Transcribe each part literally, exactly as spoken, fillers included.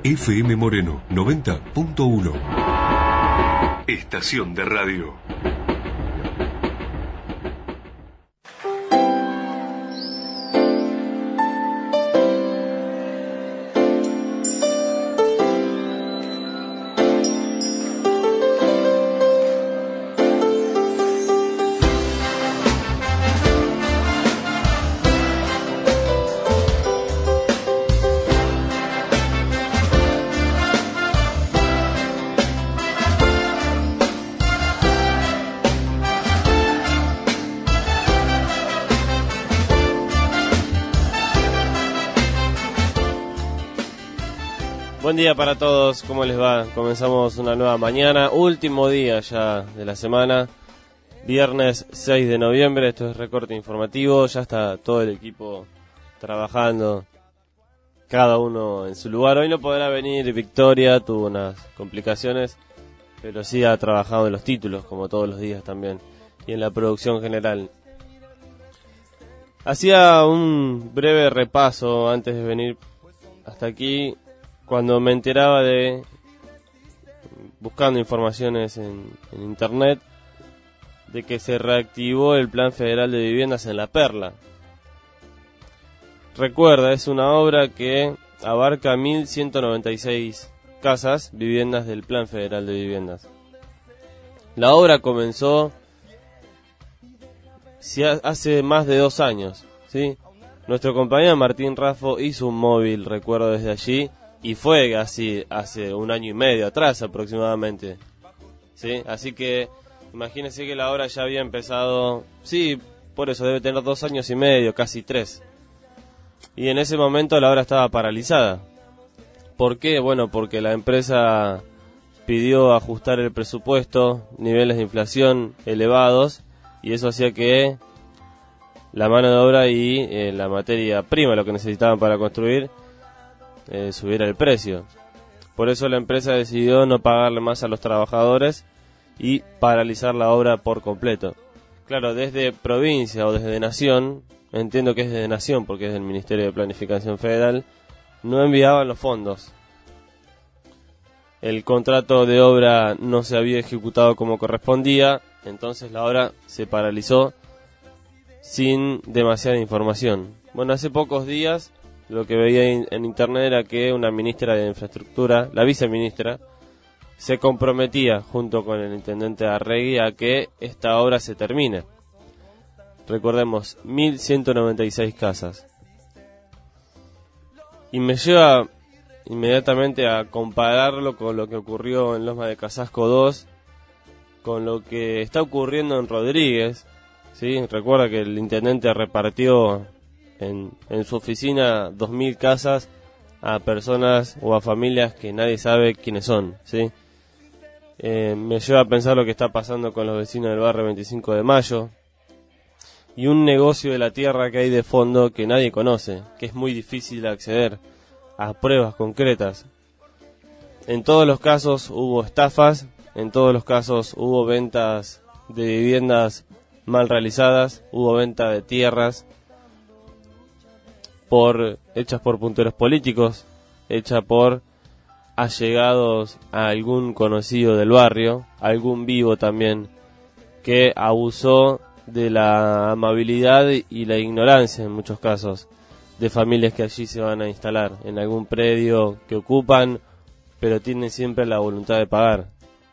F M Moreno noventa punto uno. Estación de radio. Buen día para todos, ¿cómo les va? Comenzamos una nueva mañana, último día ya de la semana, viernes seis de noviembre, esto es Recorte Informativo, ya está todo el equipo trabajando, cada uno en su lugar. Hoy no podrá venir Victoria, tuvo unas complicaciones, pero sí ha trabajado en los títulos, como todos los días también, y en la producción general. Hacía un breve repaso antes de venir hasta aquí, cuando me enteraba de, buscando informaciones en, en internet, de que se reactivó el Plan Federal de Viviendas en La Perla. Recuerda, es una obra que abarca mil ciento noventa y seis casas, viviendas del Plan Federal de Viviendas. La obra comenzó hace más de dos años, ¿sí? Nuestro compañero Martín Raffo hizo un móvil, recuerdo, desde allí, y fue así hace un año y medio atrás aproximadamente, ¿sí? Así que imagínense que la obra ya había empezado, sí, por eso debe tener dos años y medio, casi tres. Y en ese momento la obra estaba paralizada. ¿Por qué? Bueno, porque la empresa pidió ajustar el presupuesto, niveles de inflación elevados, y eso hacía que la mano de obra y eh, la materia prima, lo que necesitaban para construir, Eh, subiera el precio. Por eso la empresa decidió no pagarle más a los trabajadores y paralizar la obra por completo. Claro, desde provincia o desde Nación, entiendo que es desde Nación porque es del Ministerio de Planificación Federal, no enviaban los fondos. El contrato de obra no se había ejecutado como correspondía, entonces la obra se paralizó sin demasiada información. Bueno, hace pocos días lo que veía en internet era que una ministra de Infraestructura, la viceministra, se comprometía junto con el intendente Arregui a que esta obra se termine. Recordemos, mil ciento noventa y seis casas. Y me lleva inmediatamente a compararlo con lo que ocurrió en Loma de Casasco dos, con lo que está ocurriendo en Rodríguez, ¿sí? Recuerda que el intendente repartió En, en su oficina dos mil casas a personas o a familias que nadie sabe quiénes son, ¿sí? Eh, me lleva a pensar lo que está pasando con los vecinos del barrio veinticinco de mayo y un negocio de la tierra que hay de fondo que nadie conoce, que es muy difícil acceder a pruebas concretas. En todos los casos hubo estafas, en todos los casos hubo ventas de viviendas mal realizadas, hubo venta de tierras por hechas por punteros políticos, hechas por allegados a algún conocido del barrio, algún vivo también, que abusó de la amabilidad y la ignorancia en muchos casos de familias que allí se van a instalar en algún predio que ocupan, pero tienen siempre la voluntad de pagar.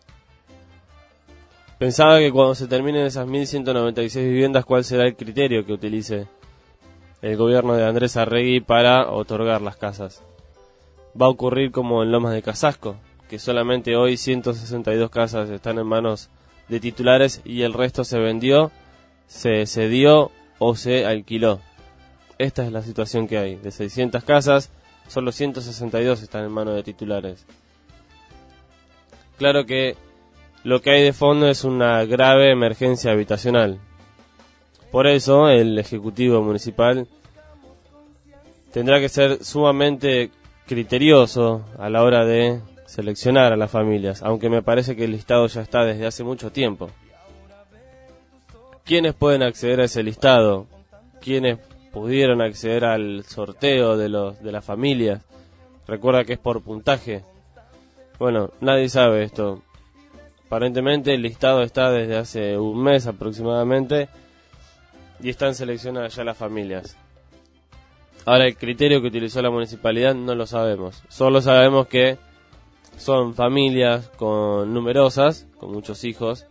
Pensaba que cuando se terminen esas mil ciento noventa y seis viviendas, ¿cuál será el criterio que utilice el gobierno de Andrés Arregui para otorgar las casas? Va a ocurrir como en Lomas de Casasco, que solamente hoy ciento sesenta y dos casas están en manos de titulares y el resto se vendió, se cedió o se alquiló. Esta es la situación que hay. De seiscientas casas, solo ciento sesenta y dos están en manos de titulares. Claro que lo que hay de fondo es una grave emergencia habitacional. Por eso, el Ejecutivo Municipal tendrá que ser sumamente criterioso a la hora de seleccionar a las familias, aunque me parece que el listado ya está desde hace mucho tiempo. ¿Quiénes pueden acceder a ese listado? ¿Quiénes pudieron acceder al sorteo de los de las familias? Recuerda que es por puntaje. Bueno, nadie sabe esto. Aparentemente el listado está desde hace un mes aproximadamente y están seleccionadas ya las familias. Ahora, el criterio que utilizó la municipalidad no lo sabemos. Solo sabemos que son familias con numerosas, con muchos hijos,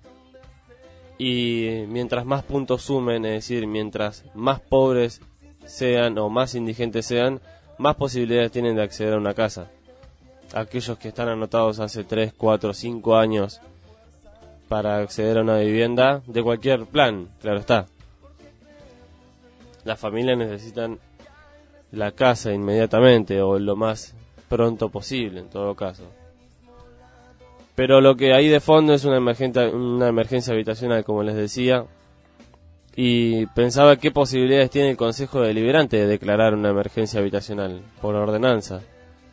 y mientras más puntos sumen, es decir, mientras más pobres sean o más indigentes sean, más posibilidades tienen de acceder a una casa. Aquellos que están anotados hace tres, cuatro, cinco años para acceder a una vivienda de cualquier plan, claro está. Las familias necesitan la casa inmediatamente o lo más pronto posible, en todo caso. Pero lo que hay de fondo es una emergencia, una emergencia habitacional, como les decía, y pensaba qué posibilidades tiene el Consejo Deliberante de declarar una emergencia habitacional por ordenanza.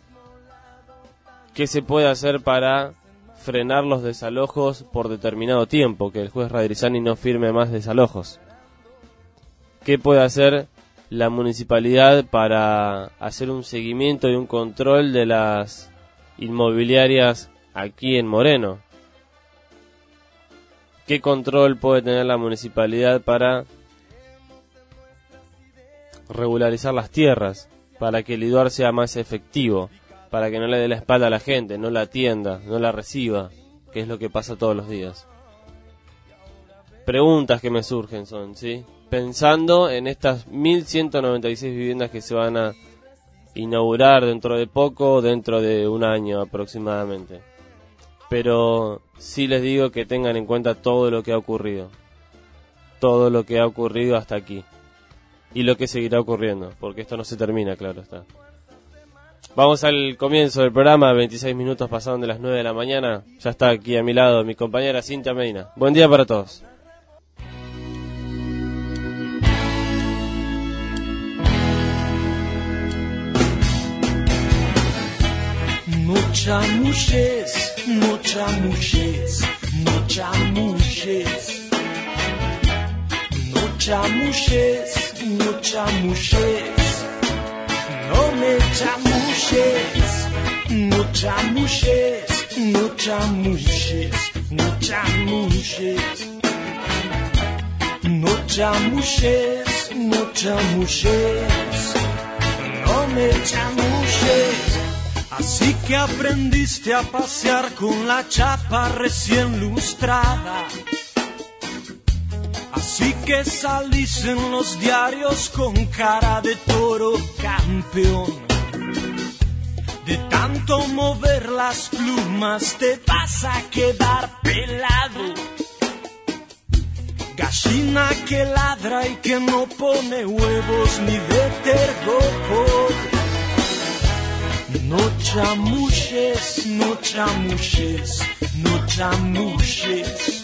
¿Qué se puede hacer para frenar los desalojos por determinado tiempo? Que el juez Radrizani no firme más desalojos. ¿Qué puede hacer la municipalidad para hacer un seguimiento y un control de las inmobiliarias aquí en Moreno? ¿Qué control puede tener la municipalidad para regularizar las tierras? Para que el IDUAR sea más efectivo, para que no le dé la espalda a la gente, no la atienda, no la reciba, que es lo que pasa todos los días. Preguntas que me surgen son, ¿sí? Pensando en estas mil ciento noventa y seis viviendas que se van a inaugurar dentro de poco, dentro de un año aproximadamente. Pero sí les digo que tengan en cuenta todo lo que ha ocurrido. Todo lo que ha ocurrido hasta aquí. Y lo que seguirá ocurriendo, porque esto no se termina, claro está. Vamos al comienzo del programa, veintiséis minutos pasaron de las nueve de la mañana. Ya está aquí a mi lado mi compañera Cintia Medina. Buen día para todos. No chamuches, no chamuches, no chamuches. No chamuches, no chamuches. No me chamuches, no chamuches, no chamuches, no chamuches. No chamuches, no chamuches, no me chamuches. Así que aprendiste a pasear con la chapa recién lustrada. Así que salís en los diarios con cara de toro campeón. De tanto mover las plumas te vas a quedar pelado. Gallina que ladra y que no pone huevos ni de tergopol. No chamuches, no chamuches, no chamuches.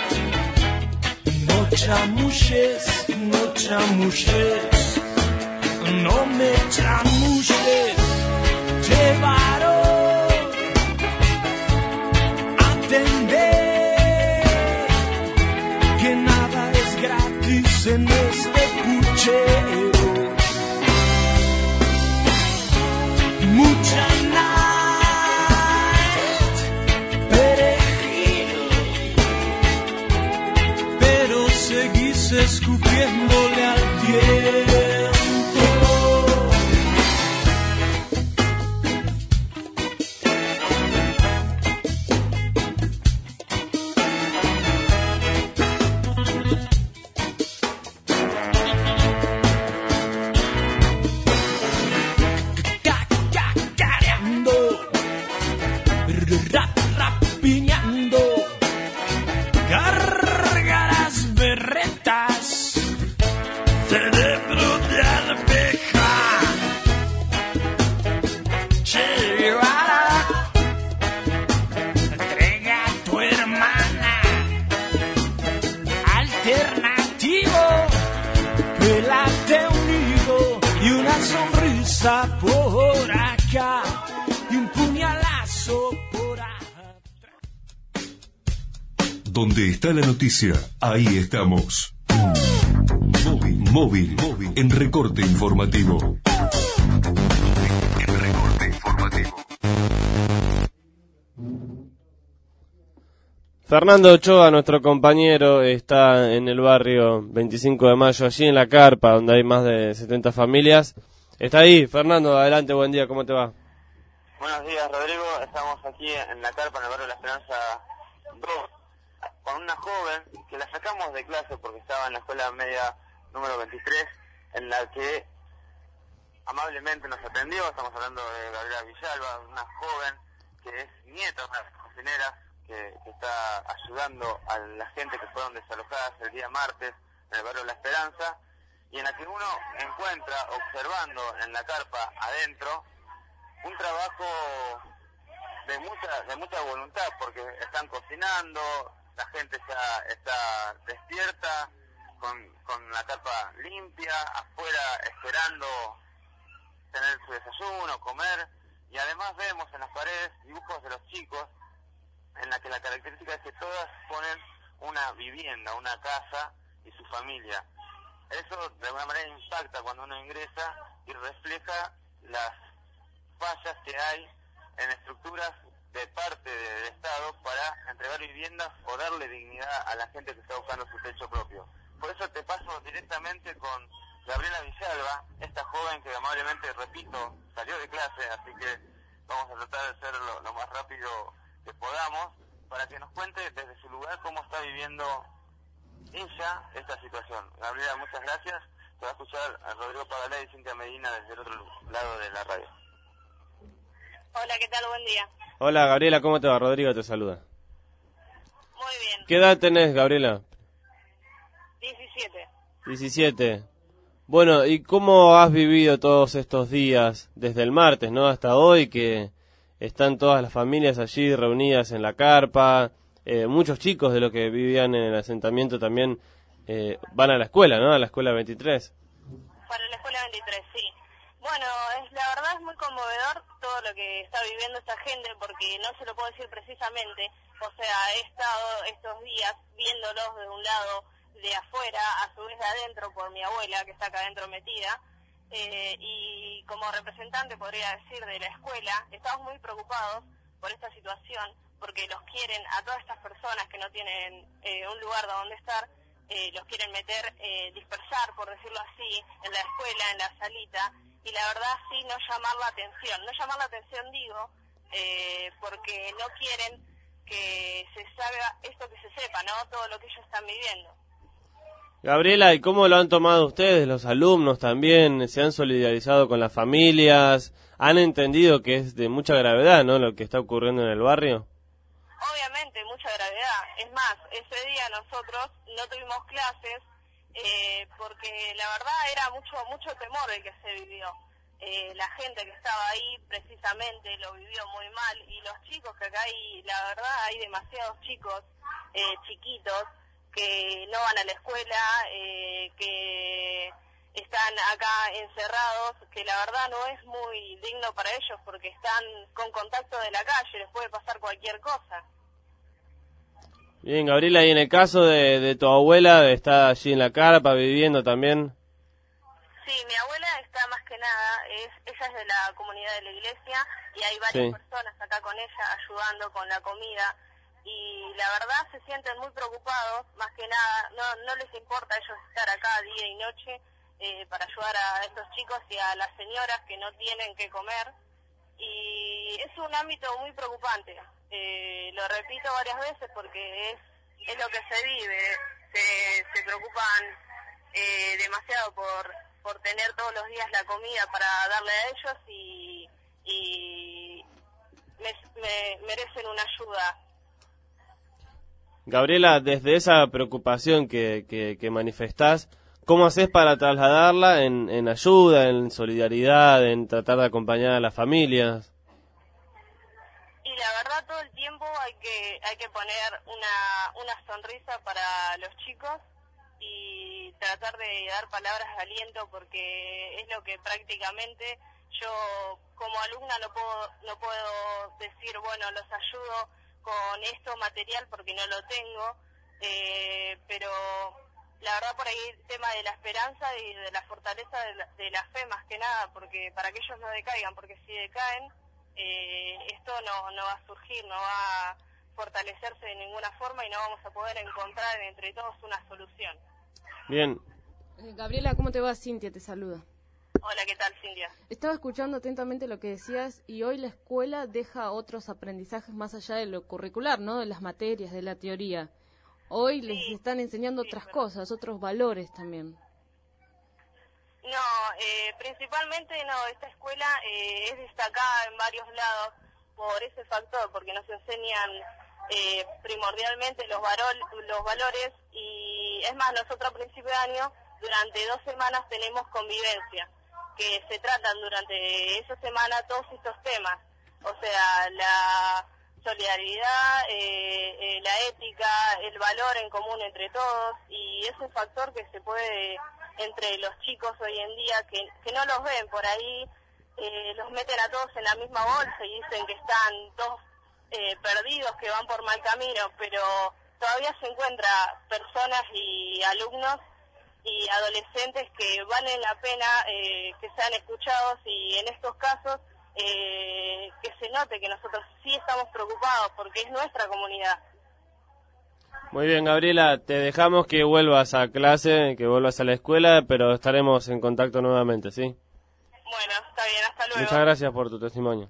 No chamuches, no chamuches. No me chamuches, llevaron a atender que nada es gratis en este puchero. Mucha night, perejil, pero seguís escupiéndole al tiempo. Por acá y un puñalazo por atrás. Donde está la noticia, ahí estamos. Móvil, móvil, móvil, en recorte informativo. En recorte. Fernando Ochoa, nuestro compañero, está en el barrio veinticinco de mayo, allí en la carpa, donde hay más de setenta familias. Está ahí, Fernando, adelante, buen día, ¿cómo te va? Buenos días, Rodrigo. Estamos aquí en la carpa, en el barrio de La Esperanza dos, con una joven que la sacamos de clase porque estaba en la escuela media número veintitrés, en la que amablemente nos atendió. Estamos hablando de Gabriela Villalba, una joven que es nieta de una cocinera que, que está ayudando a la gente que fueron desalojadas el día martes en el barrio de La Esperanza, y en la que uno encuentra observando en la carpa adentro un trabajo de mucha de mucha voluntad, porque están cocinando, la gente ya está despierta, con, con la carpa limpia, afuera esperando tener su desayuno, comer, y además vemos en las paredes dibujos de los chicos, en la que la característica es que todas ponen una vivienda, una casa y su familia. Eso de alguna manera impacta cuando uno ingresa y refleja las fallas que hay en estructuras de parte del Estado para entregar viviendas o darle dignidad a la gente que está buscando su techo propio. Por eso te paso directamente con Gabriela Villalba, esta joven que amablemente, repito, salió de clase, así que vamos a tratar de ser lo, lo más rápido que podamos, para que nos cuente desde su lugar cómo está viviendo ella esta situación. Gabriela, muchas gracias. Te va a escuchar a Rodrigo Pagalé y Cintia Medina desde el otro lado de la radio. Hola, ¿qué tal? Buen día. Hola, Gabriela, ¿cómo te va? Rodrigo te saluda. Muy bien. ¿Qué edad tenés, Gabriela? diecisiete. diecisiete. Bueno, ¿y cómo has vivido todos estos días, desde el martes, ¿no?, hasta hoy, que están todas las familias allí reunidas en la carpa? Eh, muchos chicos de los que vivían en el asentamiento también eh, van a la escuela, ¿no?, a la escuela veintitrés. Para la escuela veintitrés, sí. Bueno, es, la verdad es muy conmovedor todo lo que está viviendo esta gente, porque no se lo puedo decir precisamente. O sea, he estado estos días viéndolos de un lado, de afuera, a su vez de adentro, por mi abuela, que está acá adentro metida. Eh, y como representante, podría decir, de la escuela, estamos muy preocupados por esta situación, porque los quieren, a todas estas personas que no tienen eh, un lugar donde estar, eh, los quieren meter, eh, dispersar, por decirlo así, en la escuela, en la salita, y la verdad sí no llamar la atención. No llamar la atención, digo, eh, porque no quieren que se salga esto, que se sepa, ¿no?, todo lo que ellos están viviendo. Gabriela, ¿y cómo lo han tomado ustedes, los alumnos también? ¿Se han solidarizado con las familias? ¿Han entendido que es de mucha gravedad, ¿no?, lo que está ocurriendo en el barrio? Obviamente, mucha gravedad. Es más, ese día nosotros no tuvimos clases eh, porque la verdad era mucho mucho temor el que se vivió. Eh, la gente que estaba ahí precisamente lo vivió muy mal, y los chicos, que acá hay, la verdad hay demasiados chicos eh, chiquitos que no van a la escuela, eh, que están acá encerrados, que la verdad no es muy digno para ellos porque están con contacto de la calle, les puede pasar cualquier cosa. Bien, Gabriela, y en el caso de, de tu abuela, ¿está allí en la carpa viviendo también? Sí, mi abuela está más que nada, es, ella es de la comunidad de la iglesia y hay varias Sí. personas acá con ella ayudando con la comida, y la verdad se sienten muy preocupados, más que nada, no, no les importa a ellos estar acá día y noche eh, para ayudar a estos chicos y a las señoras que no tienen que comer, y es un ámbito muy preocupante. Eh, lo repito varias veces porque es, es lo que se vive, se, se preocupan eh, demasiado por, por tener todos los días la comida para darle a ellos, y, y me, me, merecen una ayuda. Gabriela, desde esa preocupación que, que, que manifestás, ¿cómo haces para trasladarla en, en ayuda, en solidaridad, en tratar de acompañar a las familias? Y la verdad todo el tiempo hay que hay que poner una, una sonrisa para los chicos y tratar de dar palabras de aliento, porque es lo que prácticamente yo como alumna no puedo, no puedo decir, bueno, los ayudo con esto material porque no lo tengo, eh, pero la verdad por ahí el tema de la esperanza y de la fortaleza de la, de la fe más que nada, porque para que ellos no decaigan, porque si decaen, eh, esto no, no va a surgir, no va, fortalecerse de ninguna forma y no vamos a poder encontrar entre todos una solución. Bien. Eh, Gabriela, ¿cómo te va? Cintia te saluda. Hola, ¿qué tal, Cintia? Estaba escuchando atentamente lo que decías y hoy la escuela deja otros aprendizajes más allá de lo curricular, ¿no? De las materias, de la teoría. Hoy sí, les están enseñando sí, otras pero... cosas, otros valores también. No, eh, principalmente no, esta escuela eh, es destacada en varios lados por ese factor, porque nos enseñan eh, primordialmente los, varol, los valores y es más, nosotros a principio de año durante dos semanas tenemos convivencia, que se tratan durante esa semana todos estos temas, o sea, la solidaridad, eh, eh, la ética, el valor en común entre todos y es un factor que se puede entre los chicos hoy en día que, que no los ven por ahí, eh, los meten a todos en la misma bolsa y dicen que están todos eh, perdidos, que van por mal camino, pero todavía se encuentra personas y alumnos y adolescentes que valen la pena eh, que sean escuchados y en estos casos eh, que se note que nosotros sí estamos preocupados porque es nuestra comunidad. Muy bien, Gabriela, te dejamos que vuelvas a clase, que vuelvas a la escuela, pero estaremos en contacto nuevamente, ¿sí? Bueno, está bien, hasta luego. Muchas gracias por tu testimonio.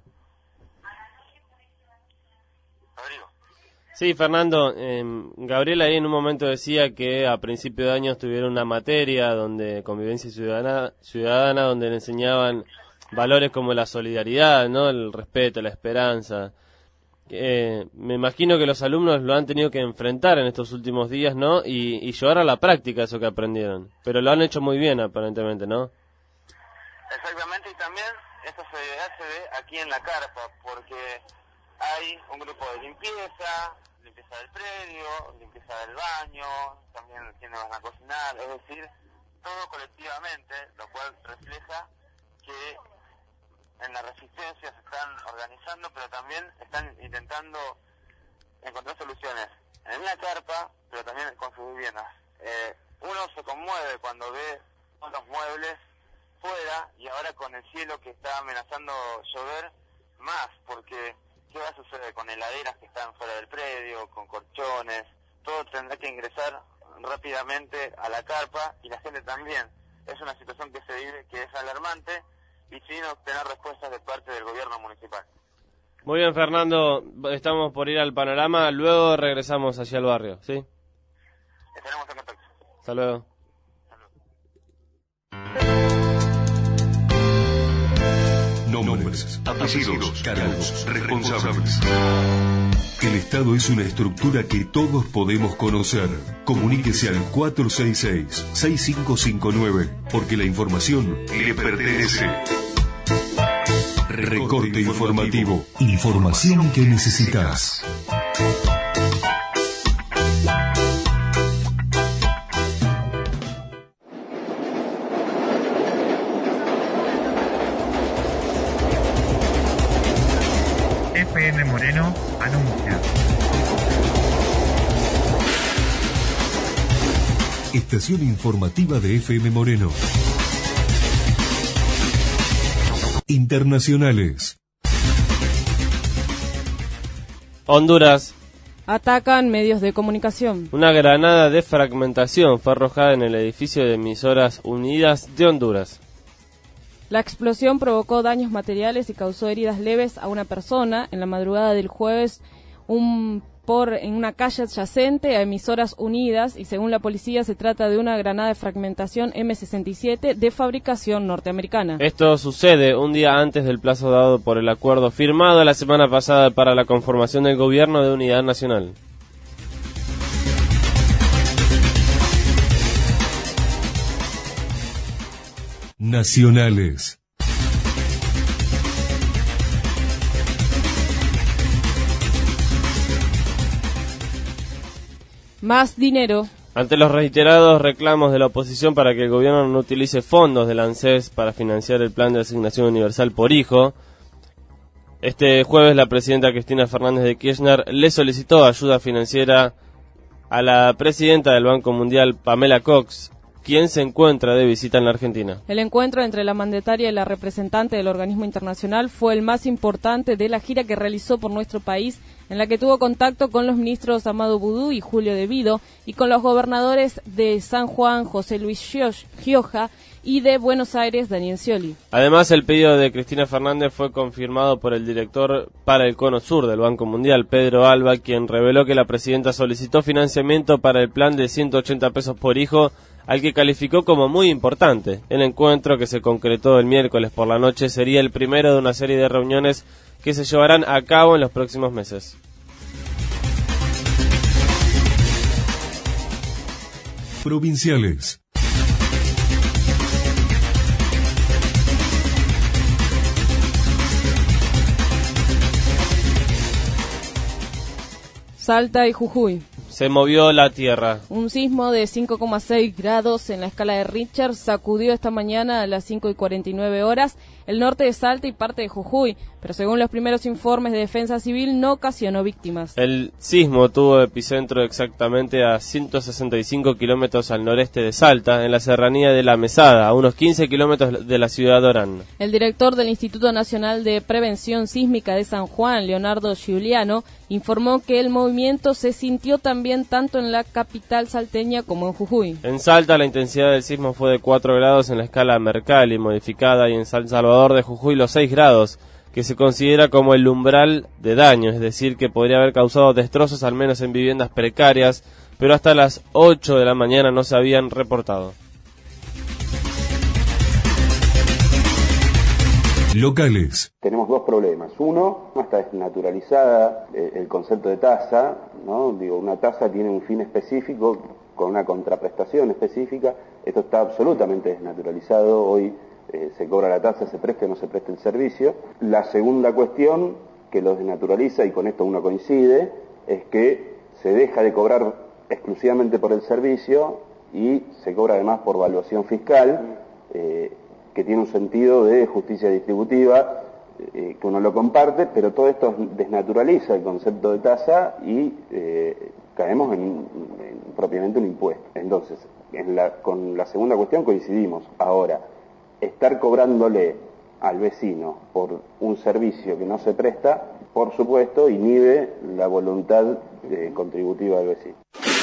Rodrigo. Sí, Fernando, eh, Gabriela ahí en un momento decía que a principio de año tuvieron una materia donde convivencia ciudadana, ciudadana donde le enseñaban valores como la solidaridad, ¿no? El respeto, la esperanza. Eh, me imagino que los alumnos lo han tenido que enfrentar en estos últimos días, ¿no? Y, y llevar a la práctica eso que aprendieron. Pero lo han hecho muy bien, aparentemente, ¿no? Exactamente, y también esta solidaridad se ve aquí en la carpa, porque hay un grupo de limpieza, limpieza del predio, limpieza del baño, también quienes van a cocinar, es decir, todo colectivamente, lo cual refleja que en la resistencia se están organizando, pero también están intentando encontrar soluciones en la carpa, pero también con sus viviendas. Eh, uno se conmueve cuando ve los muebles fuera y ahora con el cielo que está amenazando llover más, porque ¿qué va a suceder con heladeras que están fuera del predio, con colchones? Todo tendrá que ingresar rápidamente a la carpa y la gente también. Es una situación que se vive que es alarmante y sin obtener respuestas de parte del gobierno municipal. Muy bien, Fernando, estamos por ir al panorama, luego regresamos hacia el barrio, ¿sí? Estaremos en contacto. Hasta luego. Nombres, apellidos, cargos, responsables. El Estado es una estructura que todos podemos conocer. Comuníquese al cuatro seis seis, seis cinco cinco nueve, porque la información le pertenece. Recorte informativo. Información que necesitas. F M Moreno anuncia. Estación informativa de F M Moreno. Internacionales. Honduras. Atacan medios de comunicación. Una granada de fragmentación fue arrojada en el edificio de Emisoras Unidas de Honduras. La explosión provocó daños materiales y causó heridas leves a una persona en la madrugada del jueves un, por, en una calle adyacente a Emisoras Unidas y según la policía se trata de una granada de fragmentación eme sesenta y siete de fabricación norteamericana. Esto sucede un día antes del plazo dado por el acuerdo firmado la semana pasada para la conformación del gobierno de unidad nacional. Nacionales. Más dinero. Ante los reiterados reclamos de la oposición para que el gobierno no utilice fondos del ANSES para financiar el plan de asignación universal por hijo, este jueves la presidenta Cristina Fernández de Kirchner le solicitó ayuda financiera a la presidenta del Banco Mundial, Pamela Cox, quien se encuentra de visita en la Argentina. El encuentro entre la mandataria y la representante del organismo internacional fue el más importante de la gira que realizó por nuestro país, en la que tuvo contacto con los ministros Amado Boudou y Julio De Vido y con los gobernadores de San Juan, José Luis Gioja, y de Buenos Aires, Daniel Scioli. Además, el pedido de Cristina Fernández fue confirmado por el director para el Cono Sur del Banco Mundial, Pedro Alba, quien reveló que la presidenta solicitó financiamiento para el plan de ciento ochenta pesos por hijo, al que calificó como muy importante. El encuentro, que se concretó el miércoles por la noche, sería el primero de una serie de reuniones que se llevarán a cabo en los próximos meses. Provinciales. Salta y Jujuy. Se movió la tierra. Un sismo de cinco coma seis grados en la escala de Richter sacudió esta mañana a las cinco y cuarenta y nueve horas el norte de Salta y parte de Jujuy, pero según los primeros informes de Defensa Civil no ocasionó víctimas. El sismo tuvo epicentro exactamente a ciento sesenta y cinco kilómetros al noreste de Salta, en la serranía de La Mesada, a unos quince kilómetros de la ciudad de Orán. El director del Instituto Nacional de Prevención Sísmica de San Juan, Leonardo Giuliano, informó que el movimiento se sintió también tanto en la capital salteña como en Jujuy. En Salta la intensidad del sismo fue de cuatro grados en la escala Mercalli modificada, y en San Salvador de Jujuy los seis grados, que se considera como el umbral de daño, es decir, que podría haber causado destrozos al menos en viviendas precarias, pero hasta las ocho de la mañana no se habían reportado. Locales. Tenemos dos problemas. Uno, no está desnaturalizada eh, el concepto de tasa, ¿no? Digo, una tasa tiene un fin específico con una contraprestación específica. Esto está absolutamente desnaturalizado. Hoy eh, se cobra la tasa, se presta o no se presta el servicio. La segunda cuestión que lo desnaturaliza, y con esto uno coincide, es que se deja de cobrar exclusivamente por el servicio y se cobra además por valuación fiscal, eh, que tiene un sentido de justicia distributiva, eh, que uno lo comparte, pero todo esto desnaturaliza el concepto de tasa y eh, caemos en, en propiamente un impuesto. Entonces, en la, con la segunda cuestión coincidimos. Ahora, estar cobrándole al vecino por un servicio que no se presta, por supuesto, inhibe la voluntad eh, contributiva del vecino.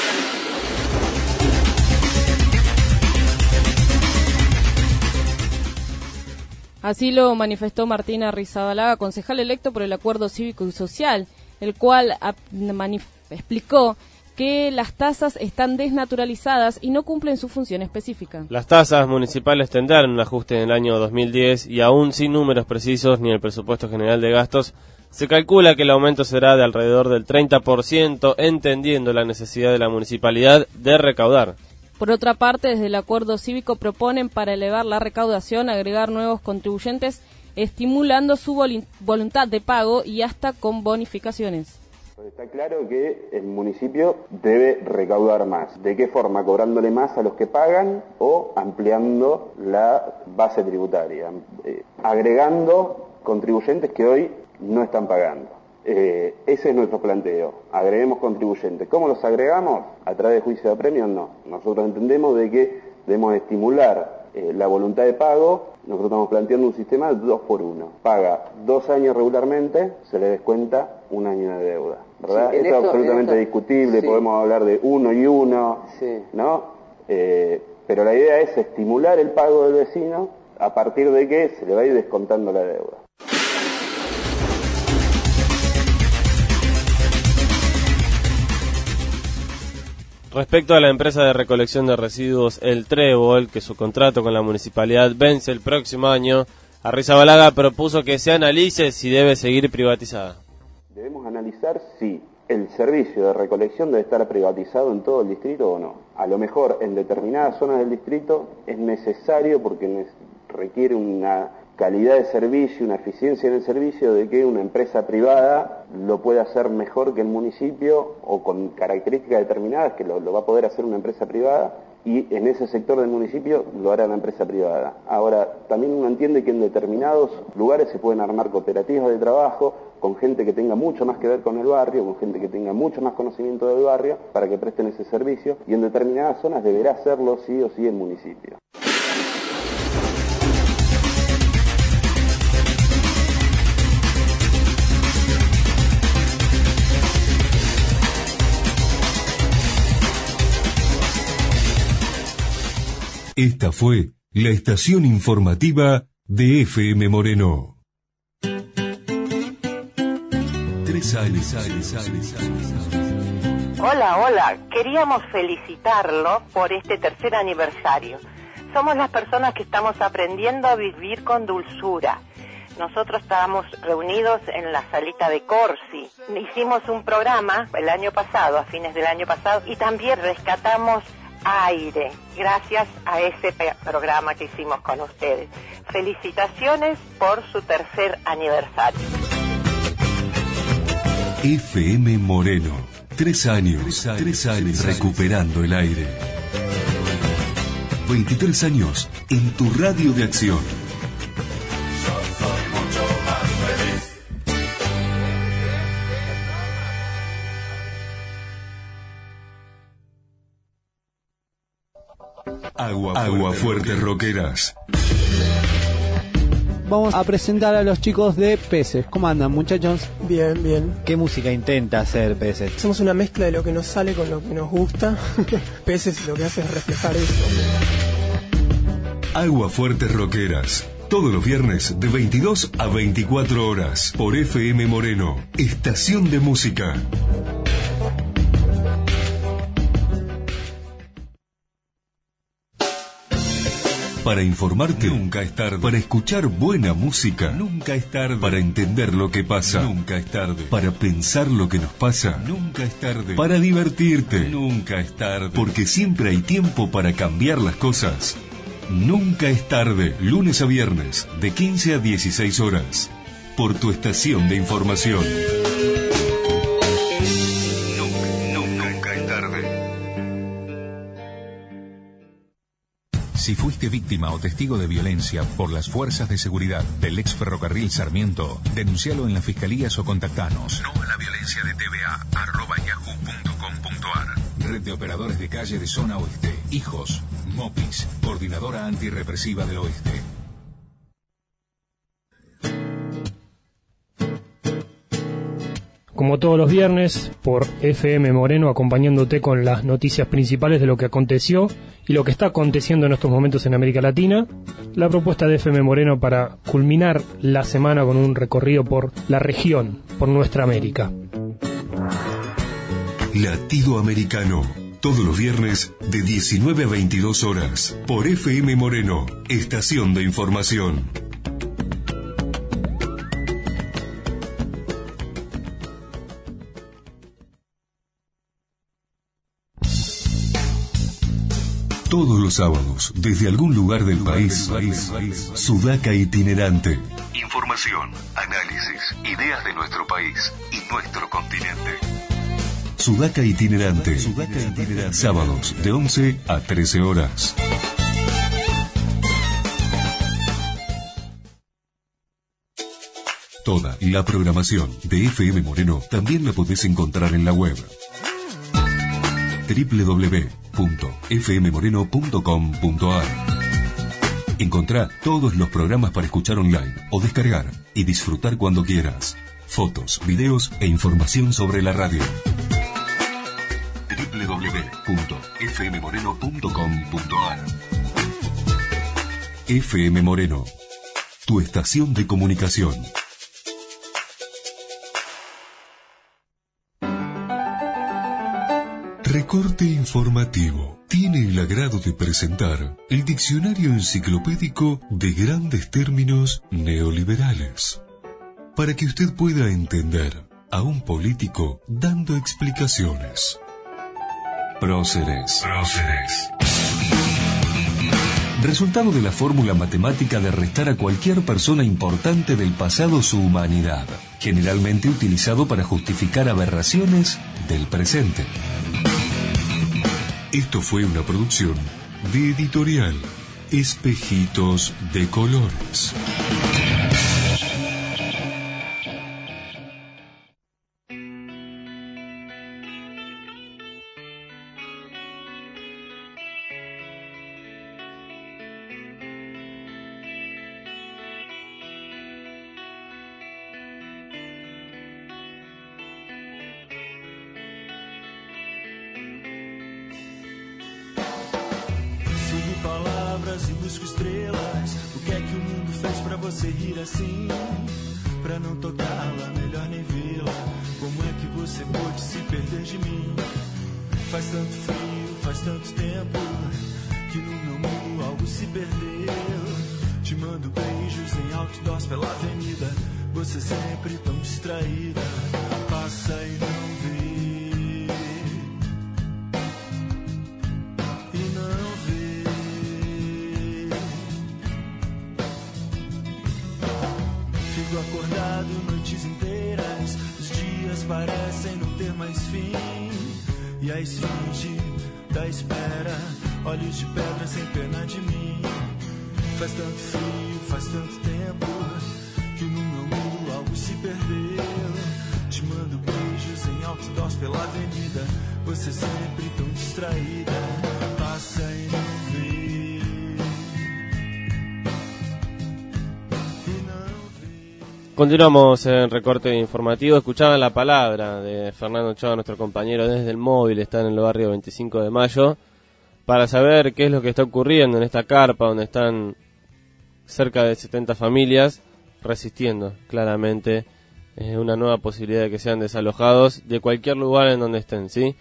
Así lo manifestó Martín Arrizabalaga, concejal electo por el Acuerdo Cívico y Social, el cual explicó que las tasas están desnaturalizadas y no cumplen su función específica. Las tasas municipales tendrán un ajuste en el año dos mil diez y aún sin números precisos ni el presupuesto general de gastos, se calcula que el aumento será de alrededor del treinta por ciento, entendiendo la necesidad de la municipalidad de recaudar. Por otra parte, desde el Acuerdo Cívico proponen, para elevar la recaudación, agregar nuevos contribuyentes, estimulando su vol- voluntad de pago y hasta con bonificaciones. Está claro que el municipio debe recaudar más. ¿De qué forma? Cobrándole más a los que pagan o ampliando la base tributaria, eh, agregando contribuyentes que hoy no están pagando. Eh, ese es nuestro planteo. Agreguemos contribuyentes. ¿Cómo los agregamos? A través de juicio de apremio, no. Nosotros entendemos de que debemos estimular eh, la voluntad de pago. Nosotros estamos planteando un sistema de dos por uno. Paga dos años regularmente, se le descuenta un año de deuda, ¿verdad? Sí, esto, esto es absolutamente esto, discutible, sí. Podemos hablar de uno y uno, sí. ¿no? Eh, pero la idea es estimular el pago del vecino a partir de que se le va a ir descontando la deuda. Respecto a la empresa de recolección de residuos El Trébol, que su contrato con la municipalidad vence el próximo año, Arrizabalaga propuso que se analice si debe seguir privatizada. Debemos analizar si el servicio de recolección debe estar privatizado en todo el distrito o no. A lo mejor en determinadas zonas del distrito es necesario porque requiere una calidad de servicio, una eficiencia en el servicio, de que una empresa privada lo pueda hacer mejor que el municipio o con características determinadas que lo, lo va a poder hacer una empresa privada, y en ese sector del municipio lo hará una empresa privada. Ahora, también uno entiende que en determinados lugares se pueden armar cooperativas de trabajo con gente que tenga mucho más que ver con el barrio, con gente que tenga mucho más conocimiento del barrio, para que presten ese servicio, y en determinadas zonas deberá hacerlo sí o sí el municipio. Esta fue la estación informativa de F M Moreno. Tres años. Hola, hola. Queríamos felicitarlo por este tercer aniversario. Somos las personas que estamos aprendiendo a vivir con dulzura. Nosotros estábamos reunidos en la salita de Corsi. Hicimos un programa el año pasado, a fines del año pasado, y también rescatamos aire, gracias a ese programa que hicimos con ustedes. Felicitaciones por su tercer aniversario. F M Moreno, tres años, tres años, tres años recuperando el aire. veintitrés años en tu radio de acción. Agua, Agua Fuerte Rockeras. Vamos a presentar a los chicos de Peces. ¿Cómo andan, muchachos? Bien, bien. ¿Qué música intenta hacer Peces? Somos una mezcla de lo que nos sale con lo que nos gusta. Peces lo que hace es reflejar eso. Agua Fuerte Rockeras. Todos los viernes de veintidós a veinticuatro horas por F M Moreno, estación de música. Para informarte nunca es tarde. Para escuchar buena música nunca es tarde. Para entender lo que pasa nunca es tarde. Para pensar lo que nos pasa nunca es tarde. Para divertirte nunca es tarde. Porque siempre hay tiempo para cambiar las cosas. Nunca es tarde. Lunes a viernes de quince a dieciséis horas. Por tu estación de información. Si fuiste víctima o testigo de violencia por las fuerzas de seguridad del ex ferrocarril Sarmiento, denuncialo en las fiscalías o contactanos. No a la violencia de T V A, arroba yahoo punto com punto ar. Red de Operadores de Calle de Zona Oeste. Hijos. Mopis. Coordinadora Antirrepresiva del Oeste. Como todos los viernes, por F M Moreno, acompañándote con las noticias principales de lo que aconteció y lo que está aconteciendo en estos momentos en América Latina. La propuesta de F M Moreno para culminar la semana con un recorrido por la región, por nuestra América. Latido Americano. Todos los viernes de diecinueve a veintidós horas por F M Moreno, estación de información. Todos los sábados, desde algún lugar del país, Sudaca Itinerante. Información, análisis, ideas de nuestro país y nuestro continente. Sudaca Itinerante. Sudaca Itinerante. Sábados de once a trece horas. Toda la programación de F M Moreno también la podés encontrar en la web doble u doble u doble u punto f m moreno punto com punto a r. Encontrá todos los programas para escuchar online o descargar y disfrutar cuando quieras. Fotos, videos e información sobre la radio. doble u doble u doble u punto f m moreno punto com punto a r. F M Moreno, tu estación de comunicación. Recorte informativo. Tiene el agrado de presentar el diccionario enciclopédico de grandes términos neoliberales, para que usted pueda entender a un político dando explicaciones. Próceres. Próceres. Resultado de la fórmula matemática de restar a cualquier persona importante del pasado su humanidad, generalmente utilizado para justificar aberraciones del presente. Esto fue una producción de Editorial Espejitos de Colores. palavras e busco estrelas. O que é que o mundo fez pra você rir assim? Pra não tocá-la, melhor nem vê-la. Como é que você pôde se perder de mim? Faz tanto frio, faz tanto tempo que no meu mundo algo se perdeu. Te mando beijos em outdoors pela avenida. Você sempre tão distraída. Passa e não vê. E não vê. Fico acordado noites inteiras. Os dias parecem não ter mais fim. E a esfinge da espera, olhos de pedra sem pena de mim. Faz tanto frio, faz tanto tempo que no meu mundo algo se perdeu. Te mando beijos em outdoors pela avenida. Você sempre tão distraída. Passa e não vê. E não vê. Continuamos en recorte informativo. Escuchaban la palabra de Fernando Ochoa, nuestro compañero desde el móvil, está en el barrio veinticinco de mayo, para saber qué es lo que está ocurriendo en esta carpa donde están cerca de setenta familias resistiendo claramente eh, una nueva posibilidad de que sean desalojados de cualquier lugar en donde estén, ¿sí?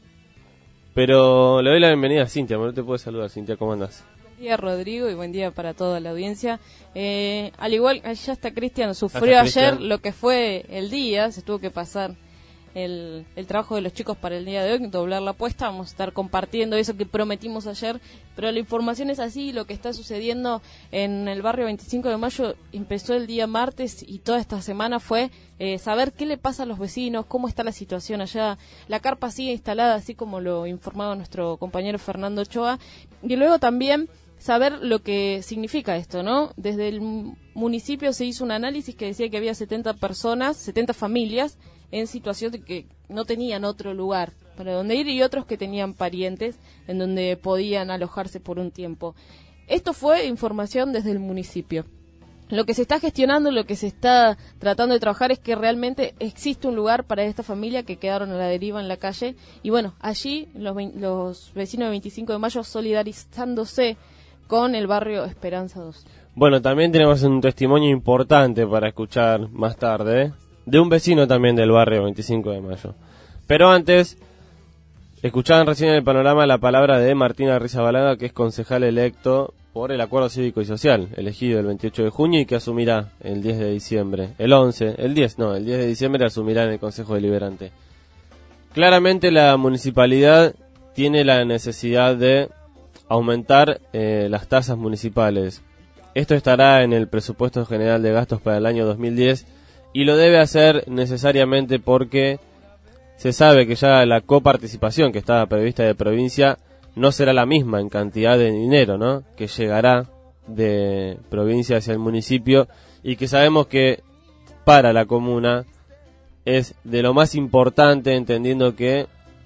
Pero le doy la bienvenida a Cintia. ¿No te puedes saludar, Cintia? ¿Cómo andás? Buen día, Rodrigo, y buen día para toda la audiencia. Eh, al igual, allá está Cristian, sufrió ayer Cristian. Lo que fue el día, se tuvo que pasar el, el trabajo de los chicos para el día de hoy, doblar la apuesta. Vamos a estar compartiendo eso que prometimos ayer, pero la información es así. Lo que está sucediendo en el barrio veinticinco de mayo empezó el día martes y toda esta semana fue eh, saber qué le pasa a los vecinos, cómo está la situación allá. La carpa sigue instalada, así como lo informaba nuestro compañero Fernando Ochoa, y luego también saber lo que significa esto, ¿no? Desde el municipio se hizo un análisis que decía que había setenta personas, setenta familias en situación de que no tenían otro lugar para donde ir y otros que tenían parientes en donde podían alojarse por un tiempo. Esto fue información desde el municipio. Lo que se está gestionando, lo que se está tratando de trabajar es que realmente existe un lugar para esta familia que quedaron a la deriva en la calle. Y bueno, allí los, los vecinos de veinticinco de mayo solidarizándose con el barrio Esperanza dos. Bueno, también tenemos un testimonio importante para escuchar más tarde, ¿eh? De un vecino también del barrio veinticinco de mayo. Pero antes, escuchaban recién en el panorama la palabra de Martín Arrizabalaga, que es concejal electo por el Acuerdo Cívico y Social, elegido el veintiocho de junio y que asumirá el diez de diciembre, el once, el diez, no, el diez de diciembre asumirá en el Consejo Deliberante. Claramente la municipalidad tiene la necesidad de aumentar eh, las tasas municipales. Esto estará en el presupuesto general de gastos para el año dos mil diez y lo debe hacer necesariamente porque se sabe que ya la coparticipación que estaba prevista de provincia no será la misma en cantidad de dinero, ¿no?, que llegará de provincia hacia el municipio, y que sabemos que para la comuna es de lo más importante, entendiendo que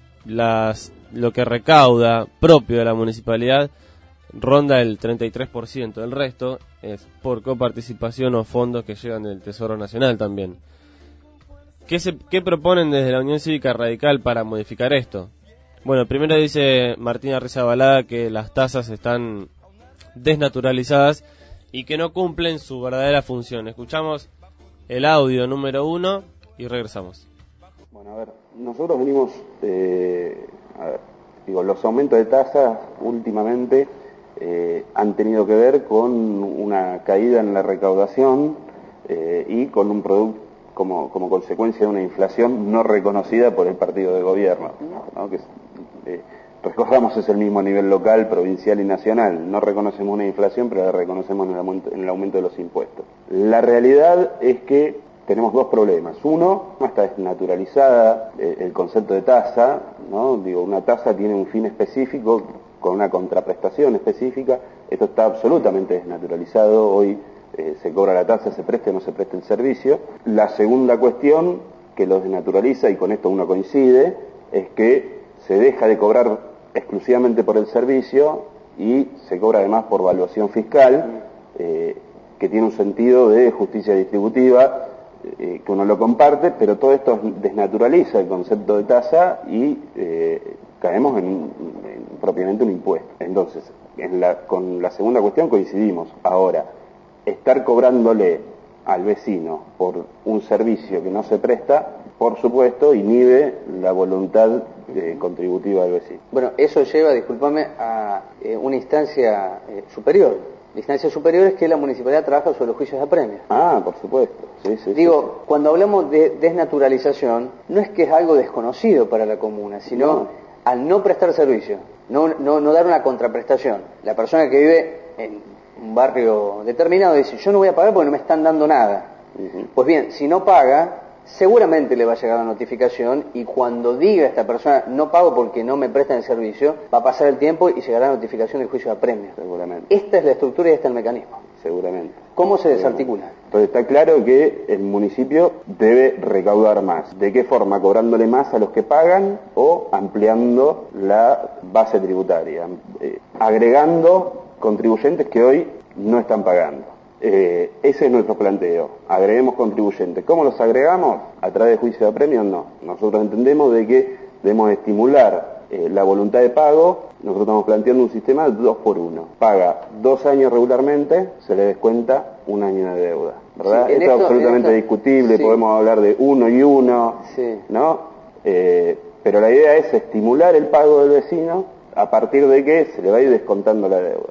las lo que recauda propio de la municipalidad ronda el treinta y tres por ciento, el resto es por coparticipación o fondos que llegan del Tesoro Nacional también. ¿Qué, se, ¿Qué proponen desde la Unión Cívica Radical para modificar esto? Bueno, primero dice Martín Arrizabalaga que las tasas están desnaturalizadas y que no cumplen su verdadera función. Escuchamos el audio número uno y regresamos. Bueno, a ver, nosotros venimos, eh, a ver, digo, los aumentos de tasas últimamente eh, han tenido que ver con una caída en la recaudación eh, y con un producto como, como consecuencia de una inflación no reconocida por el partido de gobierno, ¿no? Que eh, recordamos es el mismo a nivel local, provincial y nacional. No reconocemos una inflación, pero la reconocemos en el aumento, en el aumento de los impuestos. La realidad es que tenemos dos problemas. Uno, no está desnaturalizada eh, el concepto de tasa, ¿no? Digo, una tasa tiene un fin específico con una contraprestación específica. Esto está absolutamente desnaturalizado. Hoy eh, se cobra la tasa, se preste o no se preste el servicio. La segunda cuestión que lo desnaturaliza, y con esto uno coincide, es que se deja de cobrar exclusivamente por el servicio y se cobra además por valuación fiscal, eh, que tiene un sentido de justicia distributiva, Eh, que uno lo comparte, pero todo esto desnaturaliza el concepto de tasa y eh, caemos en, en propiamente un impuesto. Entonces, en la, con la segunda cuestión coincidimos. Ahora, estar cobrándole al vecino por un servicio que no se presta, por supuesto, inhibe la voluntad eh, contributiva del vecino. Bueno, eso lleva, discúlpame, a eh, una instancia eh, superior. La instancia superior es que la municipalidad trabaja sobre los juicios de apremio. Ah, por supuesto. Sí, sí, Digo, sí, sí. Cuando hablamos de desnaturalización, no es que es algo desconocido para la comuna, sino no. Al no prestar servicio, no, no, no dar una contraprestación. La persona que vive en un barrio determinado dice, yo no voy a pagar porque no me están dando nada. Uh-huh. Pues bien, si no paga, seguramente le va a llegar la notificación y cuando diga esta persona, no pago porque no me prestan el servicio, va a pasar el tiempo y llegará la notificación del juicio de apremio. Seguramente. Esta es la estructura y este es el mecanismo. Seguramente. ¿Cómo se desarticula? Entonces está claro que el municipio debe recaudar más. ¿De qué forma? Cobrándole más a los que pagan o ampliando la base tributaria, eh, agregando contribuyentes que hoy no están pagando. Eh, ese es nuestro planteo. Agreguemos contribuyentes. ¿Cómo los agregamos? A través de juicio de apremio, no. Nosotros entendemos de que debemos estimular eh, la voluntad de pago. Nosotros estamos planteando un sistema de dos por uno. Paga dos años regularmente, se le descuenta un año de deuda, ¿verdad? Sí, esto, esto es absolutamente esto, discutible, sí. Podemos hablar de uno y uno, sí. ¿no? Eh, pero la idea es estimular el pago del vecino a partir de que se le va a ir descontando la deuda.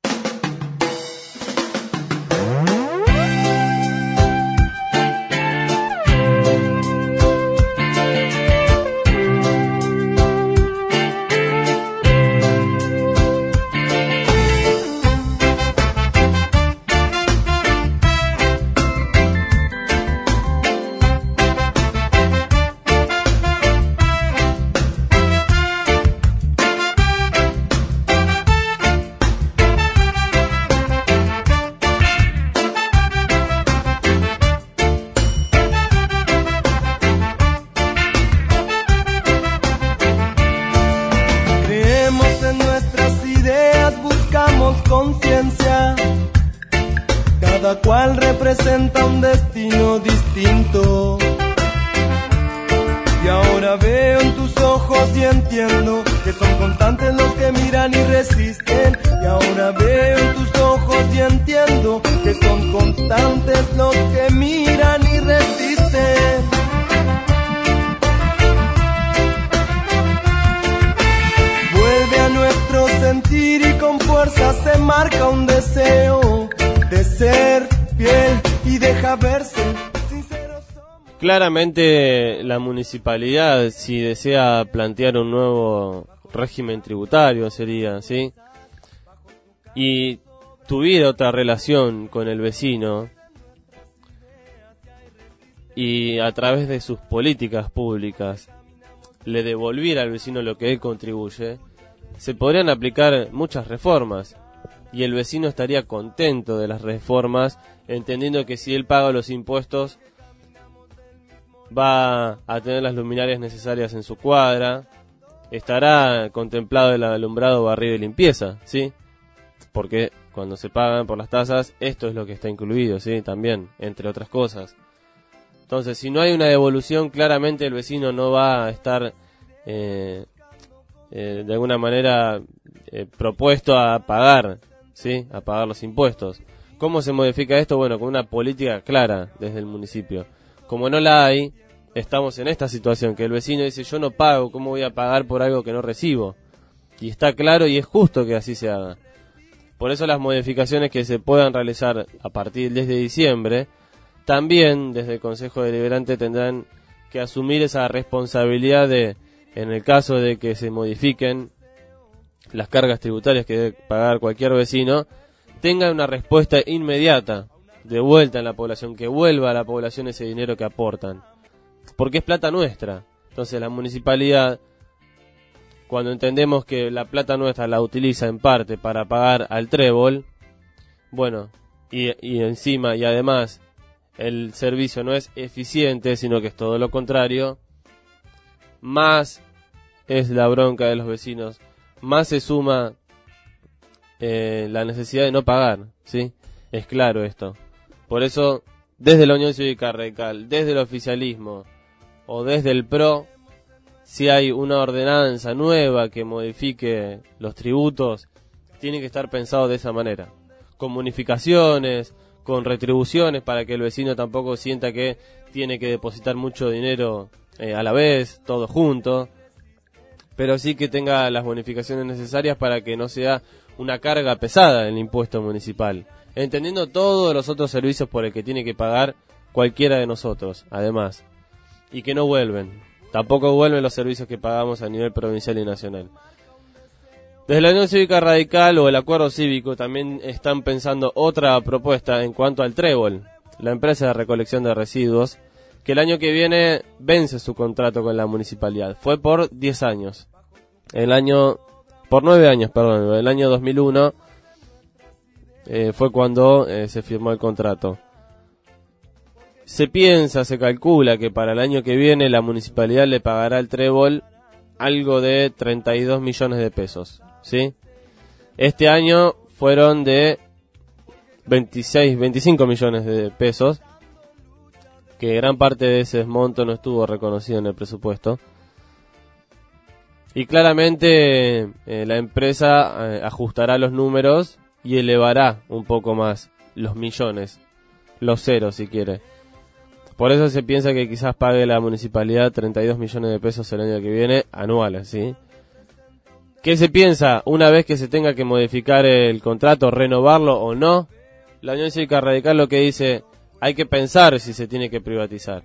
conciencia, cada cual representa un destino distinto. Y ahora veo en tus ojos y entiendo que son constantes los que miran y resisten. Y ahora veo en tus ojos y entiendo que son constantes los que miran y resisten. Vuelve a nuestro sentir y con fuerza se marca un deseo de ser fiel y deja verse. Claramente la municipalidad, si desea plantear un nuevo régimen tributario, sería, ¿sí? Y tuviera otra relación con el vecino y a través de sus políticas públicas le devolviera al vecino lo que él contribuye, se podrían aplicar muchas reformas y el vecino estaría contento de las reformas, entendiendo que si él paga los impuestos va a tener las luminarias necesarias en su cuadra, estará contemplado el alumbrado, barrido y limpieza, ¿sí? Porque cuando se pagan por las tasas, esto es lo que está incluido, ¿sí? También, entre otras cosas. Entonces, si no hay una devolución, claramente el vecino no va a estar eh, eh, de alguna manera eh, propuesto a pagar, ¿sí? A pagar los impuestos. ¿Cómo se modifica esto? Bueno, con una política clara desde el municipio. Como no la hay, estamos en esta situación, que el vecino dice, yo no pago, ¿cómo voy a pagar por algo que no recibo? Y está claro y es justo que así se haga. Por eso las modificaciones que se puedan realizar a partir del diez de diciembre, también desde el Consejo Deliberante tendrán que asumir esa responsabilidad de, en el caso de que se modifiquen las cargas tributarias que debe pagar cualquier vecino, tengan una respuesta inmediata de vuelta en la población, que vuelva a la población ese dinero que aportan, porque es plata nuestra. Entonces la municipalidad, cuando entendemos que la plata nuestra la utiliza en parte para pagar al trébol, bueno, y, y encima y además el servicio no es eficiente, sino que es todo lo contrario, más es la bronca de los vecinos, más se suma eh, la necesidad de no pagar, ¿sí? Es claro esto. Por eso, desde la Unión Cívica Radical, desde el oficialismo o desde el P R O, si hay una ordenanza nueva que modifique los tributos, tiene que estar pensado de esa manera, con bonificaciones, con retribuciones para que el vecino tampoco sienta que tiene que depositar mucho dinero eh, a la vez, todo junto, pero sí que tenga las bonificaciones necesarias para que no sea una carga pesada el impuesto municipal, entendiendo todos los otros servicios por el que tiene que pagar cualquiera de nosotros, además, y que no vuelven, tampoco vuelven los servicios que pagamos a nivel provincial y nacional. Desde la Unión Cívica Radical o el Acuerdo Cívico también están pensando otra propuesta en cuanto al Trébol, la empresa de recolección de residuos, que el año que viene vence su contrato con la municipalidad. Fue por diez años. El año, por nueve años, perdón, el año dos mil uno eh, fue cuando eh, se firmó el contrato. Se piensa, se calcula que para el año que viene la municipalidad le pagará al Trébol algo de treinta y dos millones de pesos, ¿sí? Este año fueron de veintiséis, veinticinco millones de pesos, que gran parte de ese monto no estuvo reconocido en el presupuesto. Y claramente eh, la empresa eh, ajustará los números y elevará un poco más los millones, los ceros si quiere. Por eso se piensa que quizás pague la municipalidad treinta y dos millones de pesos el año que viene, anuales, ¿sí? ¿Qué se piensa? Una vez que se tenga que modificar el contrato, renovarlo o no, la Unión Cívica Radical lo que dice, hay que pensar si se tiene que privatizar.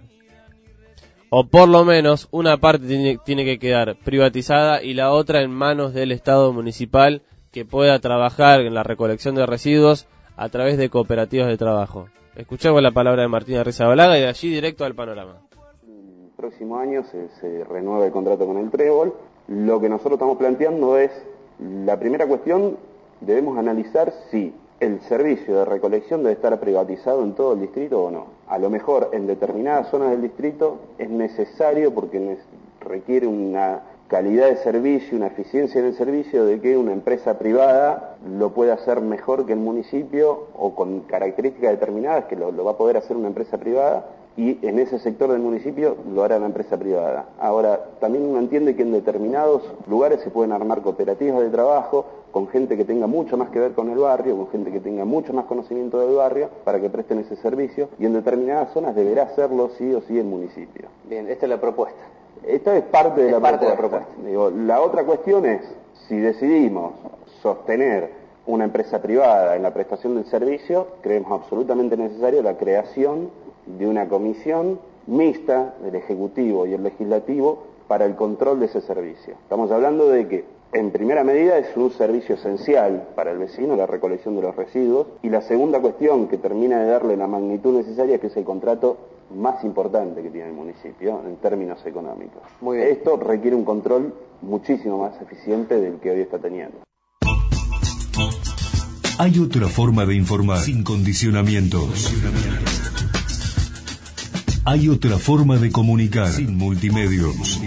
O por lo menos una parte tiene, tiene que quedar privatizada y la otra en manos del Estado municipal, que pueda trabajar en la recolección de residuos a través de cooperativas de trabajo. Escuchamos la palabra de Martín Arrizabalaga y de allí directo al panorama. El próximo año se, se renueva el contrato con el Trébol. Lo que nosotros estamos planteando es, la primera cuestión, debemos analizar si el servicio de recolección debe estar privatizado en todo el distrito o no. A lo mejor en determinadas zonas del distrito es necesario porque requiere una calidad de servicio, una eficiencia en el servicio, de que una empresa privada lo pueda hacer mejor que el municipio o con características determinadas que lo, lo va a poder hacer una empresa privada, y en ese sector del municipio lo hará una empresa privada. Ahora, también uno entiende que en determinados lugares se pueden armar cooperativas de trabajo con gente que tenga mucho más que ver con el barrio, con gente que tenga mucho más conocimiento del barrio, para que presten ese servicio, y en determinadas zonas deberá hacerlo sí o sí el municipio. Bien, esta es la propuesta. Esta es parte de, es la, parte propuesta. de la propuesta. Digo, la otra cuestión es, si decidimos sostener una empresa privada en la prestación del servicio, creemos absolutamente necesario la creación de una comisión mixta del Ejecutivo y el Legislativo para el control de ese servicio. Estamos hablando de que, en primera medida, es un servicio esencial para el vecino, la recolección de los residuos, y la segunda cuestión que termina de darle la magnitud necesaria, que es el contrato más importante que tiene el municipio en términos económicos. Muy bien. Esto requiere un control muchísimo más eficiente del que hoy está teniendo. Hay otra forma de informar sin condicionamientos. Hay otra forma de comunicar sin multimedios.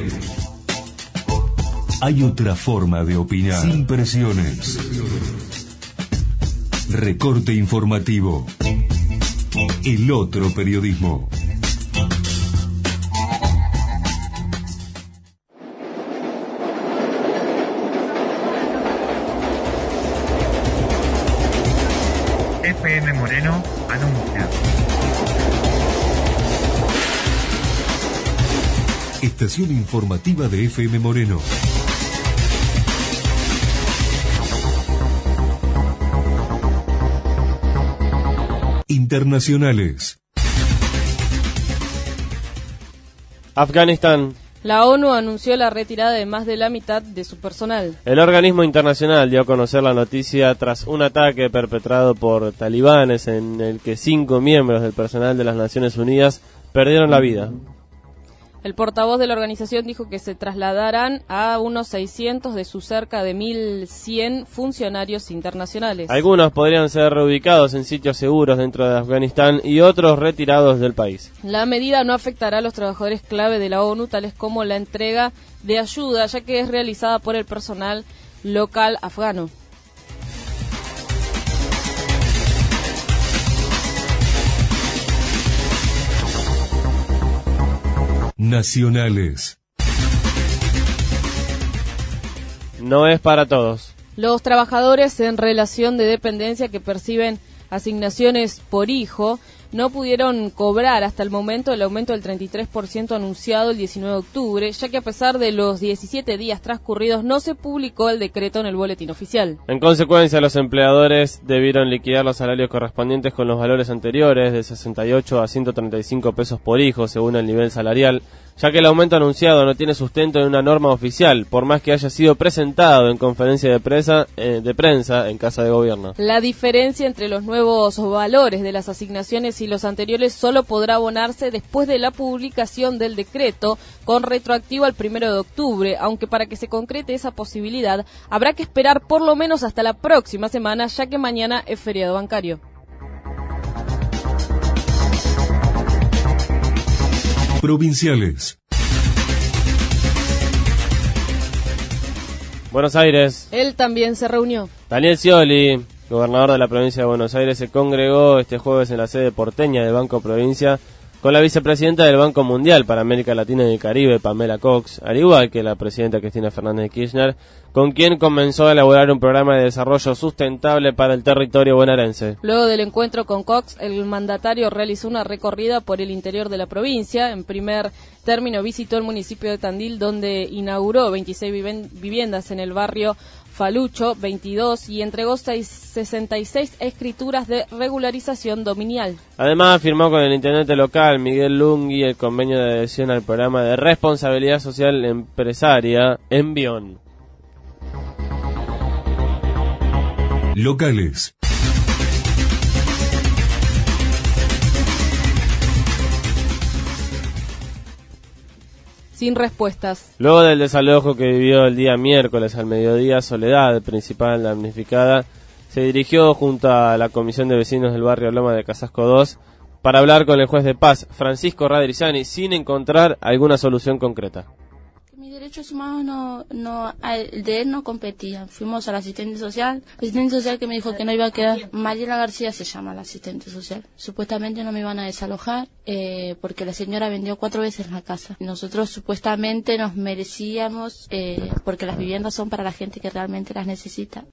Hay otra forma de opinar sin presiones. Recorte informativo. El otro periodismo. F M Moreno anuncia. Estación informativa de F M Moreno. Internacionales. Afganistán. La ONU anunció la retirada de más de la mitad de su personal. El organismo internacional dio a conocer la noticia tras un ataque perpetrado por talibanes en el que cinco miembros del personal de las Naciones Unidas perdieron la vida. El portavoz de la organización dijo que se trasladarán a unos seiscientos de sus cerca de mil cien funcionarios internacionales. Algunos podrían ser reubicados en sitios seguros dentro de Afganistán y otros retirados del país. La medida no afectará a los trabajadores clave de la ONU, tales como la entrega de ayuda, ya que es realizada por el personal local afgano. Nacionales. No es para todos. Los trabajadores en relación de dependencia que perciben asignaciones por hijo no pudieron cobrar hasta el momento el aumento del treinta y tres por ciento anunciado el diecinueve de octubre, ya que a pesar de los diecisiete días transcurridos no se publicó el decreto en el boletín oficial. En consecuencia, los empleadores debieron liquidar los salarios correspondientes con los valores anteriores de sesenta y ocho a ciento treinta y cinco pesos por hijo según el nivel salarial, ya que el aumento anunciado no tiene sustento en una norma oficial, por más que haya sido presentado en conferencia de prensa, eh, de prensa en Casa de Gobierno. La diferencia entre los nuevos valores de las asignaciones y los anteriores solo podrá abonarse después de la publicación del decreto con retroactivo al primero de octubre, aunque para que se concrete esa posibilidad habrá que esperar por lo menos hasta la próxima semana, ya que mañana es feriado bancario. Provinciales. Buenos Aires. Él también se reunió. Daniel Scioli, gobernador de la provincia de Buenos Aires, se congregó este jueves en la sede porteña del Banco Provincia con la vicepresidenta del Banco Mundial para América Latina y el Caribe, Pamela Cox, al igual que la presidenta Cristina Fernández de Kirchner, con quien comenzó a elaborar un programa de desarrollo sustentable para el territorio bonaerense. Luego del encuentro con Cox, el mandatario realizó una recorrida por el interior de la provincia. En primer término visitó el municipio de Tandil, donde inauguró veintiséis viviendas en el barrio Falucho veintidós y entregó sesenta y seis escrituras de regularización dominial. Además, firmó con el intendente local, Miguel Lungui, el convenio de adhesión al programa de responsabilidad social empresaria Envión. Locales. Sin respuestas. Luego del desalojo que vivió el día miércoles al mediodía, Soledad, principal damnificada, se dirigió junto a la Comisión de Vecinos del barrio Loma de Casasco dos para hablar con el juez de paz, Francisco Radrizani, sin encontrar alguna solución concreta. Mis derechos humanos no, no, el de él no competían. Fuimos al asistente social, el asistente social que me dijo que no iba a quedar. Mariela García se llama la asistente social. Supuestamente no me iban a desalojar eh, porque la señora vendió cuatro veces la casa. Nosotros supuestamente nos merecíamos eh, porque las viviendas son para la gente que realmente las necesita.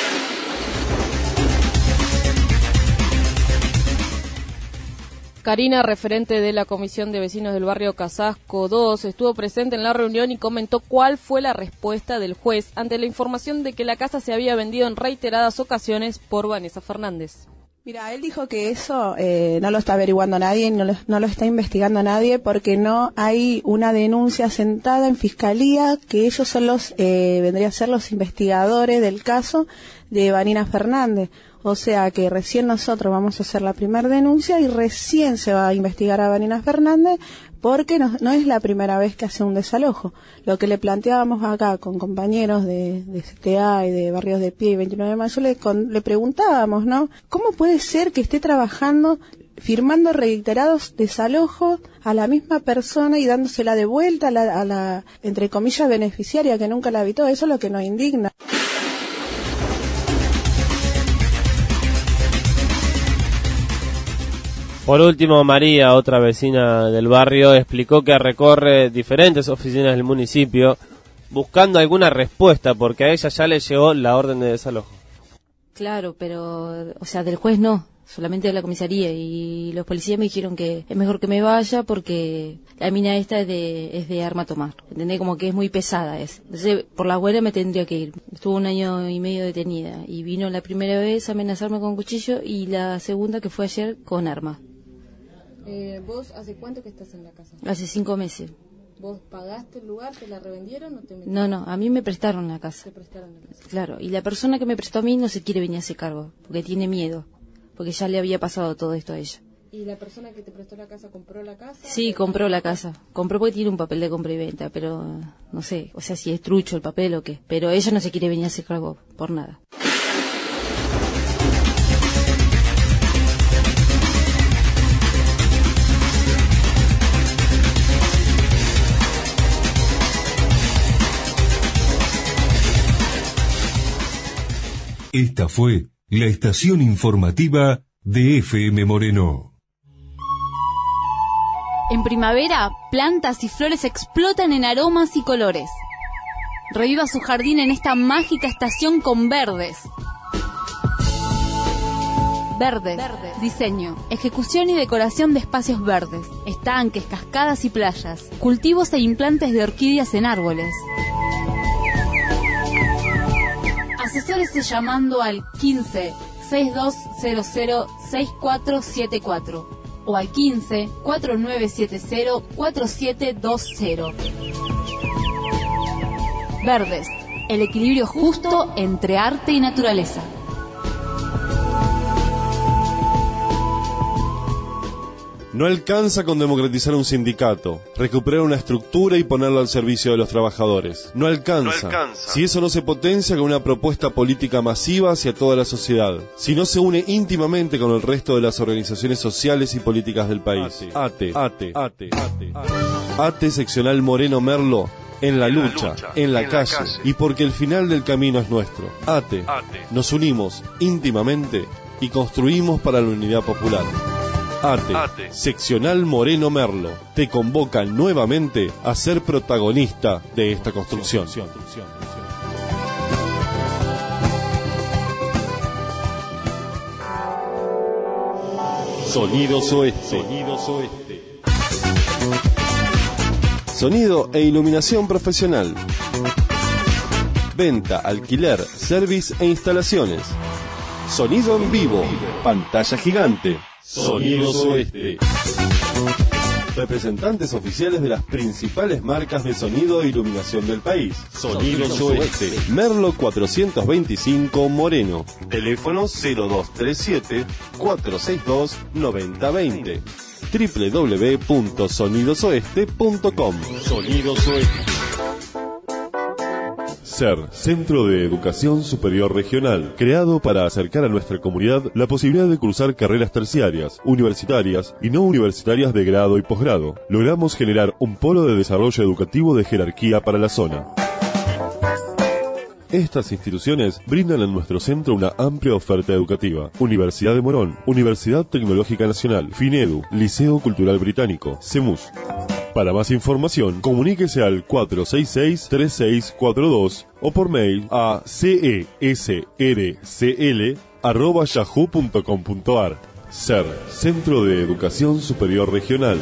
Karina, referente de la Comisión de Vecinos del barrio Casasco dos, estuvo presente en la reunión y comentó cuál fue la respuesta del juez ante la información de que la casa se había vendido en reiteradas ocasiones por Vanessa Fernández. Mira, él dijo que eso eh, no lo está averiguando nadie, no lo, no lo está investigando nadie porque no hay una denuncia sentada en fiscalía, que ellos son los, eh, vendrían a ser los investigadores del caso de Vanessa Fernández. O sea que recién nosotros vamos a hacer la primera denuncia y recién se va a investigar a Vanessa Fernández porque no, no es la primera vez que hace un desalojo. Lo que le planteábamos acá con compañeros de, de C T A y de Barrios de Pie y veintinueve de mayo, le, con, le preguntábamos, ¿no? ¿Cómo puede ser que esté trabajando, firmando reiterados desalojos a la misma persona y dándosela de vuelta a la, a la, entre comillas, beneficiaria que nunca la habitó? Eso es lo que nos indigna. Por último, María, otra vecina del barrio, explicó que recorre diferentes oficinas del municipio buscando alguna respuesta porque a ella ya le llegó la orden de desalojo. Claro, pero, o sea, del juez no, solamente de la comisaría, y los policías me dijeron que es mejor que me vaya porque la mina esta es de, es de arma tomar, ¿entendés? Como que es muy pesada es. Entonces, por la abuela me tendría que ir. Estuvo un año y medio detenida y vino la primera vez a amenazarme con cuchillo y la segunda, que fue ayer, con arma. Eh, ¿Vos hace cuánto que estás en la casa? Hace cinco meses. ¿Vos pagaste el lugar, te la revendieron o te metieron? No, no, a mí me prestaron la casa. Te prestaron la casa. Claro, y la persona que me prestó a mí no se quiere venir a ese cargo, porque tiene miedo, porque ya le había pasado todo esto a ella. ¿Y la persona que te prestó la casa compró la casa? Sí, compró la casa. Compró porque tiene un papel de compra y venta, pero no sé, o sea, si es trucho el papel o qué. Pero ella no se quiere venir a ese cargo por nada. Esta fue la estación informativa de F M Moreno. En primavera, plantas y flores explotan en aromas y colores. Reviva su jardín en esta mágica estación con Verdes. Verdes, Verdes. Diseño, ejecución y decoración de espacios verdes, estanques, cascadas y playas, cultivos e implantes de orquídeas en árboles. Asesórese llamando al quince, sesenta y dos cero cero, sesenta y cuatro setenta y cuatro o al quince, cuarenta y nueve setenta, cuarenta y siete veinte. Verdes, el equilibrio justo entre arte y naturaleza. No alcanza con democratizar un sindicato, recuperar una estructura y ponerlo al servicio de los trabajadores. No alcanza, no alcanza. Si eso no se potencia con una propuesta política masiva hacia toda la sociedad. Si no se une íntimamente con el resto de las organizaciones sociales y políticas del país. ATE, ATE, ATE, ATE, ATE. ATE seccional Moreno Merlo. En la lucha, en la calle, y porque el final del camino es nuestro. ATE, nos unimos íntimamente y construimos para la unidad popular. ATE, ATE, seccional Moreno Merlo, te convoca nuevamente a ser protagonista de esta construcción. Sonidos Oeste. Sonidos Oeste. Sonido e iluminación profesional. Venta, alquiler, service e instalaciones. Sonido en vivo. Pantalla gigante. Sonidos Oeste. Representantes oficiales de las principales marcas de sonido e iluminación del país. Sonidos Oeste. Merlo cuatrocientos veinticinco Moreno. Teléfono cero dos tres siete, cuatro seis dos, nueve cero dos cero. doble u doble u doble u punto sonidos oeste punto com. Sonidos Oeste. SER, Centro de Educación Superior Regional, creado para acercar a nuestra comunidad la posibilidad de cursar carreras terciarias, universitarias y no universitarias de grado y posgrado. Logramos generar un polo de desarrollo educativo de jerarquía para la zona. Estas instituciones brindan en nuestro centro una amplia oferta educativa. Universidad de Morón, Universidad Tecnológica Nacional, FINEDU, Liceo Cultural Británico, CEMUS. Para más información, comuníquese al cuatro seis seis, tres seis cuatro dos o por mail a cesrcl arroba yahoo punto com punto ar. SER, Centro de Educación Superior Regional.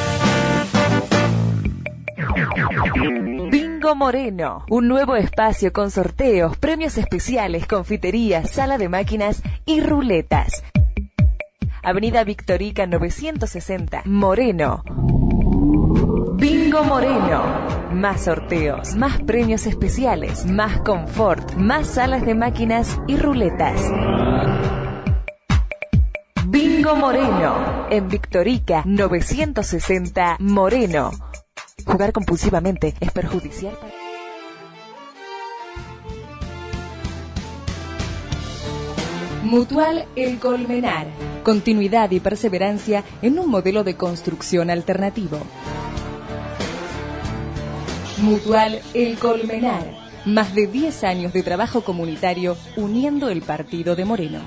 Bingo Moreno, un nuevo espacio con sorteos, premios especiales, confiterías, sala de máquinas y ruletas. Avenida Victorica novecientos sesenta, Moreno. Bingo Moreno. Más sorteos, más premios especiales, más confort, más salas de máquinas y ruletas. Bingo Moreno. En Victorica novecientos sesenta, Moreno. Jugar compulsivamente es perjudicial para... Mutual El Colmenar. Continuidad y perseverancia en un modelo de construcción alternativo. Mutual El Colmenar. Más de diez años de trabajo comunitario uniendo el partido de Moreno.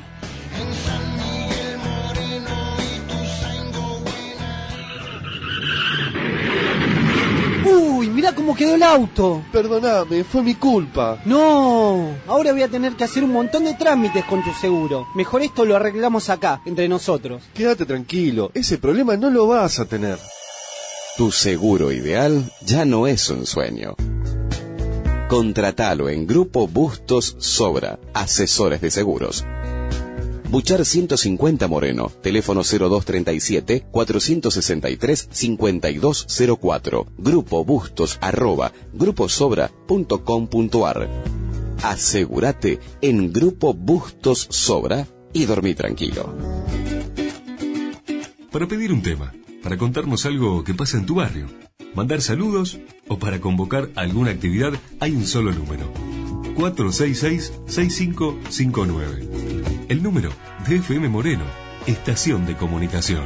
Uy, mirá cómo quedó el auto. Perdóname, fue mi culpa. No, ahora voy a tener que hacer un montón de trámites con tu seguro. Mejor esto lo arreglamos acá, entre nosotros. Quédate tranquilo, ese problema no lo vas a tener. Tu seguro ideal ya no es un sueño. Contratalo en Grupo Bustos Sobra, asesores de seguros. Buchar ciento cincuenta Moreno, teléfono cero dos treinta y siete, cuatrocientos sesenta y tres, cincuenta y dos cero cuatro, grupo bustos arroba gruposobra punto com punto ar. Asegúrate en Grupo Bustos Sobra y dormí tranquilo. Para pedir un tema, para contarnos algo que pasa en tu barrio, mandar saludos o para convocar alguna actividad, hay un solo número: cuatro seis seis, seis cinco cinco nueve. El número de F M Moreno, estación de comunicación.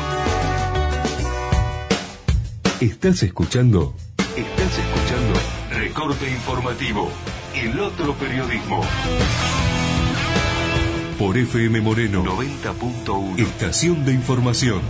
¿Estás escuchando? Estás escuchando Recorte Informativo, el otro periodismo. Por F M Moreno noventa punto uno, estación de información.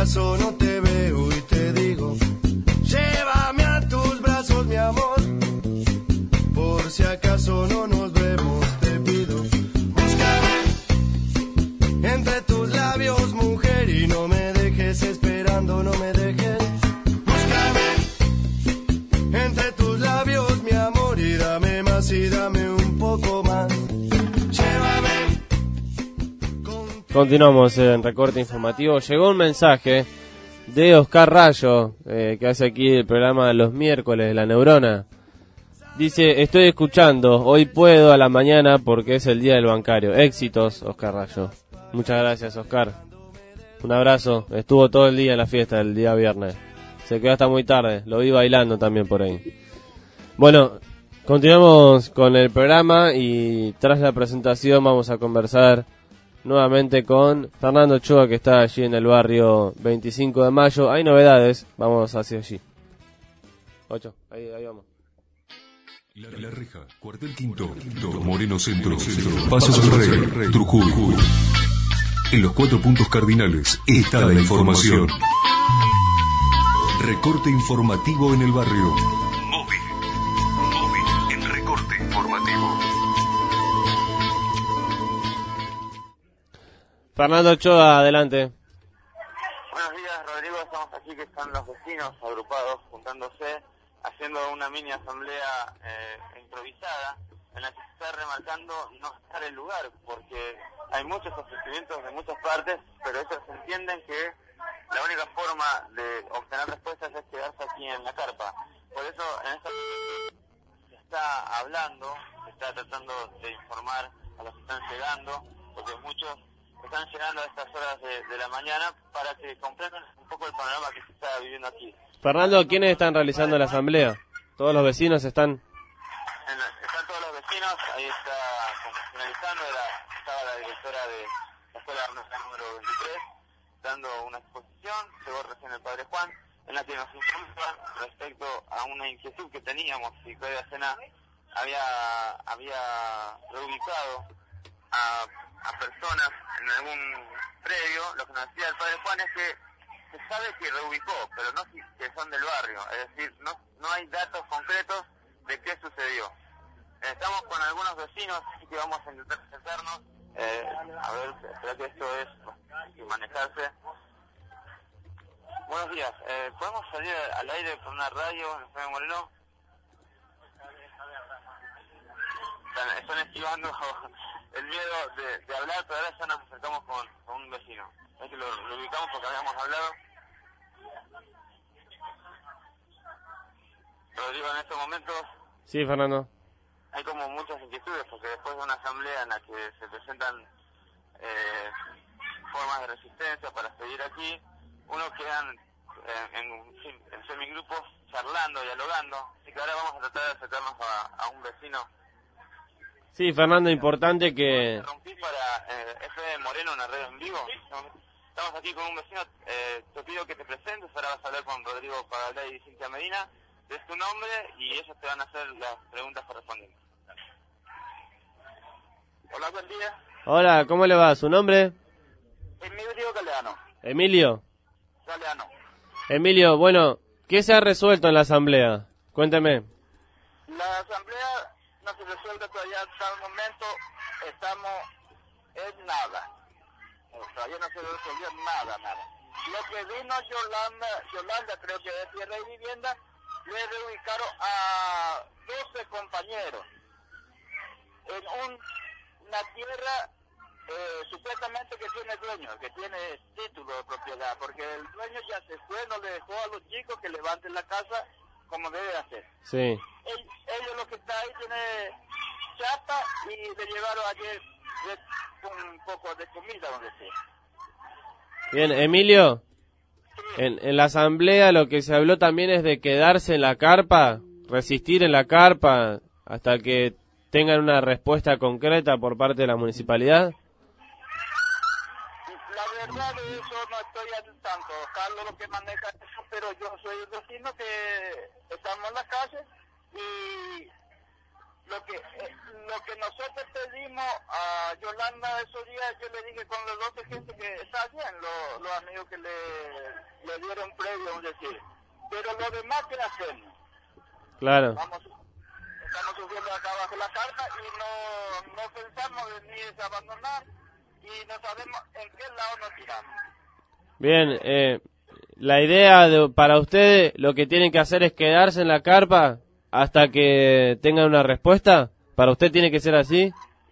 acaso no te veo y te digo, llévame a tus brazos, mi amor. Por si acaso no nos vemos, te pido, búscame entre tus labios, mujer, y no me dejes esperando, no me dejes. Búscame entre tus labios, mi amor, y dame más y dame un poco más. Llévame. Continuamos en Recorte Informativo. Llegó un mensaje de Oscar Rayo, eh, que hace aquí el programa los miércoles de La Neurona. Dice, estoy escuchando, hoy puedo a la mañana porque es el día del bancario. Éxitos, Oscar Rayo. Muchas gracias, Oscar. Un abrazo. Estuvo todo el día en la fiesta el día viernes. Se quedó hasta muy tarde. Lo vi bailando también por ahí. Bueno, continuamos con el programa y tras la presentación vamos a conversar nuevamente con Fernando Ochoa, que está allí en el barrio veinticinco de mayo. Hay novedades, vamos hacia allí. Ocho, ahí, ahí vamos. La, la Reja, Cuartel Quinto, Moreno Centro, Paso del Rey, Trujillo. En los cuatro puntos cardinales está la información. Recorte informativo en el barrio. Móvil. Móvil en recorte informativo. Fernando Ochoa, adelante. Buenos días, Rodrigo. Estamos aquí que están los vecinos agrupados, juntándose, haciendo una mini asamblea eh, improvisada en la que se está remarcando no estar el lugar, porque hay muchos ofrecimientos de muchas partes, pero ellos entienden que la única forma de obtener respuestas es quedarse aquí en la carpa. Por eso en esta se está hablando, se está tratando de informar a los que están llegando, porque muchos están llegando a estas horas de, de la mañana para que comprendan un poco el panorama que se está viviendo aquí. Fernando, ¿quiénes están realizando la asamblea? ¿Todos los vecinos están? En la, están todos los vecinos, ahí está finalizando, era, estaba la directora de la escuela número veintitrés dando una exposición, llegó recién el padre Juan, en la que nos informan respecto a una inquietud que teníamos, y Claudia Sena había, había reubicado a, a personas en algún predio. Lo que nos decía el padre Juan es que se sabe que reubicó, pero no si que son del barrio, es decir, no, no hay datos concretos de qué sucedió. Estamos con algunos vecinos, así que vamos a intentar sentarnos, eh, a ver, espera que esto es y manejarse. Buenos días, eh, ¿podemos salir al aire por una radio en F M Moreno? Están, están esquivando el miedo de, de hablar, pero ahora ya nos acercamos con, con un vecino. Es que lo, lo ubicamos porque habíamos hablado. Rodrigo, en estos momentos... Sí, Fernando. Hay como muchas inquietudes, porque después de una asamblea en la que se presentan eh, formas de resistencia para seguir aquí, uno quedan eh, en, en, en semigrupos charlando, dialogando, así que ahora vamos a tratar de acercarnos a, a un vecino. Sí, Fernando, importante que... Rompí para eh, F M Moreno, una red en vivo. Estamos aquí con un vecino, eh, te pido que te presentes, ahora vas a hablar con Rodrigo Pagablay y Cintia Medina, des tu nombre y ellos te van a hacer las preguntas correspondientes. Hola, buen día. Hola, ¿cómo le va? ¿Su nombre? Emilio Galeano. Emilio. Galeano. Emilio, bueno, ¿qué se ha resuelto en la asamblea? Cuénteme. La asamblea no se resuelve todavía hasta el momento, estamos en nada. Todavía no se resolvió nada, nada. Lo que vino Yolanda, Yolanda creo que de Tierra y Vivienda, le reubicaron a doce compañeros en un, una tierra eh, supuestamente que tiene dueño, que tiene título de propiedad, porque el dueño ya se fue, no le dejó a los chicos que levanten la casa como debe hacer. Sí. El, ellos lo que está ahí tiene chapa y le llevaron ayer de, un poco de comida donde sea. Bien, Emilio, en, en la asamblea lo que se habló también es de quedarse en la carpa, resistir en la carpa hasta que tengan una respuesta concreta por parte de la municipalidad. La verdad de eso no estoy al tanto, Carlos lo que maneja eso, pero yo soy el vecino que estamos en la calle y lo que eh, lo que nosotros pedimos a Yolanda esos días, yo le dije con los doce gente que está bien, lo, los amigos que le, le dieron previo, es decir. Pero lo demás, ¿qué hacemos? Claro. Vamos, estamos subiendo acá abajo la carta y no, no pensamos en ni desabandonar y no sabemos en qué lado nos tiramos. Bien, eh, la idea de, para ustedes, lo que tienen que hacer es quedarse en la carpa hasta que tengan una respuesta. ¿Para usted tiene que ser así? Y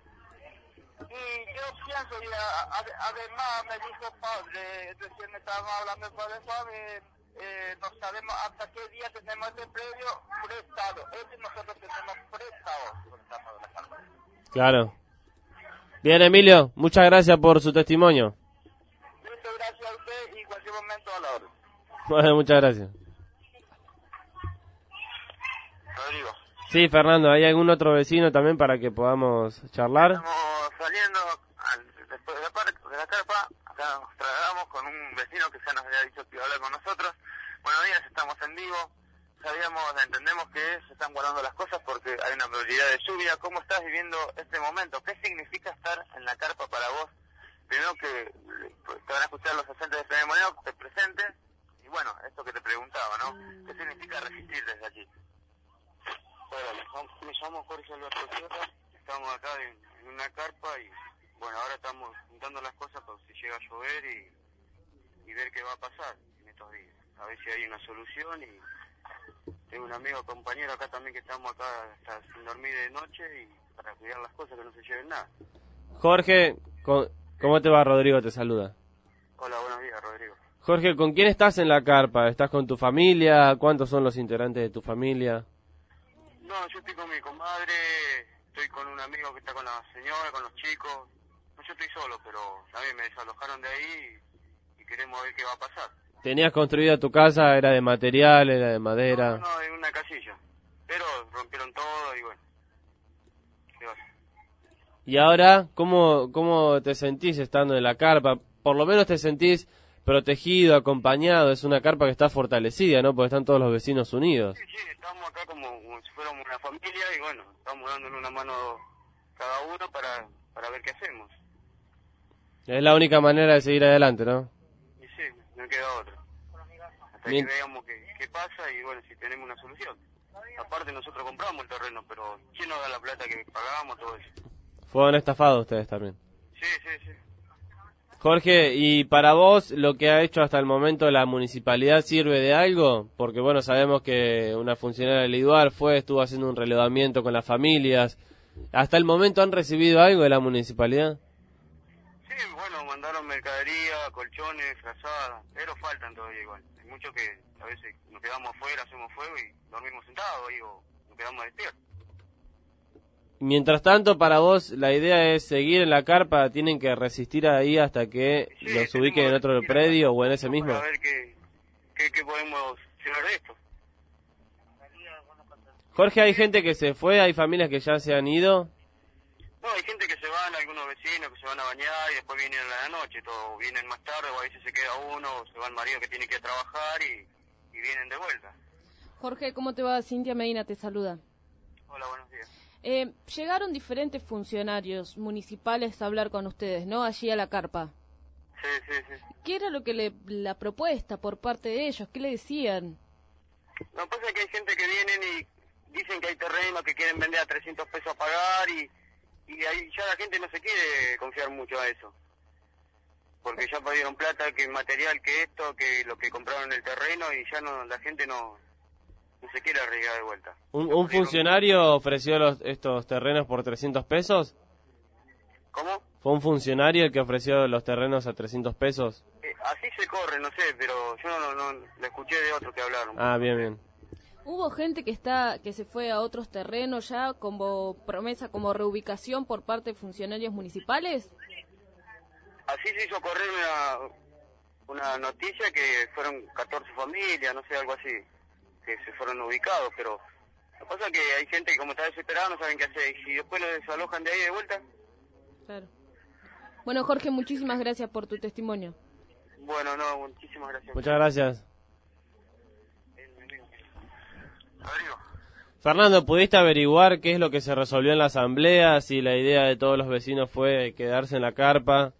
yo pienso, y a, a, además me dijo padre, recién estábamos hablando de padre Fabe, eh, no sabemos hasta qué día tenemos este previo prestado. Este nosotros tenemos prestado. Claro. Bien, Emilio, muchas gracias por su testimonio. Muchas gracias a usted y cualquier momento a la hora. Bueno, muchas gracias. Rodrigo. Sí, Fernando, ¿hay algún otro vecino también para que podamos charlar? Estamos saliendo al, después de la, par, de la carpa, acá nos trasladamos con un vecino que ya nos había dicho que iba a hablar con nosotros. Buenos días, estamos en vivo. Sabíamos, entendemos que se están guardando las cosas porque hay una probabilidad de lluvia. ¿Cómo estás viviendo este momento? ¿Qué significa estar en la carpa para vos? Primero que te van a escuchar los agentes de F M Moreno, te presentes. Y bueno, esto que te preguntaba, ¿no? ¿Qué significa resistir desde allí? Bueno, me llamo Jorge Alberto Sierra, estamos acá en, en una carpa y bueno, ahora estamos juntando las cosas para si llega a llover y, y ver qué va a pasar en estos días. A ver si hay una solución y tengo un amigo, compañero acá también que estamos acá hasta sin dormir de noche y para cuidar las cosas que no se lleven nada. Jorge, ¿cómo te va? Rodrigo te saluda. Hola, buenos días, Rodrigo. Jorge, ¿con quién estás en la carpa? ¿Estás con tu familia? ¿Cuántos son los integrantes de tu familia? No, yo estoy con mi comadre, estoy con un amigo que está con la señora, con los chicos. No, yo estoy solo, pero también me desalojaron de ahí y, y queremos ver qué va a pasar. ¿Tenías construida tu casa? ¿Era de material? ¿Era de madera? No, no, no, en una casilla. Pero rompieron todo y bueno. ¿Qué va a hacer? ¿Y ahora cómo, cómo te sentís estando en la carpa? Por lo menos te sentís protegido, acompañado. Es una carpa que está fortalecida, ¿no? Porque están todos los vecinos unidos. Sí, sí, estamos acá como, como si fuéramos una familia y bueno, estamos dándole una mano cada uno para, para ver qué hacemos. Es la única manera de seguir adelante, ¿no? Y sí, no queda otra. Hasta Bien. que veamos qué, qué pasa y bueno, si tenemos una solución. Aparte nosotros compramos el terreno, pero ¿quién nos da la plata que pagamos, todo eso? Fueron estafados ustedes también. Sí, sí, sí. Jorge, ¿y para vos lo que ha hecho hasta el momento la municipalidad sirve de algo? Porque bueno, sabemos que una funcionaria del IDUAR fue, estuvo haciendo un relevamiento con las familias. ¿Hasta el momento han recibido algo de la municipalidad? Sí, bueno, mandaron mercadería, colchones, frazadas, pero faltan todavía igual. Hay mucho que a veces nos quedamos afuera, hacemos fuego y dormimos sentados ahí o nos quedamos despiertos. Mientras tanto, para vos, la idea es seguir en la carpa, tienen que resistir ahí hasta que Sí, los ubiquen en otro predio o en ese mismo. Para ver qué, qué, qué podemos llevar de esto. Jorge, ¿hay gente que se fue? ¿Hay familias que ya se han ido? No, hay gente que se van, algunos vecinos que se van a bañar y después vienen a la noche, todos vienen más tarde o a veces se queda uno, o se va el marido que tiene que trabajar y, y vienen de vuelta. Jorge, ¿cómo te va? Cintia Medina te saluda. Hola, buenos días. Eh, llegaron diferentes funcionarios municipales a hablar con ustedes, ¿no? Allí a la carpa. Sí, sí, sí. ¿Qué era lo que le, la propuesta por parte de ellos? ¿Qué le decían? Lo que pasa es que hay gente que vienen y dicen que hay terreno que quieren vender a trescientos pesos a pagar y, y ahí ya la gente no se quiere confiar mucho a eso. Porque ya pidieron plata, que material, que esto, que lo que compraron en el terreno y ya no la gente no, no se quiere arriesgar de vuelta. ¿Un, un funcionario ofreció los, estos terrenos por trescientos pesos? ¿Cómo? ¿Fue un funcionario el que ofreció los terrenos a trescientos pesos? Eh, así se corre, no sé, pero yo no, no, no lo escuché de otros que hablaron. Ah, bien, bien. ¿Hubo gente que está que se fue a otros terrenos ya como promesa, como reubicación por parte de funcionarios municipales? Así se hizo correr una, una noticia que fueron catorce familias, no sé, algo así, que se fueron ubicados, pero lo que pasa es que hay gente que como está desesperada no saben qué hacer, y si después lo desalojan de ahí de vuelta. Claro. Bueno, Jorge, muchísimas gracias por tu testimonio. Bueno, no, muchísimas gracias. Muchas gracias. Rodrigo. Fernando, ¿pudiste averiguar qué es lo que se resolvió en la asamblea? Si la idea de todos los vecinos fue quedarse en la carpa.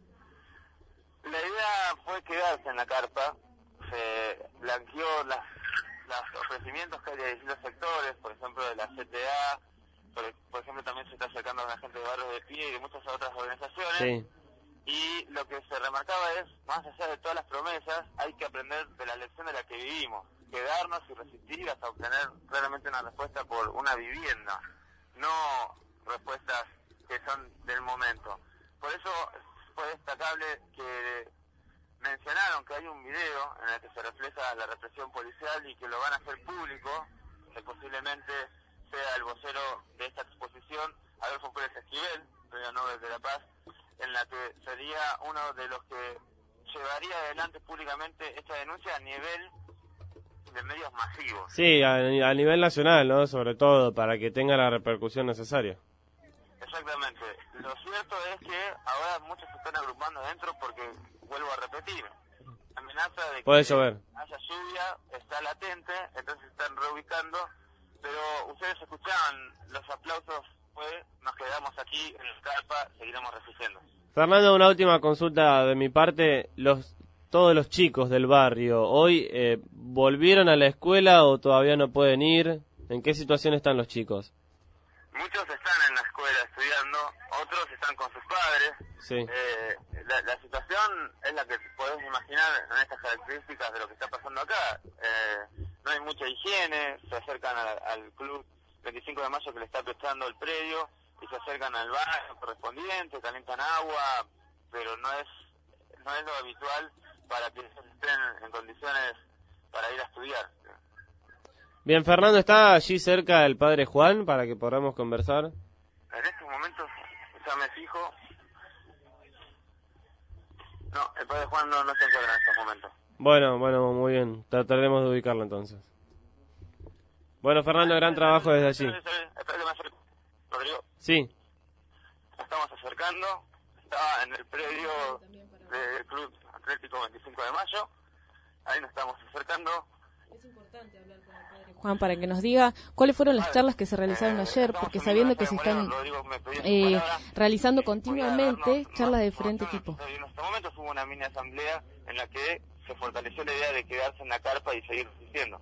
La idea fue quedarse en la carpa. Se blanqueó las, los ofrecimientos que hay de distintos sectores, por ejemplo de la C T A, por, por ejemplo también se está acercando a la gente de Barrios de Pie y de muchas otras organizaciones. Sí. Y lo que se remarcaba es, más allá de todas las promesas, hay que aprender de la lección de la que vivimos, quedarnos y resistir hasta obtener claramente una respuesta por una vivienda, no respuestas que son del momento. Por eso fue destacable que mencionaron que hay un video en el que se refleja la represión policial y que lo van a hacer público, que posiblemente sea el vocero de esta exposición, Adolfo Pérez Esquivel, Premio Nobel de la Paz, en la que sería uno de los que llevaría adelante públicamente esta denuncia a nivel de medios masivos. Sí, a, a nivel nacional, ¿no? Sobre todo, para que tenga la repercusión necesaria. Exactamente. Lo cierto es que ahora muchos se están agrupando adentro porque, vuelvo a repetir, la amenaza de que Puede llover. haya lluvia está latente, entonces se están reubicando, pero ustedes escuchaban los aplausos, fue, nos quedamos aquí en el carpa, seguiremos resistiendo. Fernando, una última consulta de mi parte. Los Todos los chicos del barrio, ¿hoy eh, volvieron a la escuela o todavía no pueden ir? ¿En qué situación están los chicos? Muchos están en la escuela estudiando, otros están con sus padres. Sí. Eh, la, la situación es la que podés imaginar en estas características de lo que está pasando acá. Eh, no hay mucha higiene, se acercan a, al club veinticinco de mayo que le está prestando el predio y se acercan al baño correspondiente, calientan agua, pero no es, no es lo habitual para que estén en condiciones para ir a estudiar. Bien, Fernando, ¿está allí cerca el padre Juan para que podamos conversar? En estos momentos, ya me fijo... No, el padre Juan no, no se encuentra en estos momentos. Bueno, bueno, muy bien. Trataremos de ubicarlo entonces. Bueno, Fernando, gran trabajo desde allí. Espera que me acerque. Rodrigo. Sí. Estamos acercando. Estaba en el predio del Club Atlético veinticinco de mayo. Ahí nos estamos acercando. Es importante hablar con el padre Juan para que nos diga cuáles fueron las charlas que se realizaron ayer, porque sabiendo que se están eh, realizando continuamente charlas de diferente tipo. En estos momentos hubo una mini asamblea en la que se fortaleció la idea de quedarse en la carpa y seguir resistiendo.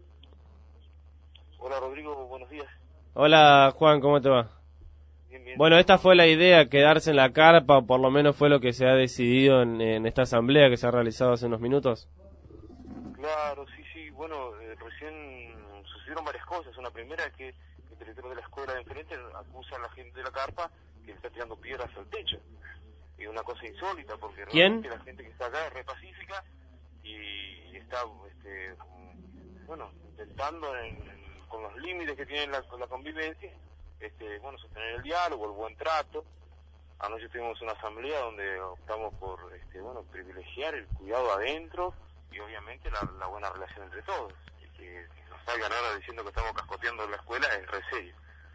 Hola Rodrigo, buenos días. Hola Juan, ¿cómo te va? Bien, bien. Bueno, esta fue la idea, quedarse en la carpa, o por lo menos fue lo que se ha decidido en, en esta asamblea que se ha realizado hace unos minutos. Claro, sí, sí, bueno, eh, recién sucedieron varias cosas. Una primera es que el director de la escuela de enfrente acusa a la gente de la carpa que le está tirando piedras al techo. Y una cosa insólita, porque ¿Quién? realmente la gente que está acá es re pacífica y, y está, este, bueno, intentando en, en, con los límites que tiene la, la convivencia, este, bueno, sostener el diálogo, el buen trato. Anoche tuvimos una asamblea donde optamos por, este, bueno, privilegiar el cuidado adentro y obviamente la, la buena relación entre todos. Y que nos salgan ahora diciendo que estamos cascoteando la escuela es re serio.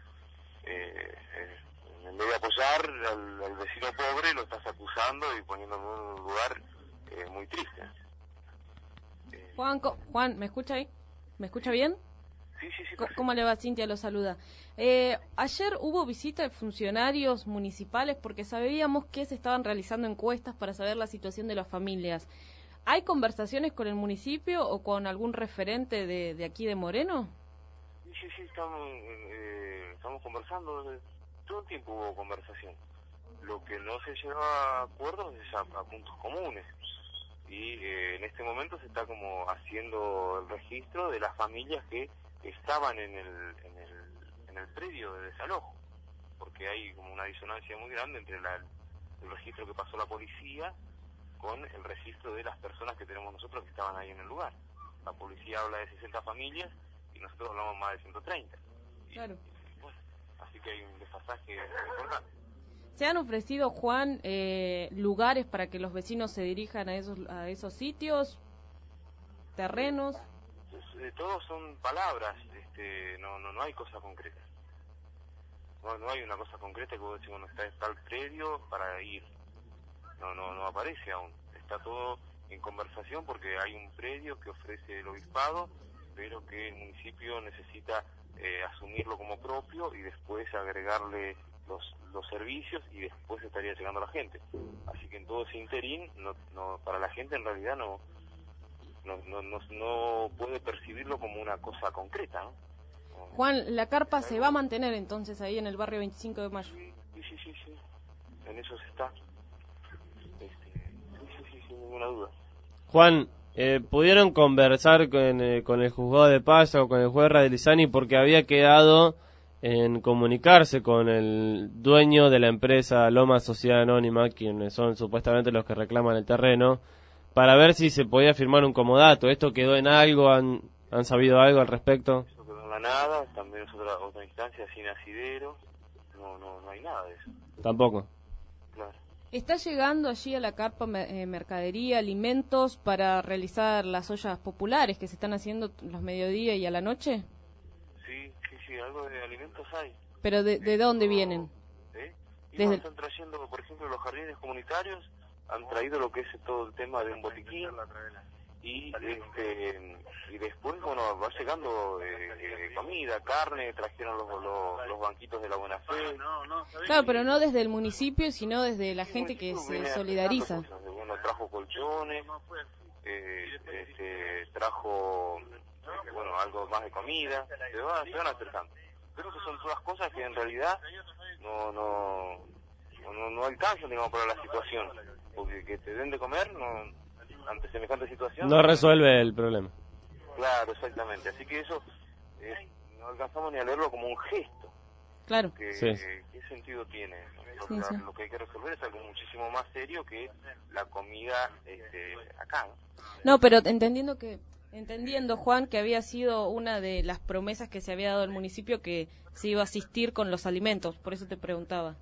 Eh, eh, en vez de apoyar al, al vecino pobre, lo estás acusando y poniéndolo en un lugar eh, muy triste. Eh, Juan, co- Juan, ¿me escucha ahí? ¿Me escucha bien? Sí, sí, sí. Co- ¿Cómo le va? Cintia lo saluda. Eh, ayer hubo visita de funcionarios municipales porque sabíamos que se estaban realizando encuestas para saber la situación de las familias. ¿Hay conversaciones con el municipio o con algún referente de, de aquí de Moreno? Sí, sí, sí, estamos, eh, estamos conversando, desde todo el tiempo hubo conversación. Lo que no se lleva a acuerdos es a, a puntos comunes. Y eh, en este momento se está como haciendo el registro de las familias que estaban en el, en el, en el predio de desalojo. Porque hay como una disonancia muy grande entre la, el registro que pasó la policía con el registro de las personas que tenemos nosotros que estaban ahí en el lugar. La policía habla de sesenta familias y nosotros hablamos más de ciento treinta. Y, claro. Bueno, así que hay un desfasaje muy importante. ¿Se han ofrecido, Juan, eh, lugares para que los vecinos se dirijan a esos a esos sitios, terrenos? Eh, todos son palabras, este, no, no, no hay cosa concreta. No, no hay una cosa concreta que vos decís, bueno, está, está el predio para ir. No, no, no aparece aún. Está todo en conversación porque hay un predio que ofrece el obispado, pero que el municipio necesita eh, asumirlo como propio y después agregarle los, los servicios y después estaría llegando a la gente. Así que en todo ese interín, no, no, para la gente en realidad no, no, no, no, no puede percibirlo como una cosa concreta, ¿no? Juan, la carpa se va a mantener entonces ahí en el barrio veinticinco de mayo. Sí, sí, sí, sí. En eso se está. Este, sí, sí, sí, sin ninguna duda. Juan, eh, ¿pudieron conversar con, eh, con el juzgado de paz o con el juez Radilizani porque había quedado en comunicarse con el dueño de la empresa Loma Sociedad Anónima, quienes son supuestamente los que reclaman el terreno, para ver si se podía firmar un comodato? ¿Esto quedó en algo? ¿Han, han sabido algo al respecto? La nada, también es otra, otra instancia sin asidero, no, no, no hay nada de eso. Tampoco. Claro. ¿Está llegando allí a la carpa eh, mercadería, alimentos para realizar las ollas populares que se están haciendo los mediodía y a la noche? Sí, sí, sí, algo de alimentos hay. ¿Pero de, de dónde vienen? ¿Eh? Y Desde... están trayendo, por ejemplo, los jardines comunitarios, han traído lo que es todo el tema de un botiquín. Y este y después, bueno, va llegando eh, eh, comida, carne, trajeron los, los, los banquitos de la buena fe. Claro, pero no desde el municipio, sino desde la gente que se solidariza. Bueno, trajo colchones, eh, este, trajo, bueno, algo más de comida, se van, se van acercando. Pero que son todas cosas que en realidad no no no, no alcanzan, digamos, para la situación. Porque que te den de comer, no... ante semejante situación no resuelve el problema. Claro, exactamente. Así que eso eh, no alcanzamos ni a leerlo como un gesto. Claro. Que, sí. eh, ¿Qué sentido tiene? Lo, sí, la, sí. lo que hay que resolver es algo muchísimo más serio que la comida este, acá, ¿no? No, pero entendiendo que entendiendo, Juan, que había sido una de las promesas que se había dado al municipio que se iba a asistir con los alimentos, por eso te preguntaba.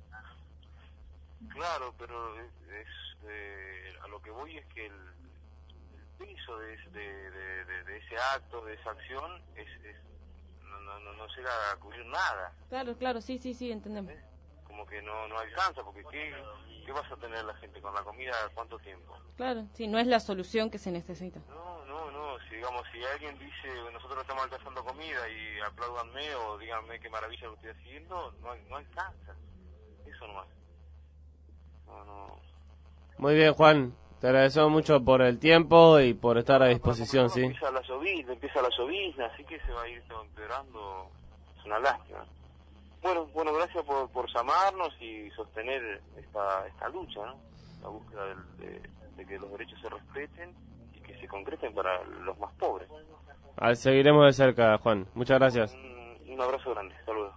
Claro, pero es, es eh, a lo que voy es que el, el peso de, de, de, de, de ese acto, de esa acción, es, es no, no, no, no llega a cubrir nada. Claro, claro, sí, sí, sí, entendemos. ¿Eh? Como que no, no alcanza, porque ¿qué, ¿qué vas a tener la gente con la comida cuánto tiempo? Claro, sí, no es la solución que se necesita. No, no, no, si digamos, si alguien dice, nosotros estamos alcanzando comida y apláudanme o díganme qué maravilla lo estoy haciendo, no, no alcanza. Eso nomás. No, no. Muy bien, Juan. Te agradecemos mucho por el tiempo y por estar a disposición, ¿sí? Empieza la llovizna, empieza la llovizna, así que se va a ir todo empeorando. Es una lástima. Bueno, bueno, gracias por, por llamarnos y sostener esta esta lucha, ¿no? La búsqueda del, de, de que los derechos se respeten y que se concreten para los más pobres. Ah, seguiremos de cerca, Juan. Muchas gracias. Un, un abrazo grande. Saludos.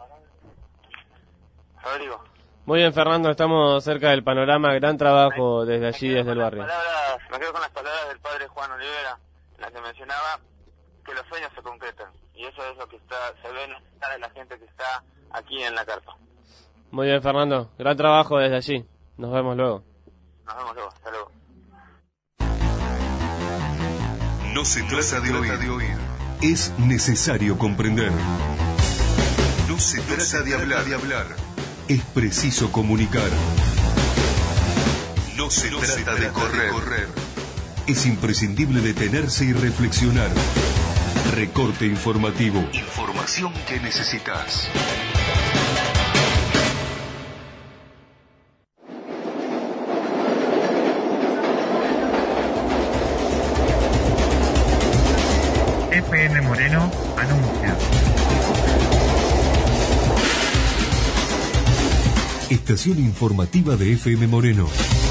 Rodrigo. Muy bien, Fernando, estamos cerca del panorama. Gran trabajo desde allí, desde el barrio. Palabras, me quedo con las palabras del padre Juan Olivera, en las que mencionaba que los sueños se concretan. Y eso es lo que está se ve en la gente que está aquí en la carpa. Muy bien, Fernando. Gran trabajo desde allí. Nos vemos luego. Nos vemos luego. Hasta luego. No se trata de oír, de oír. Es necesario comprender. No se trata de hablar, de hablar. Es preciso comunicar. No se no trata, se trata de, correr. de correr. Es imprescindible detenerse y reflexionar. Recorte informativo. Información que necesitas. F M Moreno anuncia. Estación informativa de F M Moreno.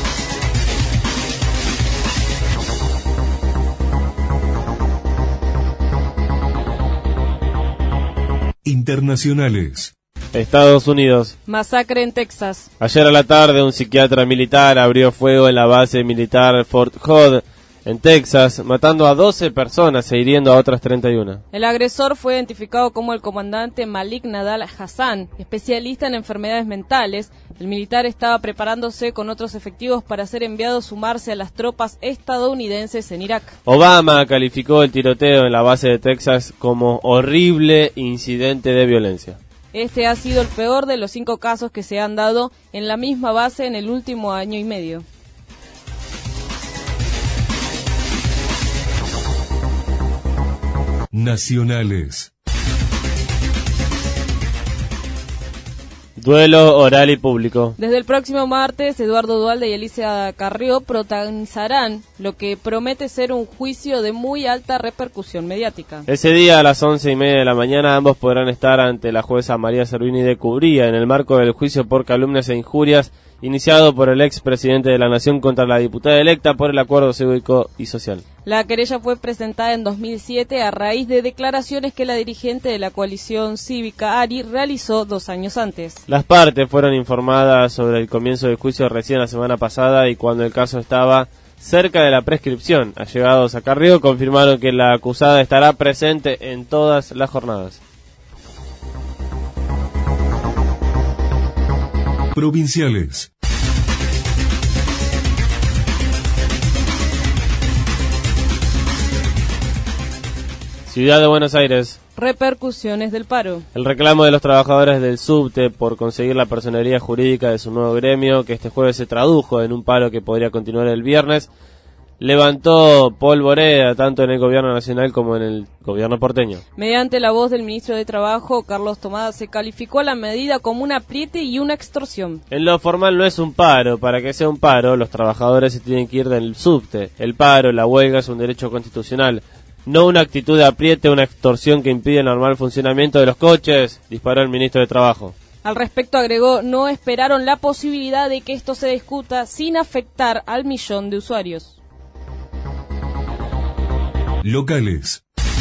Internacionales. Estados Unidos. Masacre en Texas. Ayer a la tarde un psiquiatra militar abrió fuego en la base militar Fort Hood, en Texas, matando a doce personas e hiriendo a otras treinta y una. El agresor fue identificado como el comandante Malik Nadal Hassan, especialista en enfermedades mentales. El militar estaba preparándose con otros efectivos para ser enviado a sumarse a las tropas estadounidenses en Irak. Obama calificó el tiroteo en la base de Texas como horrible incidente de violencia. Este ha sido el peor de los cinco casos que se han dado en la misma base en el último año y medio. Nacionales. Duelo oral y público. Desde el próximo martes, Eduardo Duhalde y Alicia Carrió protagonizarán lo que promete ser un juicio de muy alta repercusión mediática. Ese día, a las once y media de la mañana, ambos podrán estar ante la jueza María Servini de Cubría en el marco del juicio por calumnias e injurias iniciado por el expresidente de la Nación contra la diputada electa por el Acuerdo Cívico y Social. La querella fue presentada en dos mil siete a raíz de declaraciones que la dirigente de la coalición cívica ARI realizó dos años antes. Las partes fueron informadas sobre el comienzo del juicio recién la semana pasada y cuando el caso estaba cerca de la prescripción. Allegados a Carrió confirmaron que la acusada estará presente en todas las jornadas. Provinciales. Ciudad de Buenos Aires. Repercusiones del paro. El reclamo de los trabajadores del subte por conseguir la personería jurídica de su nuevo gremio, que este jueves se tradujo en un paro que podría continuar el viernes, levantó polvoreda tanto en el gobierno nacional como en el gobierno porteño. Mediante la voz del ministro de Trabajo, Carlos Tomada, se calificó la medida como un apriete y una extorsión. En lo formal no es un paro. Para que sea un paro, los trabajadores se tienen que ir del subte. El paro, la huelga, es un derecho constitucional, no una actitud de apriete, una extorsión que impide el normal funcionamiento de los coches, disparó el ministro de Trabajo. Al respecto agregó, no esperaron la posibilidad de que esto se discuta sin afectar al millón de usuarios. Locales.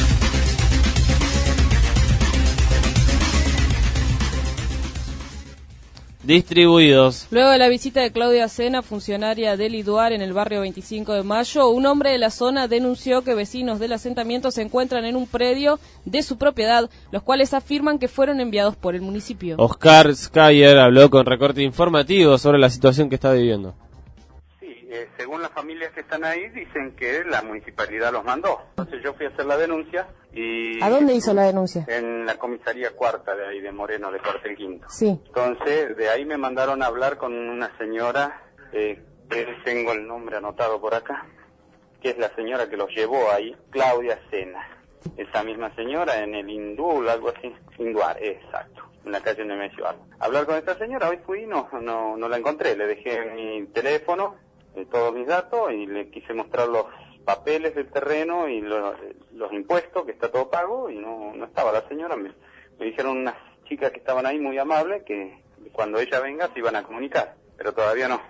Distribuidos. Luego de la visita de Claudia Sena, funcionaria del IDUAR en el barrio veinticinco de mayo, un hombre de la zona denunció que vecinos del asentamiento se encuentran en un predio de su propiedad, los cuales afirman que fueron enviados por el municipio. Oscar Skyer habló con Recorte Informativo sobre la situación que está viviendo. Eh, según las familias que están ahí, dicen que la municipalidad los mandó. Entonces yo fui a hacer la denuncia y... ¿A dónde hizo la denuncia? En la comisaría cuarta de ahí de Moreno, de Cuartel Quinto. Sí. Entonces, de ahí me mandaron a hablar con una señora, eh, que tengo el nombre anotado por acá, que es la señora que los llevó ahí, Claudia Sena. Esa misma señora en el Indul, algo así. Induar, exacto. En la calle Nemesio Alba. Hablar con esta señora, hoy fui y no, no, no la encontré. Le dejé mi teléfono, de todos mis datos, y le quise mostrar los papeles del terreno y lo, los impuestos, que está todo pago, y no, no estaba la señora. Me, me dijeron unas chicas que estaban ahí muy amables que cuando ella venga se iban a comunicar, pero todavía no.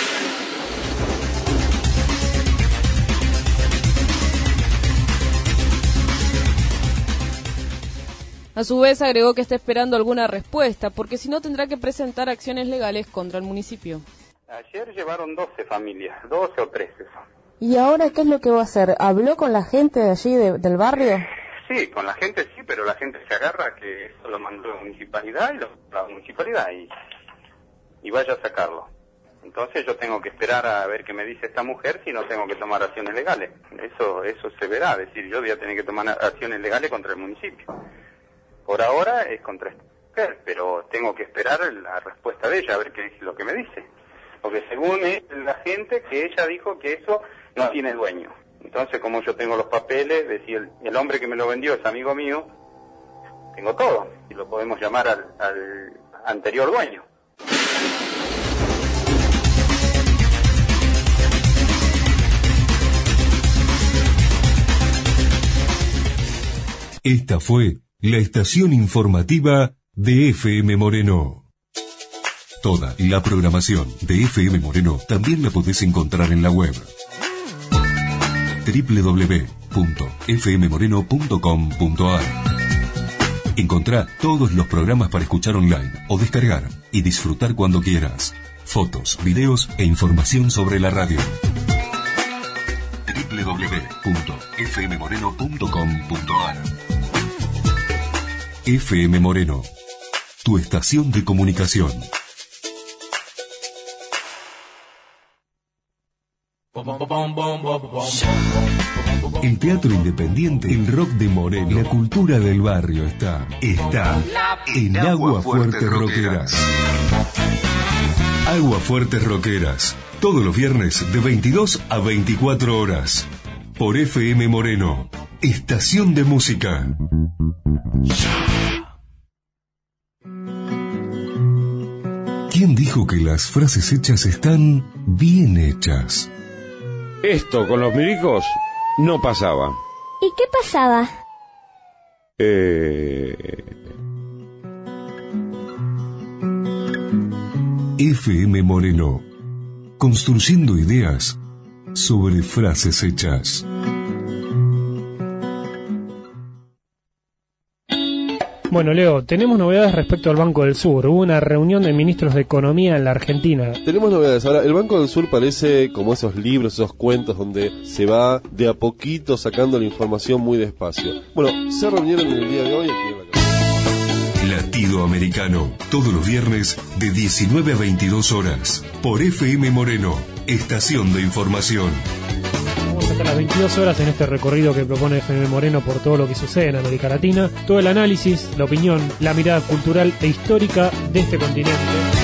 A su vez agregó que está esperando alguna respuesta, porque si no tendrá que presentar acciones legales contra el municipio. Ayer llevaron doce familias, doce o trece son. ¿Y ahora qué es lo que va a hacer? ¿Habló con la gente de allí, de, del barrio? Sí, con la gente sí, pero la gente se agarra que eso lo mandó la municipalidad y lo, la municipalidad y, y vaya a sacarlo. Entonces yo tengo que esperar a ver qué me dice esta mujer, si no tengo que tomar acciones legales. Eso eso se verá, es decir, yo voy a tener que tomar acciones legales contra el municipio. Por ahora es contra esta mujer, pero tengo que esperar la respuesta de ella, a ver qué es lo que me dice. Porque según la gente, que ella dijo que eso no tiene dueño. Entonces, como yo tengo los papeles, decía el, el hombre que me lo vendió es amigo mío, tengo todo. Y lo podemos llamar al, al anterior dueño. Esta fue la estación informativa de F M Moreno. Toda la programación de F M Moreno también la podés encontrar en la web doble u doble u doble u punto f m moreno punto com punto a r. Encontrá todos los programas para escuchar online o descargar y disfrutar cuando quieras. Fotos, videos e información sobre la radio. doble u doble u doble u punto f m moreno punto com punto a r. F M Moreno, tu estación de comunicación. El teatro independiente, el rock de Moreno, la cultura del barrio está, está en Agua Fuerte Rockeras. Agua Fuerte Rockeras, todos los viernes de veintidós a veinticuatro horas, por F M Moreno, estación de música. ¿Quién dijo que las frases hechas están bien hechas? Esto con los milicos no pasaba. ¿Y qué pasaba? Eh... F M Moreno, construyendo ideas sobre frases hechas. Bueno, Leo, tenemos novedades respecto al Banco del Sur. Hubo una reunión de ministros de Economía en la Argentina. Tenemos novedades. Ahora, el Banco del Sur parece como esos libros, esos cuentos donde se va de a poquito sacando la información muy despacio. Bueno, se reunieron en el día de hoy aquí en la casa. Latido Americano, todos los viernes de diecinueve a veintidós horas, por F M Moreno, estación de información. Hasta las veintidós horas en este recorrido que propone F M Moreno por todo lo que sucede en América Latina, todo el análisis, la opinión, la mirada cultural e histórica de este continente.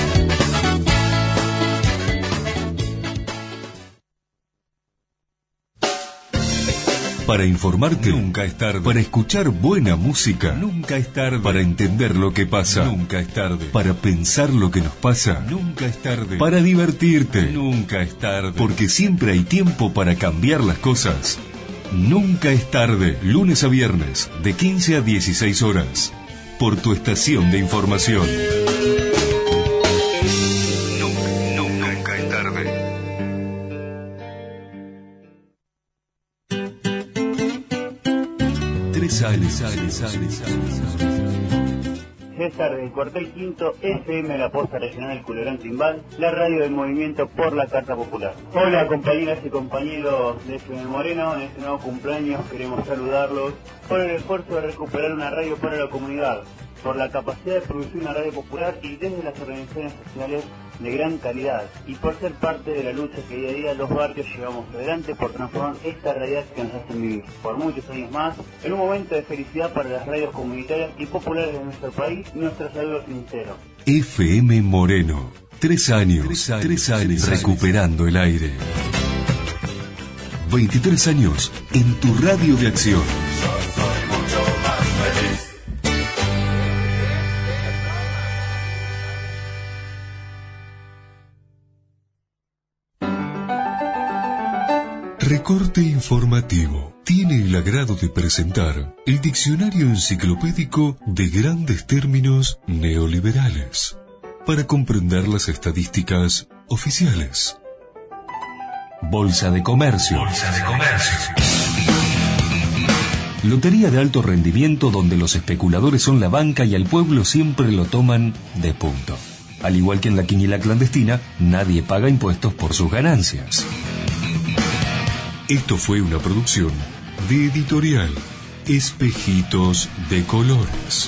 Para informarte nunca es tarde. Para escuchar buena música nunca es tarde. Para entender lo que pasa nunca es tarde. Para pensar lo que nos pasa nunca es tarde. Para divertirte nunca es tarde. Porque siempre hay tiempo para cambiar las cosas. Nunca es tarde. Lunes a viernes de quince a dieciséis horas. Por tu estación de información. Nunca, nunca es tarde. Sale, sale, sale, sale, sale. César del cuartel quinto, F M La Posta Regional Culebrán Timbal, la radio del movimiento por la Carta Popular. Hola compañeras y compañeros de F M Moreno, en este nuevo cumpleaños queremos saludarlos por el esfuerzo de recuperar una radio para la comunidad, por la capacidad de producir una radio popular y desde las organizaciones sociales de gran calidad, y por ser parte de la lucha que día a día los barrios llevamos adelante por transformar esta realidad que nos hacen vivir por muchos años más, en un momento de felicidad para las radios comunitarias y populares de nuestro país y nuestro saludo sincero. F M Moreno, tres años, tres años, tres años, tres años recuperando el aire. veintitrés años en tu radio de acción. Recorte informativo. Tiene el agrado de presentar el diccionario enciclopédico de grandes términos neoliberales para comprender las estadísticas oficiales. Bolsa de comercio. Bolsa de comercio. Lotería de alto rendimiento donde los especuladores son la banca y al pueblo siempre lo toman de punto. Al igual que en la quiniela clandestina, nadie paga impuestos por sus ganancias. Esto fue una producción de Editorial Espejitos de Colores.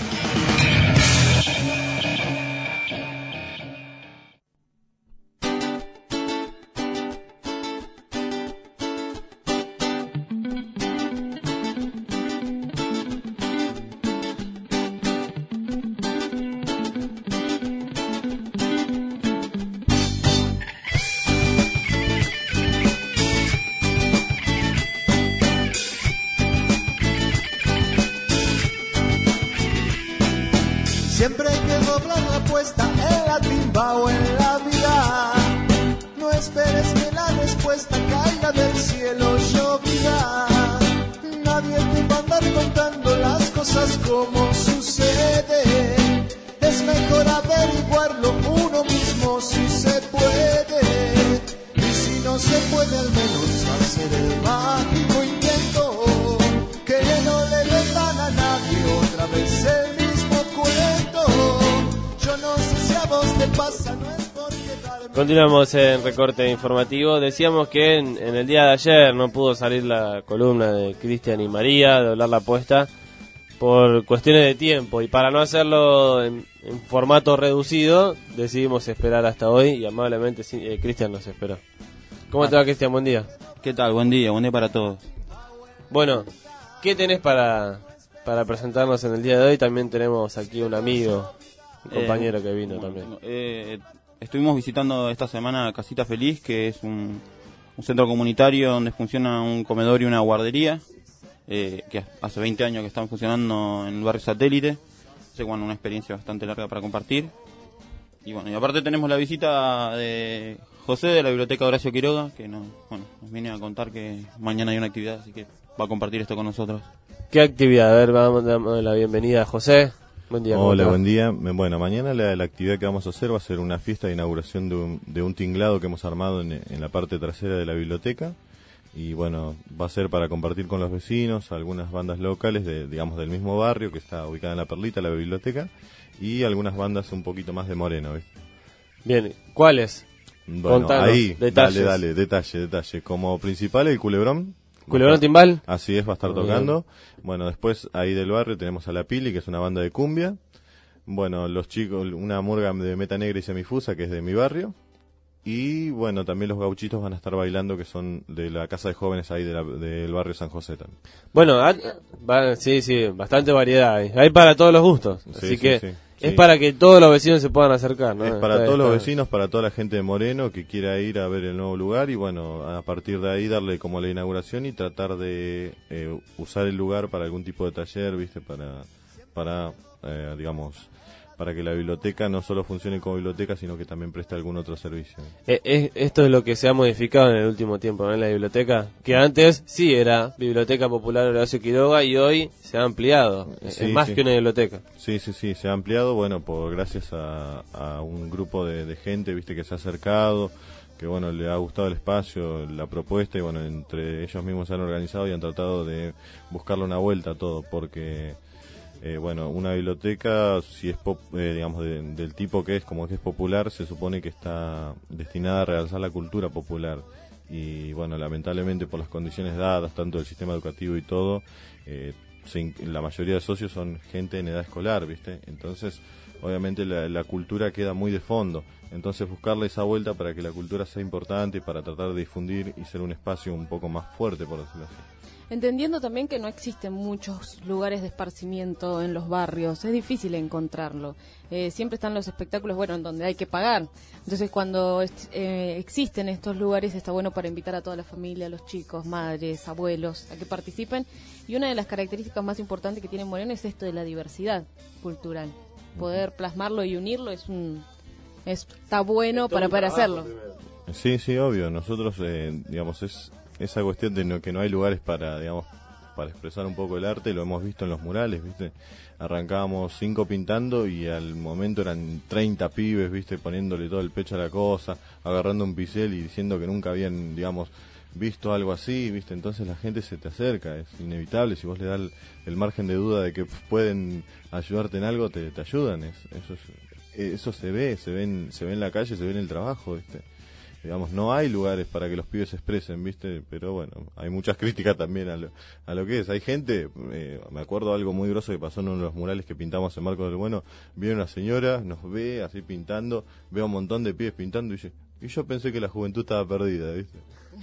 Siempre hay que doblar la apuesta en la timba o en la vida. No esperes que la respuesta caiga del cielo, lloverá. Nadie te va a andar contando las cosas como sucede. Es mejor averiguarlo uno mismo si se puede. Y si no se puede, al menos hacer el mágico intento. Que no le vendan a nadie otra vez el mismo cuento. Yo no sé si a vos te pasa, no es por quedarme. Continuamos en recorte informativo. Decíamos que en, en el día de ayer no pudo salir la columna de Cristian y María, de hablar la apuesta, por cuestiones de tiempo. Y para no hacerlo en, en formato reducido, decidimos esperar hasta hoy y amablemente eh, Cristian nos esperó. ¿Cómo ah. te va, Cristian? Buen día. ¿Qué tal? Buen día, buen día para todos. Bueno, ¿qué tenés para, para presentarnos en el día de hoy? También tenemos aquí un amigo, un compañero eh, que vino bueno, también. Eh, estuvimos visitando esta semana Casita Feliz, que es un, un centro comunitario donde funciona un comedor y una guardería, eh, que hace veinte años que están funcionando en el barrio Satélite. Así que bueno, una experiencia bastante larga para compartir. y bueno, y aparte tenemos la visita de José de la Biblioteca Horacio Quiroga, que nos, bueno, nos viene a contar que mañana hay una actividad, así que va a compartir esto con nosotros. ¿Qué actividad? A ver, vamos a dar la bienvenida a José. Buen día. Hola, buen día. Bueno, mañana la, la actividad que vamos a hacer va a ser una fiesta de inauguración de un, de un tinglado que hemos armado en, en la parte trasera de la biblioteca. Y bueno, va a ser para compartir con los vecinos, algunas bandas locales, de, digamos, del mismo barrio, que está ubicada en La Perlita, la biblioteca, y algunas bandas un poquito más de Moreno, ¿viste? Bien, ¿cuáles? Bueno, Contanos, ahí, detalles. dale, dale, detalle, detalle. Como principal, el Culebrón. ¿Culebrón Timbal? Así es, va a estar Muy tocando. bien. Bueno, después ahí del barrio tenemos a La Pili, que es una banda de cumbia. Bueno, los chicos, una murga de Meta Negra y Semifusa, que es de mi barrio. Y bueno, también los gauchitos van a estar bailando, que son de la Casa de Jóvenes ahí de la, del barrio San José también. Bueno, a, va, sí, sí, bastante variedad hay. Hay para todos los gustos. Sí, así sí, que sí, es sí. para que todos los vecinos se puedan acercar, ¿no? Es para Está- todos los está- vecinos, para toda la gente de Moreno que quiera ir a ver el nuevo lugar y bueno, a partir de ahí darle como la inauguración y tratar de eh, usar el lugar para algún tipo de taller, ¿viste? Para, para eh, digamos, para que la biblioteca no solo funcione como biblioteca, sino que también preste algún otro servicio. Eh, es- esto es lo que se ha modificado en el último tiempo, ¿no? En la biblioteca, que antes sí era Biblioteca Popular Horacio Quiroga y hoy se ha ampliado. Es- Sí, es más sí. que una biblioteca. Sí, sí, sí, se ha ampliado, bueno, por gracias a, a un grupo de, de gente, viste, que se ha acercado, que bueno, le ha gustado el espacio, la propuesta y bueno, entre ellos mismos se han organizado y han tratado de buscarle una vuelta a todo, porque eh, bueno, una biblioteca, si es pop, eh, digamos, de- del tipo que es, como que es popular, se supone que está destinada a realzar la cultura popular. Y bueno, lamentablemente por las condiciones dadas, tanto del sistema educativo y todo, eh, se in- la mayoría de socios son gente en edad escolar, ¿viste? Entonces, obviamente la, la cultura queda muy de fondo. Entonces, buscarle esa vuelta para que la cultura sea importante, para tratar de difundir y ser un espacio un poco más fuerte, por decirlo así. Entendiendo también que no existen muchos lugares de esparcimiento en los barrios, es difícil encontrarlo. Eh, siempre están los espectáculos, bueno, en donde hay que pagar. Entonces, cuando est- eh, existen estos lugares, está bueno para invitar a toda la familia, a los chicos, madres, abuelos, a que participen. Y una de las características más importantes que tiene Moreno es esto de la diversidad cultural. Poder plasmarlo y unirlo es un es- está bueno para poder hacerlo. Sí, sí, obvio. Nosotros, eh, digamos, es esa cuestión de no- que no hay lugares para, digamos, para expresar un poco el arte, lo hemos visto en los murales, ¿viste? Arrancábamos cinco pintando y al momento eran treinta pibes, ¿viste? Poniéndole todo el pecho a la cosa, agarrando un pincel y diciendo que nunca habían, digamos, visto algo así, ¿viste? Entonces la gente se te acerca, es inevitable. Si vos le das el, el margen de duda de que pueden ayudarte en algo, te, te ayudan. Es, eso, es- eso se ve, se ve, en, se ve en la calle, se ve en el trabajo, ¿viste? Digamos, no hay lugares para que los pibes se expresen, ¿viste? Pero bueno, hay muchas críticas también a lo, a lo que es. Hay gente, eh, me acuerdo algo muy groso que pasó en uno de los murales que pintamos en Marcos del Bueno. Viene una señora, nos ve así pintando, ve a un montón de pibes pintando y dice, y yo pensé que la juventud estaba perdida, ¿viste?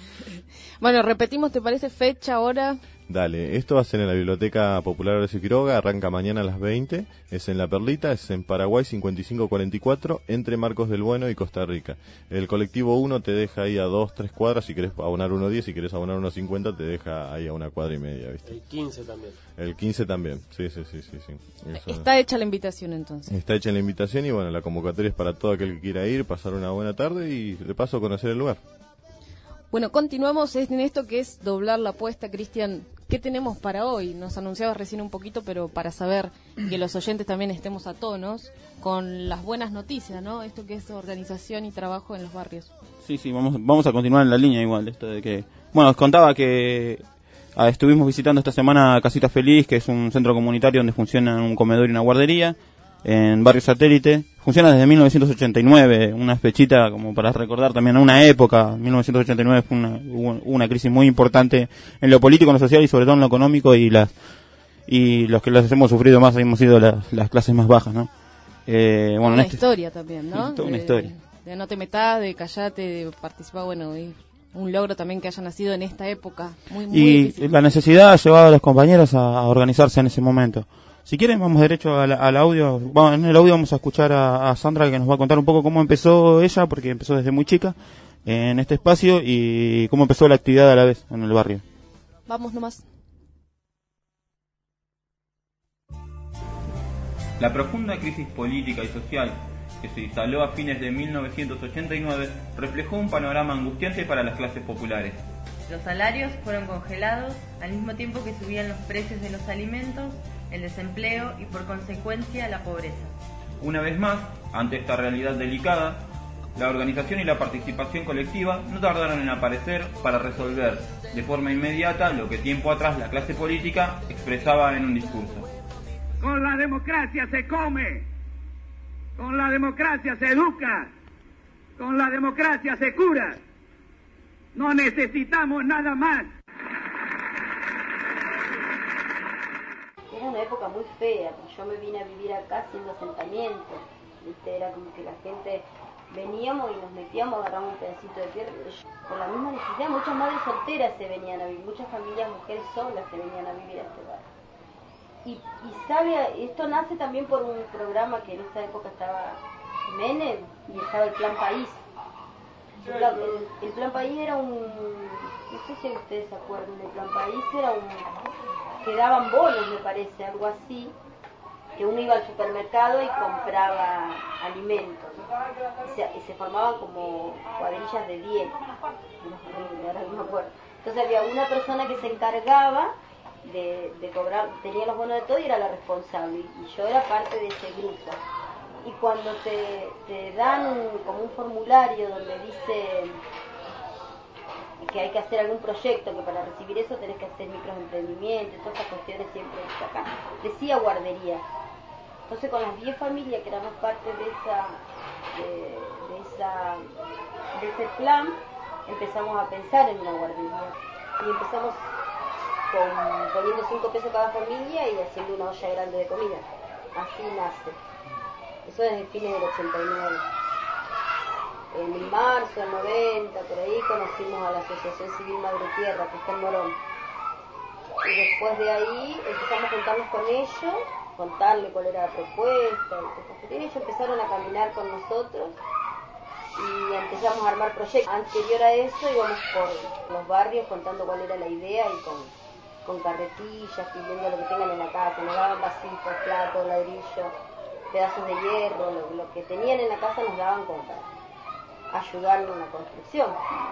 Bueno, repetimos, ¿te parece fecha, hora? Dale, esto va a ser en la Biblioteca Popular Horacio Quiroga, arranca mañana a las veinte, es en La Perlita, es en Paraguay cincuenta y cinco cuarenta y cuatro, entre Marcos del Bueno y Costa Rica. El colectivo uno te deja ahí a dos, tres cuadras, si querés abonar uno diez, si querés abonar uno cincuenta te deja ahí a una cuadra y media, ¿viste? El quince también. El quince también, sí, sí, sí, sí. sí. Eso- Está hecha la invitación entonces. Está hecha la invitación y bueno, la convocatoria es para todo aquel que quiera ir, pasar una buena tarde y de paso conocer el lugar. Bueno, continuamos en esto que es doblar la apuesta, Cristian. ¿Qué tenemos para hoy? Nos anunciabas recién un poquito, pero para saber que los oyentes también estemos a tonos con las buenas noticias, ¿no? Esto que es organización y trabajo en los barrios. Sí, sí, vamos, vamos a continuar en la línea igual, esto de que... Bueno, os contaba que ah, estuvimos visitando esta semana Casita Feliz, que es un centro comunitario donde funciona un comedor y una guardería, en Barrio Satélite. Funciona desde mil novecientos ochenta y nueve, una fechita como para recordar también una época. mil novecientos ochenta y nueve fue una, hubo una crisis muy importante en lo político, en lo social y sobre todo en lo económico, y las y los que las hemos sufrido más hemos sido las, las clases más bajas, ¿no? Eh, bueno, una en este, historia también, ¿no? Sí, toda una de, historia. De no te metas, de callate, de participar, bueno, y un logro también que haya nacido en esta época. Muy, muy y difícil. la necesidad ha llevado a los compañeros a, a organizarse en ese momento. Si quieren, vamos derecho al, al audio. Bueno, en el audio vamos a escuchar a, a Sandra, que nos va a contar un poco cómo empezó ella, porque empezó desde muy chica en este espacio, y cómo empezó la actividad a la vez en el barrio. Vamos nomás. La profunda crisis política y social que se instaló a fines de mil novecientos ochenta y nueve, reflejó un panorama angustiante para las clases populares. Los salarios fueron congelados al mismo tiempo que subían los precios de los alimentos, el desempleo y por consecuencia la pobreza. Una vez más, ante esta realidad delicada, la organización y la participación colectiva no tardaron en aparecer para resolver de forma inmediata lo que tiempo atrás la clase política expresaba en un discurso. Con la democracia se come, con la democracia se educa, con la democracia se cura. No necesitamos nada más. Era una época muy fea, yo me vine a vivir acá haciendo asentamientos, ¿viste? Era como que la gente veníamos y nos metíamos, agarramos un pedacito de tierra. Por la misma necesidad, muchas madres solteras se venían a vivir, muchas familias, mujeres solas se venían a vivir a este barrio. Y, y sabe, esto nace también por un programa que en esta época estaba Menem y estaba el Plan País. El plan, el, el Plan País era un, no sé si ustedes se acuerdan, el Plan País era un, que daban bonos me parece, algo así, que uno iba al supermercado y compraba alimentos, y se, y se formaban como cuadrillas de diez, ahora no me acuerdo. Entonces había una persona que se encargaba de, de cobrar, tenía los bonos de todo y era la responsable, y yo era parte de ese grupo. Y cuando te, te dan un, como un formulario donde dice que hay que hacer algún proyecto, que para recibir eso tenés que hacer microemprendimientos, todas esas cuestiones siempre acá, decía guardería. Entonces con las diez familias que éramos parte de esa, de, de esa, de ese plan, empezamos a pensar en una guardería. Y empezamos con, poniendo cinco pesos cada familia y haciendo una olla grande de comida. Así nace. Eso desde fines del ochenta y nueve. En marzo del noventa, por ahí, conocimos a la Asociación Civil Madre Tierra, que está en Morón. Y después de ahí empezamos a juntarnos con ellos, contarle cuál era la propuesta, y ellos empezaron a caminar con nosotros y empezamos a armar proyectos. Anterior a eso íbamos por los barrios contando cuál era la idea y con, con carretillas, pidiendo lo que tengan en la casa, nos daban vasitos, platos, ladrillos, pedazos de hierro, lo, lo que tenían en la casa nos daban con ayudarnos en la construcción.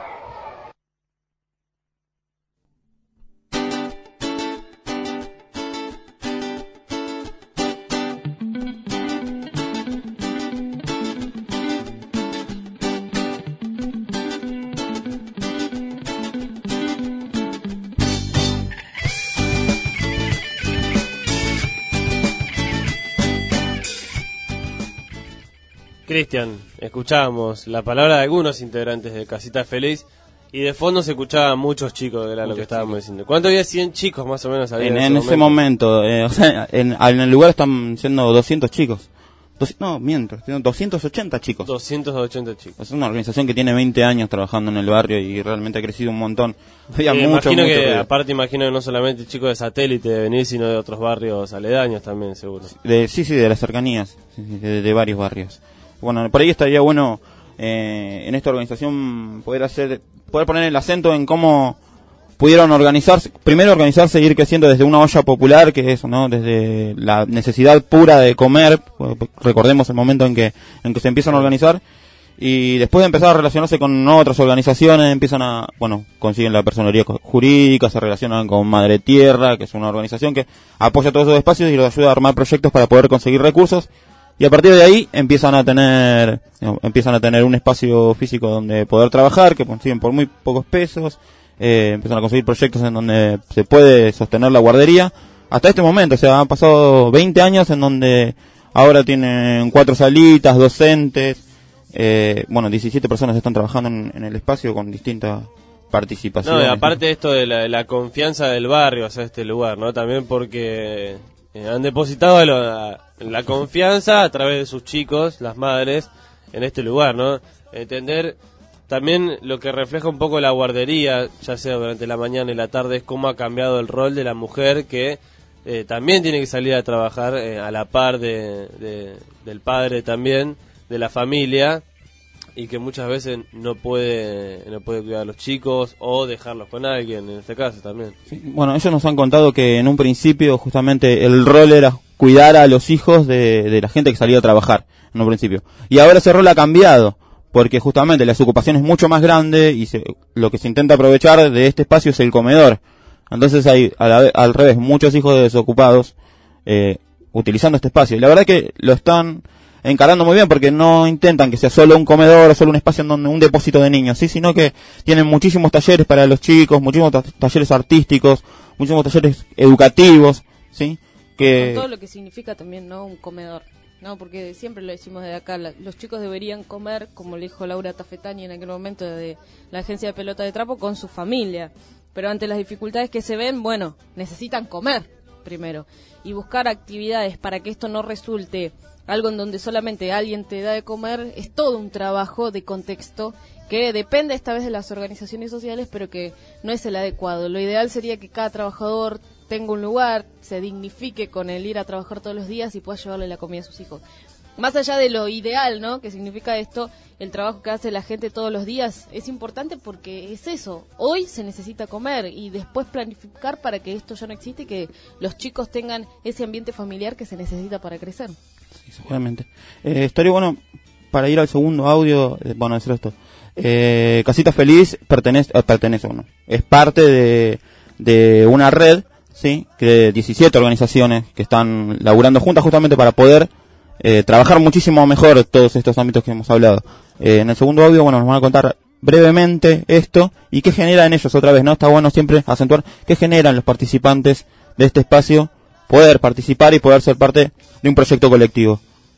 Cristian, escuchábamos la palabra de algunos integrantes de Casita Feliz y de fondo se escuchaban muchos chicos, que era lo que estábamos diciendo. ¿Cuánto había? cien chicos más o menos había en, en, en ese ese momento, momento eh, o sea, en, en el lugar están siendo doscientos chicos. Dos, no, miento, doscientos ochenta chicos. doscientos ochenta chicos. Es una organización que tiene veinte años trabajando en el barrio y realmente ha crecido un montón. Había eh, mucho, imagino mucho que, ruido. aparte imagino que no solamente chicos de satélite de venir, sino de otros barrios aledaños también, seguro. De, sí, sí, de las cercanías, sí, sí, de, de varios barrios. Bueno, por ahí estaría bueno eh, en esta organización poder hacer, poder poner el acento en cómo pudieron organizarse, primero organizarse e ir creciendo desde una olla popular, que es eso, ¿no? Desde la necesidad pura de comer, recordemos el momento en que en que se empiezan a organizar, y después de empezar a relacionarse con otras organizaciones, empiezan a, bueno, consiguen la personería jurídica, se relacionan con Madre Tierra, que es una organización que apoya todos esos espacios y los ayuda a armar proyectos para poder conseguir recursos. Y a partir de ahí empiezan a tener no, empiezan a tener un espacio físico donde poder trabajar, que consiguen por muy pocos pesos, eh, empiezan a conseguir proyectos en donde se puede sostener la guardería. Hasta este momento, o sea, han pasado veinte años en donde ahora tienen cuatro salitas, docentes, eh, bueno, diecisiete personas están trabajando en, en el espacio con distintas participaciones. No, y aparte de esto de la, de la confianza del barrio hacia este lugar, ¿no? También porque eh, han depositado la, la confianza a través de sus chicos, las madres, en este lugar, ¿no? Entender también lo que refleja un poco la guardería, ya sea durante la mañana y la tarde, es cómo ha cambiado el rol de la mujer que eh, también tiene que salir a trabajar eh, a la par de, de, del padre también, de la familia, y que muchas veces no puede no puede cuidar a los chicos o dejarlos con alguien, en este caso también. Sí, bueno, ellos nos han contado que en un principio justamente el rol era cuidar a los hijos de, de la gente que salía a trabajar, en un principio. Y ahora ese rol ha cambiado, porque justamente la desocupación es mucho más grande y se, lo que se intenta aprovechar de este espacio es el comedor. Entonces hay a la, al revés muchos hijos de desocupados eh, utilizando este espacio. Y la verdad que lo están encarando muy bien, porque no intentan que sea solo un comedor o solo un espacio en donde un depósito de niños, sí, sino que tienen muchísimos talleres para los chicos, muchísimos ta- talleres artísticos, muchísimos talleres educativos, sí, que con todo lo que significa también, ¿no? Un comedor, no, porque siempre lo decimos de acá, la, los chicos deberían comer, como le dijo Laura Tafetani en aquel momento de la agencia de pelota de trapo, con su familia, pero ante las dificultades que se ven, bueno, necesitan comer primero y buscar actividades para que esto no resulte algo en donde solamente alguien te da de comer. Es todo un trabajo de contexto que depende esta vez de las organizaciones sociales, pero que no es el adecuado. Lo ideal sería que cada trabajador tenga un lugar, se dignifique con el ir a trabajar todos los días y pueda llevarle la comida a sus hijos. Más allá de lo ideal, ¿no?, que significa esto, el trabajo que hace la gente todos los días es importante porque es eso. Hoy se necesita comer y después planificar para que esto ya no existe y que los chicos tengan ese ambiente familiar que se necesita para crecer. Sí, seguramente. Eh, estaría bueno, para ir al segundo audio, eh, bueno, decir esto. Eh, Casita Feliz pertenece, eh, pertenece bueno, es parte de, de una red, sí, que diecisiete organizaciones que están laburando juntas justamente para poder eh, trabajar muchísimo mejor todos estos ámbitos que hemos hablado. Eh, en el segundo audio, bueno, nos van a contar brevemente esto y qué genera en ellos otra vez, ¿no? Está bueno siempre acentuar qué generan los participantes de este espacio, poder participar y poder ser parte de un proyecto colectivo.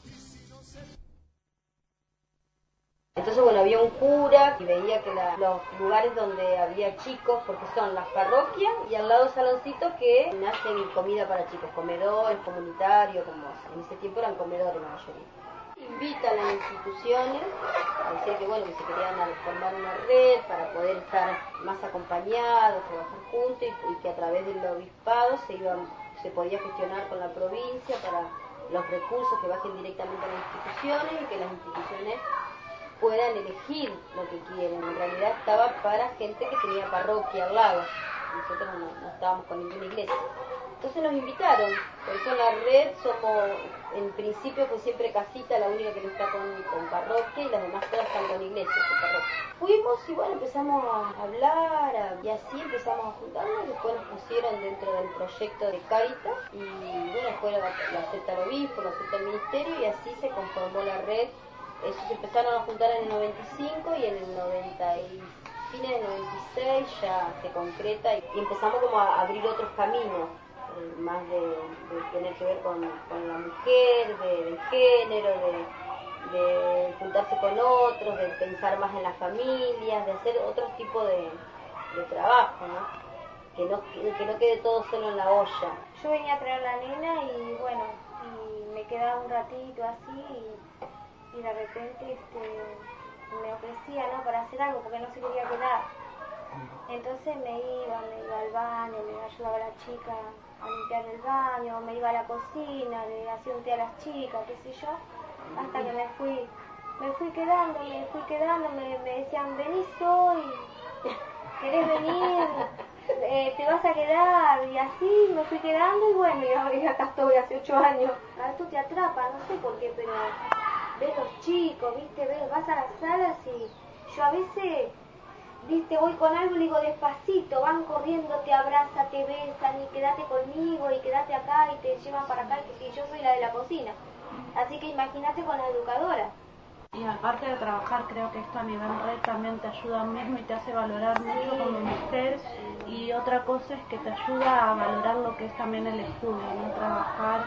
Entonces, bueno, había un cura que veía que la, los lugares donde había chicos, porque son las parroquias y al lado saloncitos que hacen comida para chicos, comedores, comunitarios, como en ese tiempo eran comedores la mayoría. Invitan a las instituciones a decir que, bueno, que se querían formar una red para poder estar más acompañados, trabajar juntos y, y que a través del obispado se iban, se podía gestionar con la provincia para los recursos que bajen directamente a las instituciones y que las instituciones puedan elegir lo que quieren. En realidad estaba para gente que tenía parroquia al lado. Nosotros no, no estábamos con ninguna iglesia. Entonces nos invitaron. Por eso la red somos, en principio fue siempre Casita la única que no está con, con parroquia y las demás todas están con iglesia, con parroquia. Fuimos y bueno, empezamos a hablar a, y así empezamos a juntarnos. Después nos pusieron dentro del proyecto de Cáritas y bueno, después la, la acepta el obispo, la acepta el ministerio y así se conformó la red. Eso se empezaron a juntar en el noventa y cinco y en el noventa y fines del noventa y seis ya se concreta y empezamos como a abrir otros caminos, eh, más de, de tener que ver con, con la mujer, de, de género, de, de juntarse con otros, de pensar más en las familias, de hacer otro tipo de, de trabajo, ¿no? Que no, que no quede todo solo en la olla. Yo venía a traer a la nena y bueno, y me quedaba un ratito así y y de repente este, me ofrecía, ¿no?, para hacer algo porque no se quería quedar. Entonces me iba, me iba al baño, me ayudaba a la chica a limpiar el baño, me iba a la cocina, le hacía un té a las chicas, qué sé yo, hasta que me fui, me fui quedando, me fui quedando, me, me decían, venís hoy, querés venir, eh, te vas a quedar, y así me fui quedando y bueno, y acá estoy hace ocho años. A tú te atrapa, no sé por qué, pero ves los chicos, viste, ves, vas a las salas y yo a veces, viste, voy con algo y le digo despacito, van corriendo, te abrazan, te besan y quédate conmigo y quédate acá y te llevan para acá, y que yo soy la de la cocina. Así que imagínate con la educadora. Y aparte de trabajar, creo que esto a nivel red también te ayuda mismo y te hace valorar mucho como mujer. Y otra cosa es que te ayuda a valorar lo que es también el estudio, no trabajar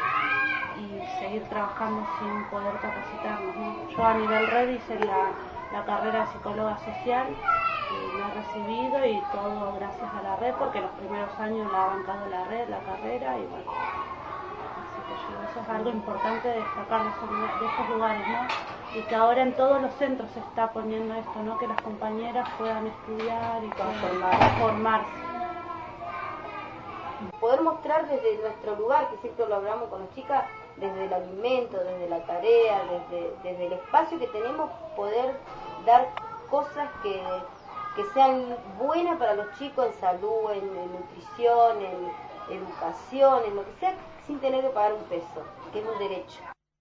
y seguir trabajando sin poder capacitarnos, ¿no? Yo a nivel red hice la, la carrera de psicóloga social y me he recibido y todo gracias a la red porque los primeros años la ha bancado la red, la carrera y bueno. Así que yo, eso es algo importante de destacar de esos, de esos lugares, ¿no? Y que ahora en todos los centros se está poniendo esto, ¿no? Que las compañeras puedan estudiar y puedan formar, formarse. Poder mostrar desde nuestro lugar, que siempre lo hablamos con las chicas, desde el alimento, desde la tarea, desde, desde el espacio que tenemos, poder dar cosas que, que sean buenas para los chicos en salud, en, en nutrición, en educación, en lo que sea, sin tener que pagar un peso, que es un derecho.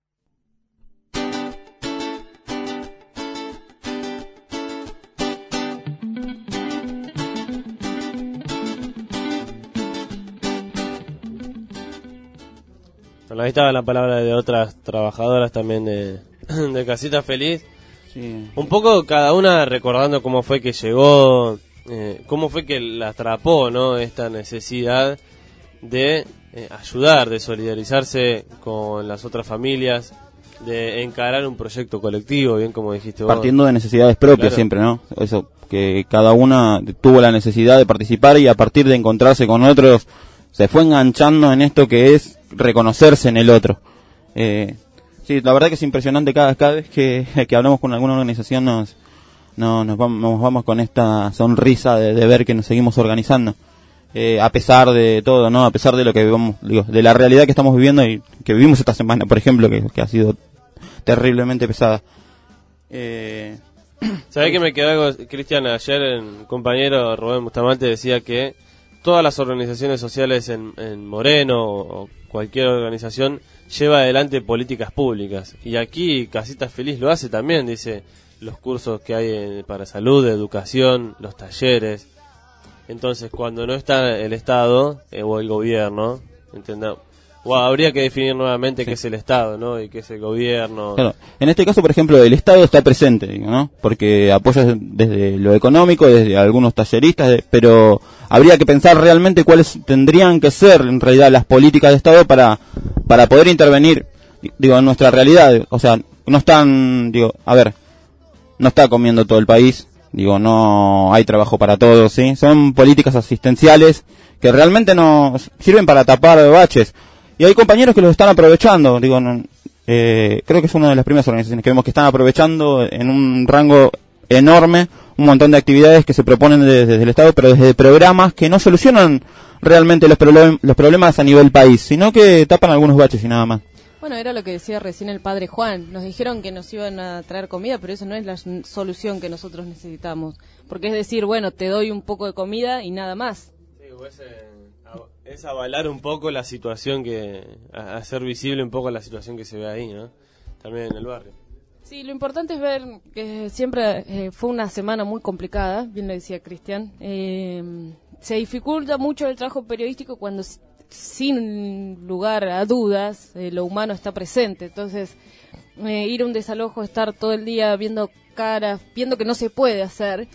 Bueno, ahí estaba la palabra de otras trabajadoras también de, de Casita Feliz. Sí. Un poco cada una recordando cómo fue que llegó, eh, cómo fue que la atrapó, ¿no? Esta necesidad de eh, ayudar, de solidarizarse con las otras familias, de encarar un proyecto colectivo, bien como dijiste vos. Partiendo de necesidades propias, claro. Siempre, ¿no? Eso, que cada una tuvo la necesidad de participar y a partir de encontrarse con otros se fue enganchando en esto que es reconocerse en el otro. Eh, sí, la verdad que es impresionante cada, cada vez que, que hablamos con alguna organización nos, no, nos, vamos, nos vamos con esta sonrisa de, de ver que nos seguimos organizando. Eh, a pesar de todo, ¿no? A pesar de lo que vivamos, digo, de la realidad que estamos viviendo y que vivimos esta semana, por ejemplo, que, que ha sido terriblemente pesada. Eh... ¿Sabés que me quedó algo, Cristian? Ayer un compañero, Rubén Bustamante, decía que todas las organizaciones sociales en, en Moreno o cualquier organización lleva adelante políticas públicas. Y aquí Casita Feliz lo hace también, dice, los cursos que hay en, para salud, educación, los talleres. Entonces, cuando no está el Estado eh, o el gobierno, ¿entendés? O habría que definir nuevamente sí. qué es el Estado, ¿no? Y qué es el gobierno. Claro. En este caso, por ejemplo, el Estado está presente, digo, ¿no? Porque apoya desde lo económico, desde algunos talleristas, de, pero habría que pensar realmente cuáles tendrían que ser, en realidad, las políticas de Estado para para poder intervenir, digo, en nuestra realidad. O sea, no están, digo, a ver, no está comiendo todo el país, digo, no hay trabajo para todos, ¿sí? Son políticas asistenciales que realmente nos sirven para tapar baches. Y hay compañeros que los están aprovechando, digo, eh, creo que es una de las primeras organizaciones que vemos que están aprovechando en un rango enorme un montón de actividades que se proponen desde, desde el Estado, pero desde programas que no solucionan realmente los, problem- los problemas a nivel país, sino que tapan algunos baches y nada más. Bueno, era lo que decía recién el padre Juan, nos dijeron que nos iban a traer comida, pero eso no es la solución que nosotros necesitamos, porque es decir, bueno, te doy un poco de comida y nada más. Sí, pues, eh... es avalar un poco la situación que, a, hacer visible un poco la situación que se ve ahí, ¿no? También en el barrio. Sí, lo importante es ver que siempre eh, fue una semana muy complicada, bien lo decía Cristian. Eh, se dificulta mucho el trabajo periodístico cuando sin lugar a dudas eh, lo humano está presente. Entonces, eh, ir a un desalojo, estar todo el día viendo caras, viendo que no se puede hacer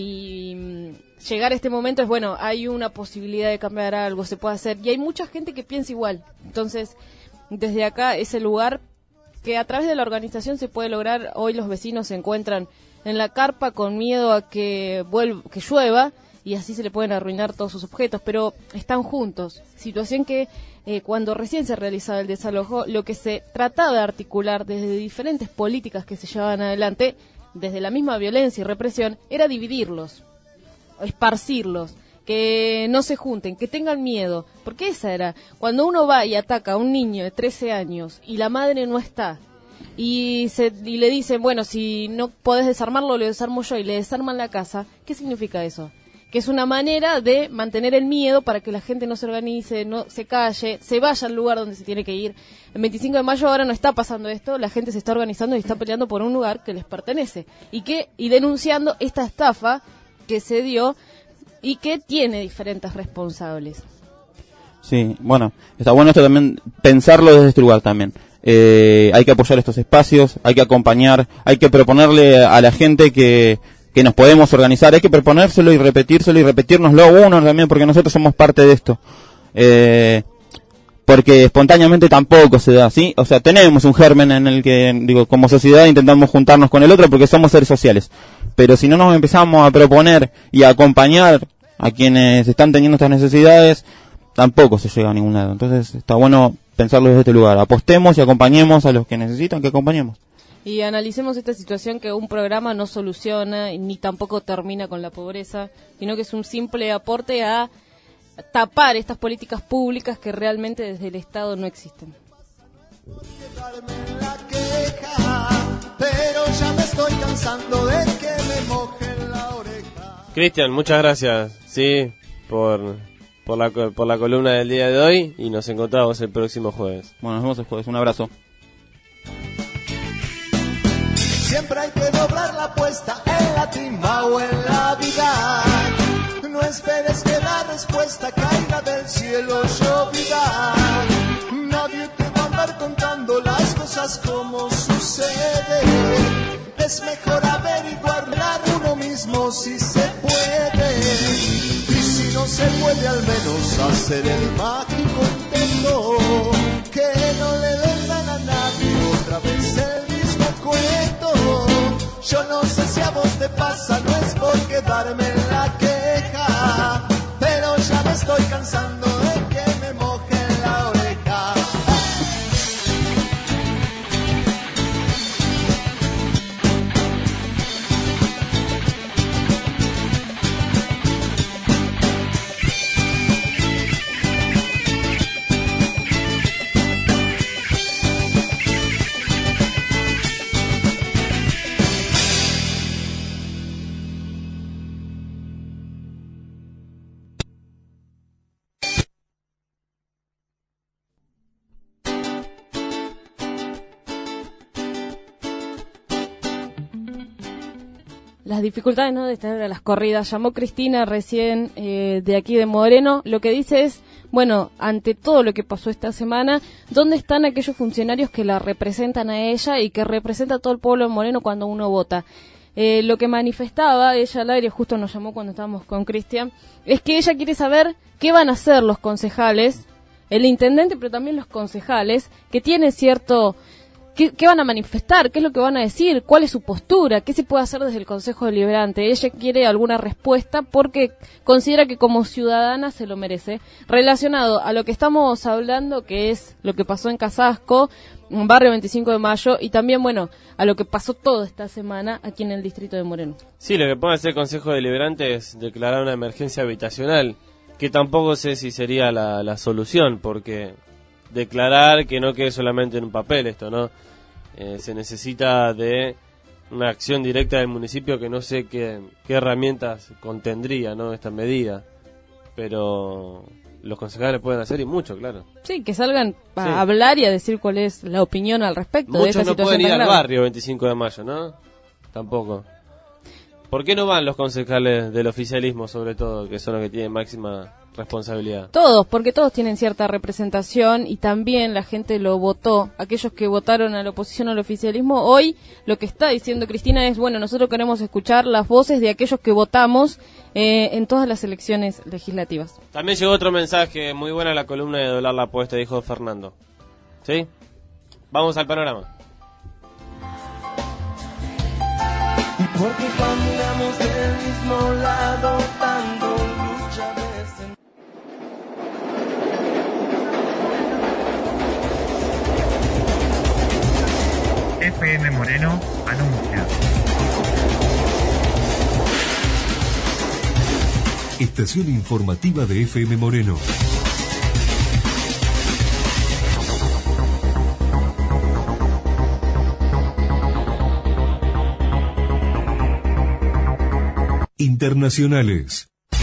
y llegar a este momento es, bueno, hay una posibilidad de cambiar algo, se puede hacer, y hay mucha gente que piensa igual. Entonces, desde acá, ese lugar que a través de la organización se puede lograr. Hoy los vecinos se encuentran en la carpa con miedo a que vuelva, que llueva, y así se le pueden arruinar todos sus objetos, pero están juntos. Situación que eh, cuando recién se realizaba el desalojo, lo que se trataba de articular desde diferentes políticas que se llevaban adelante, desde la misma violencia y represión, era dividirlos, esparcirlos, que no se junten, que tengan miedo, porque esa era, cuando uno va y ataca a un niño de trece años y la madre no está, y, se, y le dicen, bueno, si no podés desarmarlo, lo desarmo yo, y le desarman la casa, ¿qué significa eso? Que es una manera de mantener el miedo para que la gente no se organice, no se calle, se vaya al lugar donde se tiene que ir. El veinticinco de mayo ahora no está pasando esto, la gente se está organizando y está peleando por un lugar que les pertenece, y que y denunciando esta estafa que se dio y que tiene diferentes responsables. Sí, bueno, está bueno esto también, pensarlo desde este lugar también. Eh, hay que apoyar estos espacios, hay que acompañar, hay que proponerle a la gente que, que nos podemos organizar, hay que proponérselo y repetírselo y repetírnoslo uno también, porque nosotros somos parte de esto. Eh, porque espontáneamente tampoco se da, ¿sí? O sea, tenemos un germen en el que, digo, como sociedad intentamos juntarnos con el otro porque somos seres sociales. Pero si no nos empezamos a proponer y a acompañar a quienes están teniendo estas necesidades, tampoco se llega a ningún lado. Entonces está bueno pensarlo desde este lugar. Apostemos y acompañemos a los que necesitan que acompañemos. Y analicemos esta situación, que un programa no soluciona ni tampoco termina con la pobreza, sino que es un simple aporte a tapar estas políticas públicas que realmente desde el Estado no existen. Pero ya me estoy cansando de que me mojen la oreja. Cristian, muchas gracias, sí, por, por, la, por la columna del día de hoy y nos encontramos el próximo jueves. Bueno, nos vemos el jueves, un abrazo. Siempre hay que doblar la apuesta en la timba o en la vida. No esperes que la respuesta caiga del cielo llovida. Nadie te va a andar contando las cosas como suceden. Es mejor averiguar uno mismo si se puede. Y si no se puede, al menos hacer el mágico intento. Que no le vendan a nadie otra vez el mismo cuento. Yo no sé si a vos te pasa, no es por quedarme en la queja, pero ya me estoy cansando de que me mojen la oreja. Las dificultades, ¿no?, de estar a las corridas. Llamó Cristina recién eh, de aquí de Moreno. Lo que dice es, bueno, ante todo lo que pasó esta semana, ¿dónde están aquellos funcionarios que la representan a ella y que representa a todo el pueblo de Moreno cuando uno vota? Eh, lo que manifestaba ella al aire, justo nos llamó cuando estábamos con Cristian, es que ella quiere saber qué van a hacer los concejales, el intendente, pero también los concejales, que tienen cierto... ¿Qué, ¿Qué van a manifestar? ¿Qué es lo que van a decir? ¿Cuál es su postura? ¿Qué se puede hacer desde el Consejo Deliberante? Ella quiere alguna respuesta porque considera que como ciudadana se lo merece. Relacionado a lo que estamos hablando, que es lo que pasó en Casasco, en barrio veinticinco de mayo, y también, bueno, a lo que pasó toda esta semana aquí en el distrito de Moreno. Sí, lo que puede hacer el Consejo Deliberante es declarar una emergencia habitacional, que tampoco sé si sería la, la solución, porque declarar que no quede solamente en un papel esto, ¿no? Eh, se necesita de una acción directa del municipio que no sé qué, qué herramientas contendría, ¿no?, esta medida, pero los concejales pueden hacer y mucho, claro. Sí, que salgan a sí. hablar y a decir cuál es la opinión al respecto. Muchos de esta no situación pueden ir tan al grave. barrio veinticinco de mayo, ¿no? Tampoco. ¿Por qué no van los concejales del oficialismo, sobre todo, que son los que tienen máxima responsabilidad? Todos, porque todos tienen cierta representación y también la gente lo votó. Aquellos que votaron a la oposición al oficialismo, hoy lo que está diciendo Cristina es, bueno, nosotros queremos escuchar las voces de aquellos que votamos eh, en todas las elecciones legislativas. También llegó otro mensaje, muy buena la columna de Doblar la Apuesta, dijo Fernando. ¿Sí? Vamos al panorama. Porque caminamos del mismo lado, dando lucha de... F M Moreno anuncia. Estación informativa de F M Moreno. Internacionales.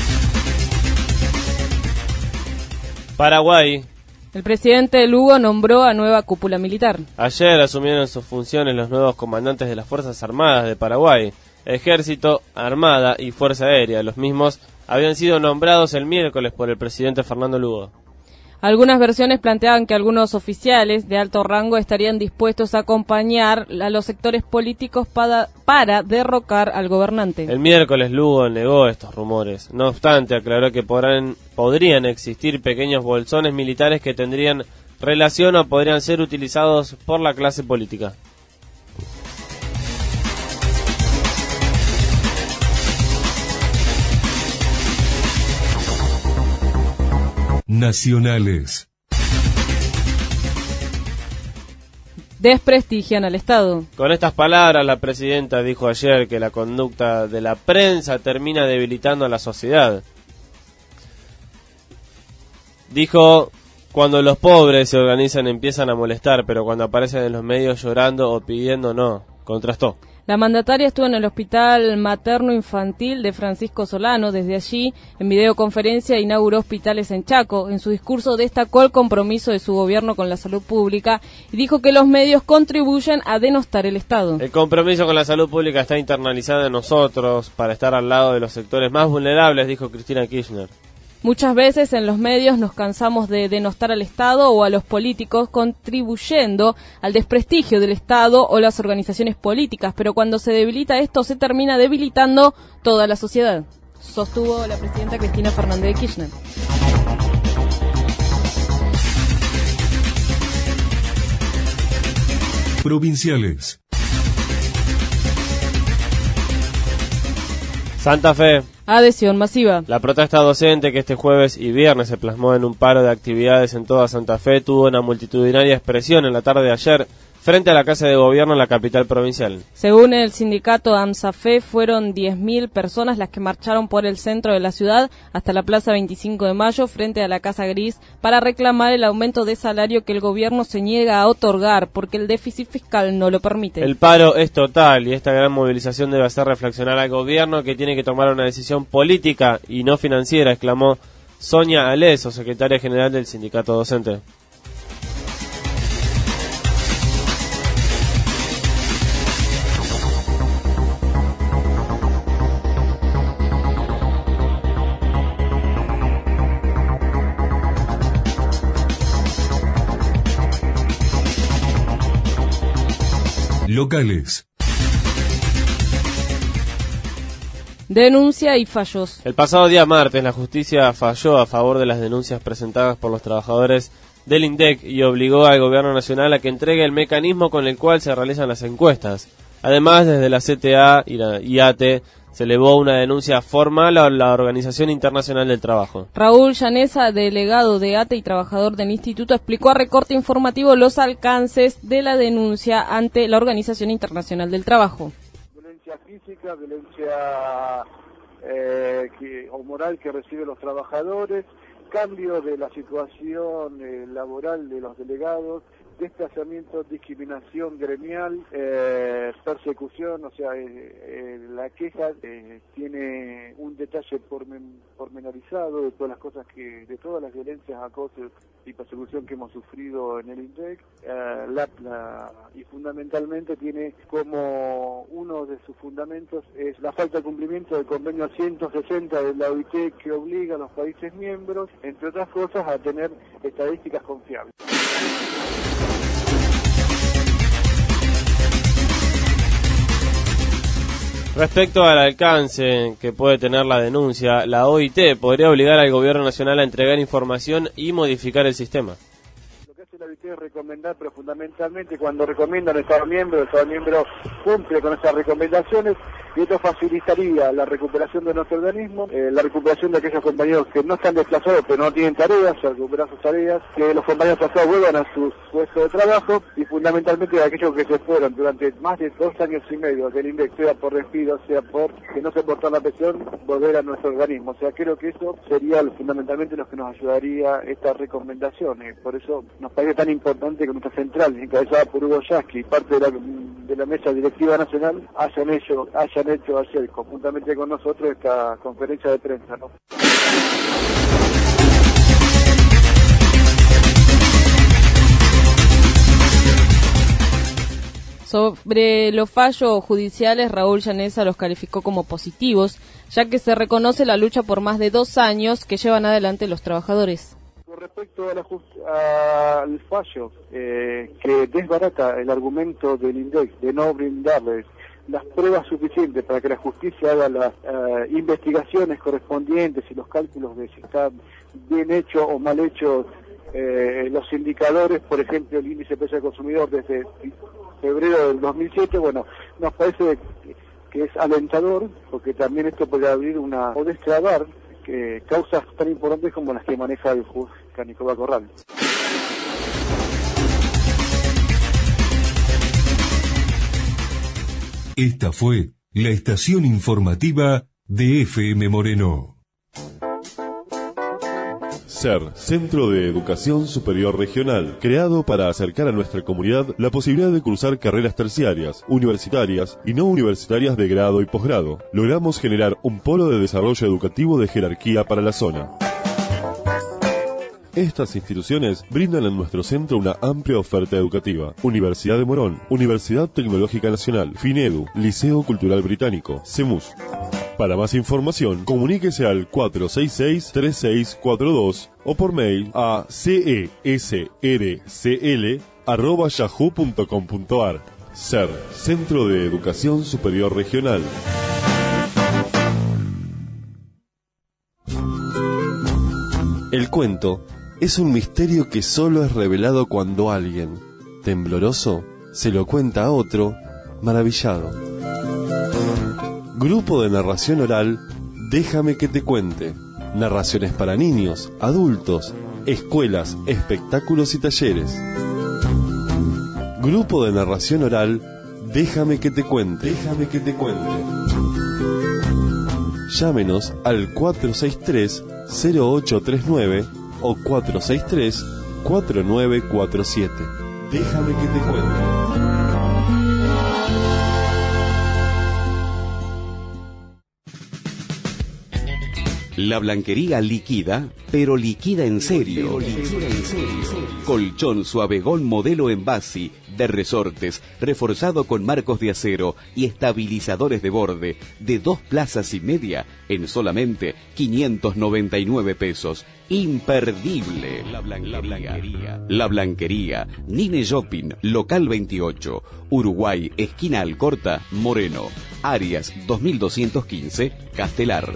Paraguay. El presidente Lugo nombró a nueva cúpula militar. Ayer asumieron sus funciones los nuevos comandantes de las Fuerzas Armadas de Paraguay, Ejército, Armada y Fuerza Aérea. Los mismos habían sido nombrados el miércoles por el presidente Fernando Lugo. Algunas versiones planteaban que algunos oficiales de alto rango estarían dispuestos a acompañar a los sectores políticos para, para derrocar al gobernante. El miércoles Lugo negó estos rumores. No obstante, aclaró que podrán, podrían existir pequeños bolsones militares que tendrían relación o podrían ser utilizados por la clase política. Nacionales. Desprestigian al Estado. Con estas palabras, la presidenta dijo ayer que la conducta de la prensa termina debilitando a la sociedad. Dijo, Cuando los pobres se organizan empiezan a molestar, pero cuando aparecen en los medios llorando o pidiendo, no, contrastó. La mandataria estuvo en el Hospital Materno Infantil de Francisco Solano. Desde allí, en videoconferencia, inauguró hospitales en Chaco. En su discurso destacó el compromiso de su gobierno con la salud pública y dijo que los medios contribuyen a denostar el Estado. El compromiso con la salud pública está internalizado en nosotros para estar al lado de los sectores más vulnerables, dijo Cristina Kirchner. Muchas veces en los medios nos cansamos de denostar al Estado o a los políticos, contribuyendo al desprestigio del Estado o las organizaciones políticas, pero cuando se debilita esto se termina debilitando toda la sociedad, sostuvo la presidenta Cristina Fernández de Kirchner. Provinciales. Santa Fe. Adhesión masiva. La protesta docente que este jueves y viernes se plasmó en un paro de actividades en toda Santa Fe tuvo una multitudinaria expresión en la tarde de ayer frente a la Casa de Gobierno en la capital provincial. Según el sindicato AMSAFE, fueron diez mil personas las que marcharon por el centro de la ciudad hasta la Plaza veinticinco de mayo frente a la Casa Gris para reclamar el aumento de salario que el gobierno se niega a otorgar porque el déficit fiscal no lo permite. El paro es total y esta gran movilización debe hacer reflexionar al gobierno que tiene que tomar una decisión política y no financiera, exclamó Sonia Aleso, secretaria general del sindicato docente. Locales. Denuncia y fallos. El pasado día martes, la justicia falló a favor de las denuncias presentadas por los trabajadores del INDEC y obligó al Gobierno Nacional a que entregue el mecanismo con el cual se realizan las encuestas. Además, desde la C T A y la I A T se elevó una denuncia formal a la Organización Internacional del Trabajo. Raúl Llanesa, delegado de A T E y trabajador del instituto, explicó a Recorte Informativo los alcances de la denuncia ante la Organización Internacional del Trabajo. Violencia física, violencia eh, que, o moral que reciben los trabajadores, cambio de la situación eh, laboral de los delegados, desplazamiento, discriminación gremial, eh, persecución, o sea, eh, eh, la queja eh, tiene un detalle pormen, pormenorizado de todas las cosas que, de todas las violencias, acoso y persecución que hemos sufrido en el INDEC, eh, la, la, y fundamentalmente tiene como uno de sus fundamentos es la falta de cumplimiento del convenio ciento sesenta de la O I T que obliga a los países miembros, entre otras cosas, a tener estadísticas confiables. Respecto al alcance que puede tener la denuncia, la O I T podría obligar al Gobierno Nacional a entregar información y modificar el sistema. Lo que hace la O I T es recomendar, pero fundamentalmente cuando recomiendan al Estado miembro, el Estado miembro cumple con esas recomendaciones y esto facilitaría la recuperación de nuestro organismo, eh, la recuperación de aquellos compañeros que no están desplazados pero no tienen tareas, a recuperar sus tareas, que los compañeros desplazados vuelvan a sus puestos de trabajo y fundamentalmente de aquellos que se fueron durante más de dos años y medio del INDEC, sea por despido, sea por que no se portó la pensión, volver a nuestro organismo. O sea, creo que eso sería lo, fundamentalmente lo que nos ayudaría estas recomendaciones. Por eso nos parece tan importante que nuestra central, encabezada por Hugo Yasky, parte de la, de la mesa directiva nacional, hayan hecho, hayan hecho ayer conjuntamente con nosotros esta conferencia de prensa, ¿no? Sobre los fallos judiciales, Raúl Llanesa los calificó como positivos, ya que se reconoce la lucha por más de dos años que llevan adelante los trabajadores. Con respecto a la just- al fallo eh, que desbarata el argumento del INDEC de no brindarles las pruebas suficientes para que la justicia haga las uh, investigaciones correspondientes y los cálculos de si está bien hecho o mal hecho eh, los indicadores, por ejemplo el índice de precio del consumidor desde febrero del dos mil siete, bueno, nos parece que, que es alentador, porque también esto puede abrir una, o destrabar que causas tan importantes como las que maneja el juez Canicova Corral. Esta fue la estación informativa de F M Moreno. C E R, Centro de Educación Superior Regional, creado para acercar a nuestra comunidad la posibilidad de cursar carreras terciarias, universitarias y no universitarias de grado y posgrado. Logramos generar un polo de desarrollo educativo de jerarquía para la zona. Estas instituciones brindan en nuestro centro una amplia oferta educativa. Universidad de Morón, Universidad Tecnológica Nacional, FINEDU, Liceo Cultural Británico, CEMUS. Para más información, comuníquese al cuatro seis seis, tres seis cuatro dos o por mail a cesrcl arroba yahoo punto com punto ar. C E R, Centro de Educación Superior Regional. El cuento es un misterio que solo es revelado cuando alguien, tembloroso, se lo cuenta a otro, maravillado. Grupo de narración oral, Déjame que te cuente. Narraciones para niños, adultos, escuelas, espectáculos y talleres. Grupo de narración oral, Déjame que te cuente. Déjame que te cuente. Llámenos al cuatro seis tres, cero ocho tres nueve o cuatro seis tres, cuatro nueve cuatro siete. Déjame que te cuente. La Blanquería liquida, pero liquida en serio. Colchón Suavegón modelo Envasi, de resortes, reforzado con marcos de acero y estabilizadores de borde, de dos plazas y media, en solamente quinientos noventa y nueve pesos. Imperdible. La Blanquería. La Blanquería. Nine Shopping, local veintiocho. Uruguay, esquina Alcorta, Moreno. Arias dos mil doscientos quince, Castelar.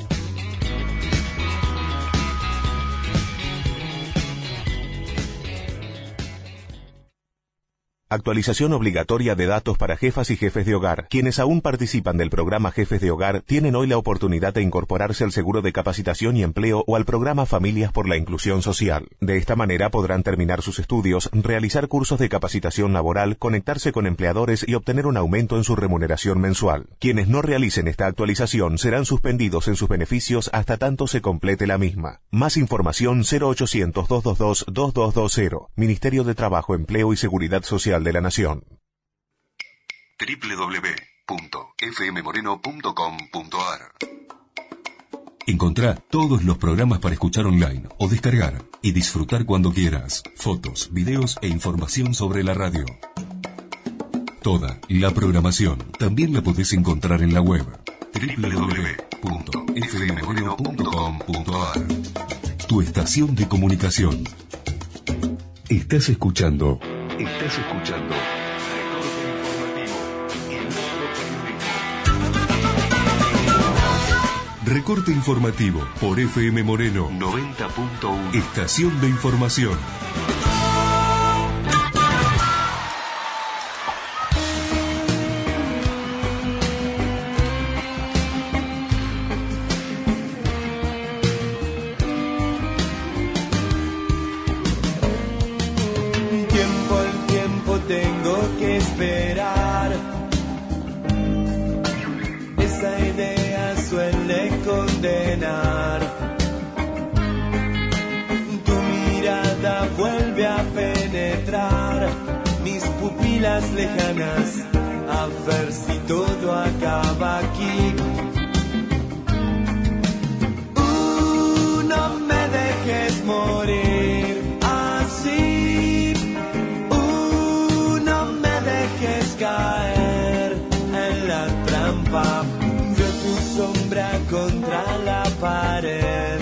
Actualización obligatoria de datos para jefas y jefes de hogar. Quienes aún participan del programa Jefes de Hogar tienen hoy la oportunidad de incorporarse al seguro de capacitación y empleo o al programa Familias por la Inclusión Social. De esta manera podrán terminar sus estudios, realizar cursos de capacitación laboral, conectarse con empleadores y obtener un aumento en su remuneración mensual. Quienes no realicen esta actualización serán suspendidos en sus beneficios hasta tanto se complete la misma. Más información cero ochocientos, doscientos veintidós, veintidós veinte. Ministerio de Trabajo, Empleo y Seguridad Social de la Nación. doble u doble u doble u punto f m moreno punto com punto a r. Encontrá todos los programas para escuchar online o descargar y disfrutar cuando quieras. Fotos, videos e información sobre la radio. Toda la programación también la podés encontrar en la web doble u doble u doble u punto f m moreno punto com punto a r. Tu estación de comunicación. Estás escuchando. Estás escuchando. Recorte informativo por F M Moreno noventa punto uno. Estación de información. Tiempo al tiempo tengo que esperar. Esa idea suele condenar. Tu mirada vuelve a penetrar mis pupilas lejanas, a ver si todo acaba aquí. Uh, no me dejes morir así. Uh, no me dejes caer en la trampa. Sombra contra la pared.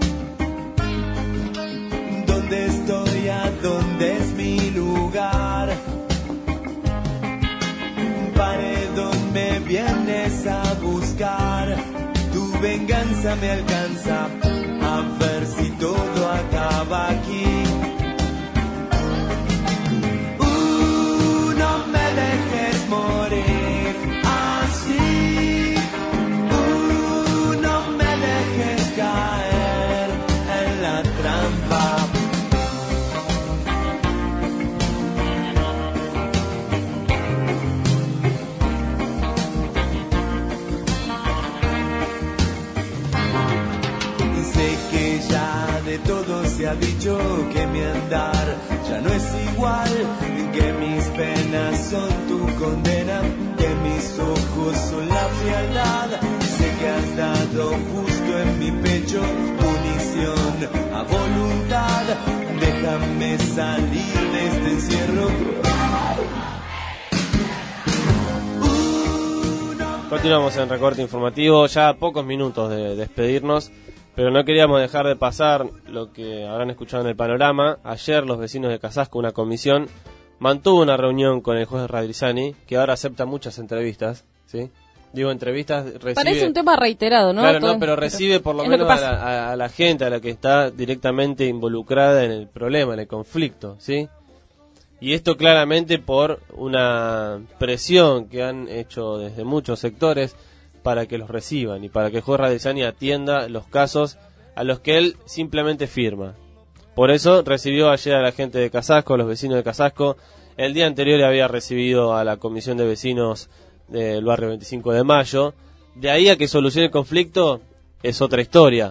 ¿Dónde estoy? ¿A dónde es mi lugar? Paredón, me vienes a buscar. Tu venganza me alcanza, a ver si todo acaba aquí. Uh, no me dejes morir así. Caer en la trampa. Sé que ya de todos se ha dicho que mi andar ya no es igual, que mis penas son tu condena, que mis ojos son la frialdad. Sé que has dado justo en mi pecho munición a voluntad. Déjame salir de este encierro. Continuamos en Recorte Informativo, ya a pocos minutos de despedirnos, pero no queríamos dejar de pasar lo que habrán escuchado en el panorama. Ayer los vecinos de Casasco, una comisión, mantuvo una reunión con el juez Radrizzani, que ahora acepta muchas entrevistas, ¿sí? Digo, entrevistas, recibe... Parece un tema reiterado, ¿no? Claro, Todo, no, pero recibe por lo lo menos a la, a, a la gente, a la que está directamente involucrada en el problema, en el conflicto, ¿sí? Y esto claramente por una presión que han hecho desde muchos sectores para que los reciban y para que el juez Radrizzani atienda los casos a los que él simplemente firma. Por eso recibió ayer a la gente de Casasco, a los vecinos de Casasco. El día anterior había recibido a la comisión de vecinos del barrio veinticinco de mayo. De ahí a que solucione el conflicto es otra historia.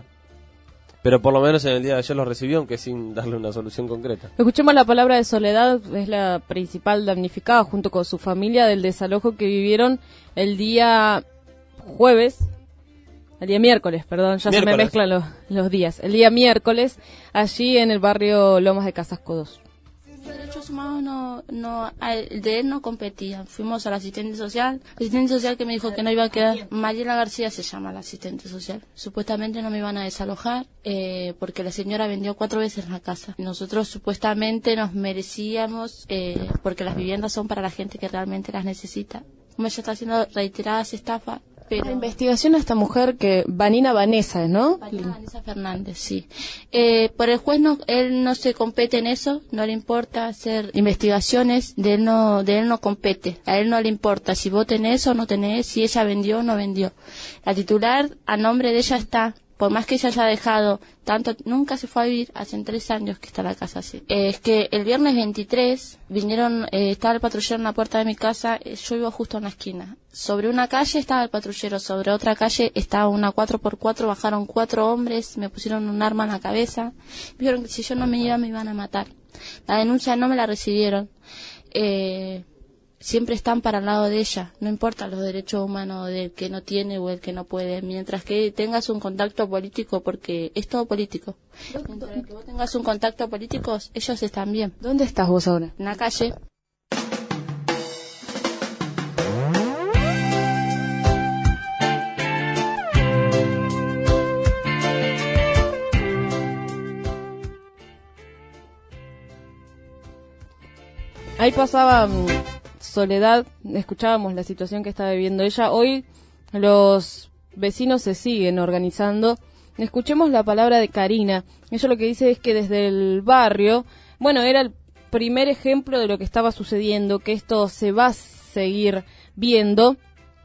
Pero por lo menos en el día de ayer los recibió, aunque sin darle una solución concreta. Escuchemos la palabra de Soledad, es la principal damnificada junto con su familia del desalojo que vivieron el día jueves, el día miércoles, perdón, ya miércoles. Se me mezclan los, los días. El día miércoles, allí en el barrio Lomas de Casasco dos. Derechos humanos no, no, el de él no competía. Fuimos al asistente social, el asistente social que me dijo que no iba a quedar. Mariela García se llama la asistente social. Supuestamente no me iban a desalojar eh, porque la señora vendió cuatro veces la casa. Nosotros supuestamente nos merecíamos eh, porque las viviendas son para la gente que realmente las necesita. Como ella está haciendo reiteradas estafas. Pero... La investigación a esta mujer que Vanina Vanessa, ¿no? Vanina Vanessa Fernández, sí. Eh, por el juez no, él no se compete en eso, no le importa hacer investigaciones, de él no, de él no compete, a él no le importa si vos tenés o no tenés, si ella vendió o no vendió. La titular a nombre de ella está. Por más que ella haya dejado tanto, nunca se fue a vivir, hace tres años que está la casa así. Eh, es que el viernes veintitrés vinieron, eh, estaba el patrullero en la puerta de mi casa, eh, yo vivo justo en la esquina. Sobre una calle estaba el patrullero, sobre otra calle estaba una cuatro por cuatro, bajaron cuatro hombres, me pusieron un arma en la cabeza, dijeron que si yo no me iba me iban a matar. La denuncia no me la recibieron. Eh... Siempre están para el lado de ella, no importa los derechos humanos del que no tiene o el que no puede, mientras que tengas un contacto político, porque es todo político. Mientras que vos tengas un contacto político, ellos están bien. ¿Dónde estás vos ahora? En la calle. Ahí pasaba Soledad, escuchábamos la situación que está viviendo ella. Hoy los vecinos se siguen organizando. Escuchemos la palabra de Karina. Ella lo que dice es que desde el barrio, bueno, era el primer ejemplo de lo que estaba sucediendo, que esto se va a seguir viendo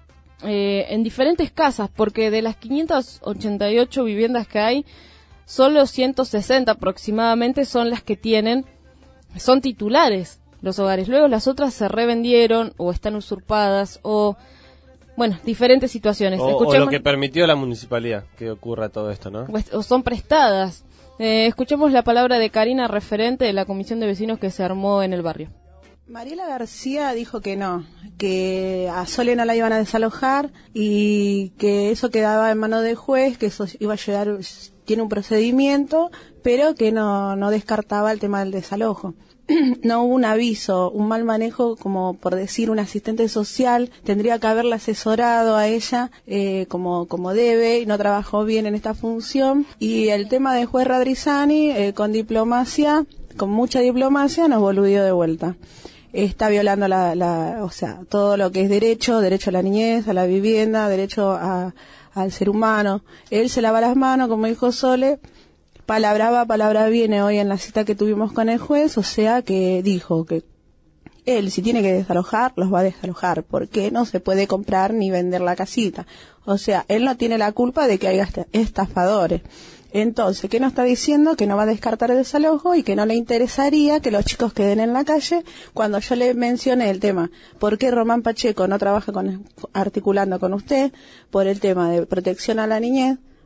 eh, en diferentes casas, porque de las quinientas ochenta y ocho viviendas que hay, solo ciento sesenta aproximadamente son las que tienen, son titulares los hogares. Luego las otras se revendieron o están usurpadas o, bueno, diferentes situaciones. O, o lo que permitió la municipalidad que ocurra todo esto, ¿no? O son prestadas. Eh, escuchemos la palabra de Karina, referente de la comisión de vecinos que se armó en el barrio. Mariela García dijo que no, que a Sole no la iban a desalojar y que eso quedaba en manos del juez, que eso iba a llegar, tiene un procedimiento, pero que no, no descartaba el tema del desalojo. No hubo un aviso, un mal manejo, como por decir un asistente social, tendría que haberla asesorado a ella eh, como, como debe, y no trabajó bien en esta función. Y el tema del juez Radrizzani, eh, con diplomacia, con mucha diplomacia, nos boludió de vuelta. Está violando la, la, o sea, todo lo que es derecho, derecho a la niñez, a la vivienda, derecho a, al ser humano. Él se lava las manos, como dijo Sole. Palabra va, palabra viene hoy en la cita que tuvimos con el juez, o sea que dijo que él, si tiene que desalojar, los va a desalojar, porque no se puede comprar ni vender la casita. O sea, él no tiene la culpa de que haya estafadores. Entonces, ¿qué nos está diciendo? Que no va a descartar el desalojo y que no le interesaría que los chicos queden en la calle. Cuando yo le mencioné el tema, ¿por qué Román Pacheco no trabaja con, articulando con usted? Por el tema de protección a la niñez.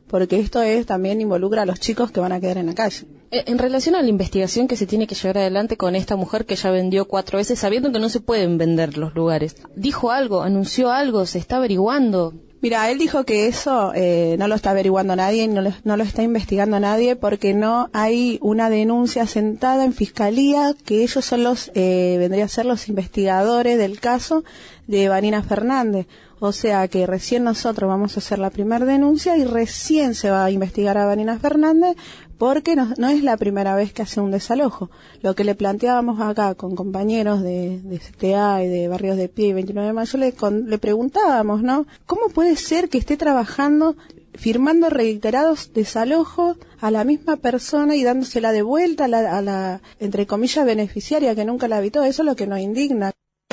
porque esto es también involucra a los chicos que van a quedar en la calle. En relación a la investigación que se tiene que llevar adelante con esta mujer que ya vendió cuatro veces, sabiendo que no se pueden vender los lugares, ¿dijo algo, anunció algo, se está averiguando? Mira, él dijo que eso eh, no lo está averiguando nadie, no lo, no lo está investigando nadie, porque no hay una denuncia sentada en fiscalía, que ellos son los, eh, vendría a ser los investigadores del caso de Vanina Fernández. O sea que recién nosotros vamos a hacer la primera denuncia y recién se va a investigar a Vanina Fernández, porque no, no es la primera vez que hace un desalojo. Lo que le planteábamos acá con compañeros de, de C T A y de Barrios de Pie y veintinueve de mayo, le, con, le preguntábamos, ¿no? ¿Cómo puede ser que esté trabajando, firmando reiterados desalojos a la misma persona y dándosela de vuelta a la, a la, entre comillas, beneficiaria que nunca la habitó? Eso es lo que nos indigna.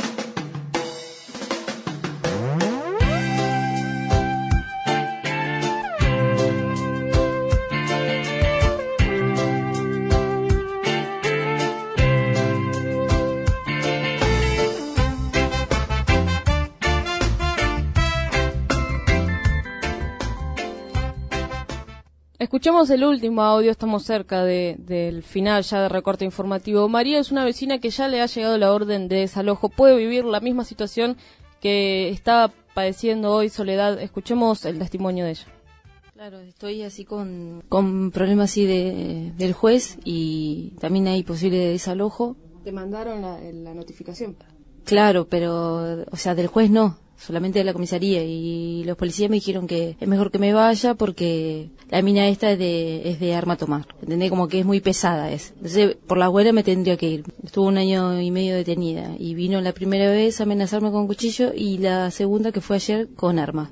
Escuchamos el último audio, estamos cerca de, del final ya de recorte informativo. María es una vecina que ya le ha llegado la orden de desalojo, puede vivir la misma situación que está padeciendo hoy Soledad. Escuchemos el testimonio de ella. Claro, estoy así con, con problemas así de, del juez y también hay posible desalojo. ¿Te mandaron la, la notificación? Claro, pero, o sea, del juez no. Solamente de la comisaría, y los policías me dijeron que es mejor que me vaya porque la mina esta es de, es de arma tomar, ¿entendés? Como que es muy pesada es. Entonces, por la buena me tendría que ir. Estuve un año y medio detenida y vino la primera vez a amenazarme con cuchillo y la segunda, que fue ayer, con arma.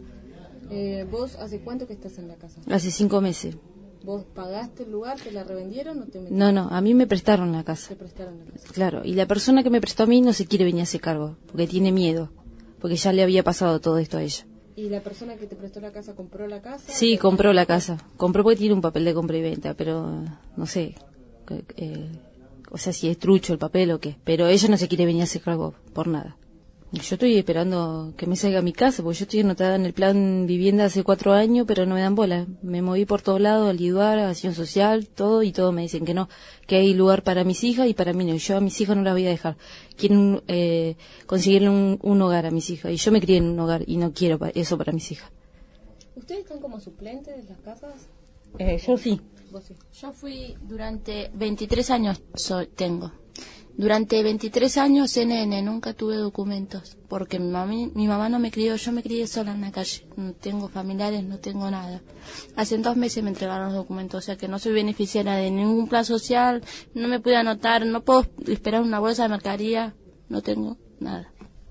Eh, ¿Vos hace cuánto que estás en la casa? Hace cinco meses. ¿Vos pagaste el lugar, te la revendieron o te metieron? No, no, a mí me prestaron la casa. Te prestaron la casa. Claro, y la persona que me prestó a mí no se quiere venir a hacer cargo porque tiene miedo. Porque ya le había pasado todo esto a ella. ¿Y la persona que te prestó la casa compró la casa? Sí, compró la casa. Compró porque tiene un papel de compra y venta, pero no sé, eh, o sea, si es trucho el papel o qué. Pero ella no se quiere venir a hacer cargo por nada. Yo estoy esperando que me salga a mi casa, porque yo estoy anotada en el plan vivienda hace cuatro años, pero no me dan bola. Me moví por todos lados, al Liduar, a Acción Social, todo, y todo me dicen que no, que hay lugar para mis hijas y para mí no. Yo a mis hijas no las voy a dejar. Quieren eh, conseguirle un, un hogar a mis hijas, y yo me crié en un hogar y no quiero eso para mis hijas. ¿Ustedes están como suplentes de las casas? Eh, yo sí. ¿Vos sí? Yo fui durante veintitrés años, so, tengo. Durante veintitrés años N N, nunca tuve documentos, porque mi, mami, mi mamá no me crió, yo me crié sola en la calle, no tengo familiares, no tengo nada. Hace dos meses me entregaron los documentos, o sea que no soy beneficiaria de ningún plan social, no me pude anotar, no puedo esperar una bolsa de mercadería, no tengo nada.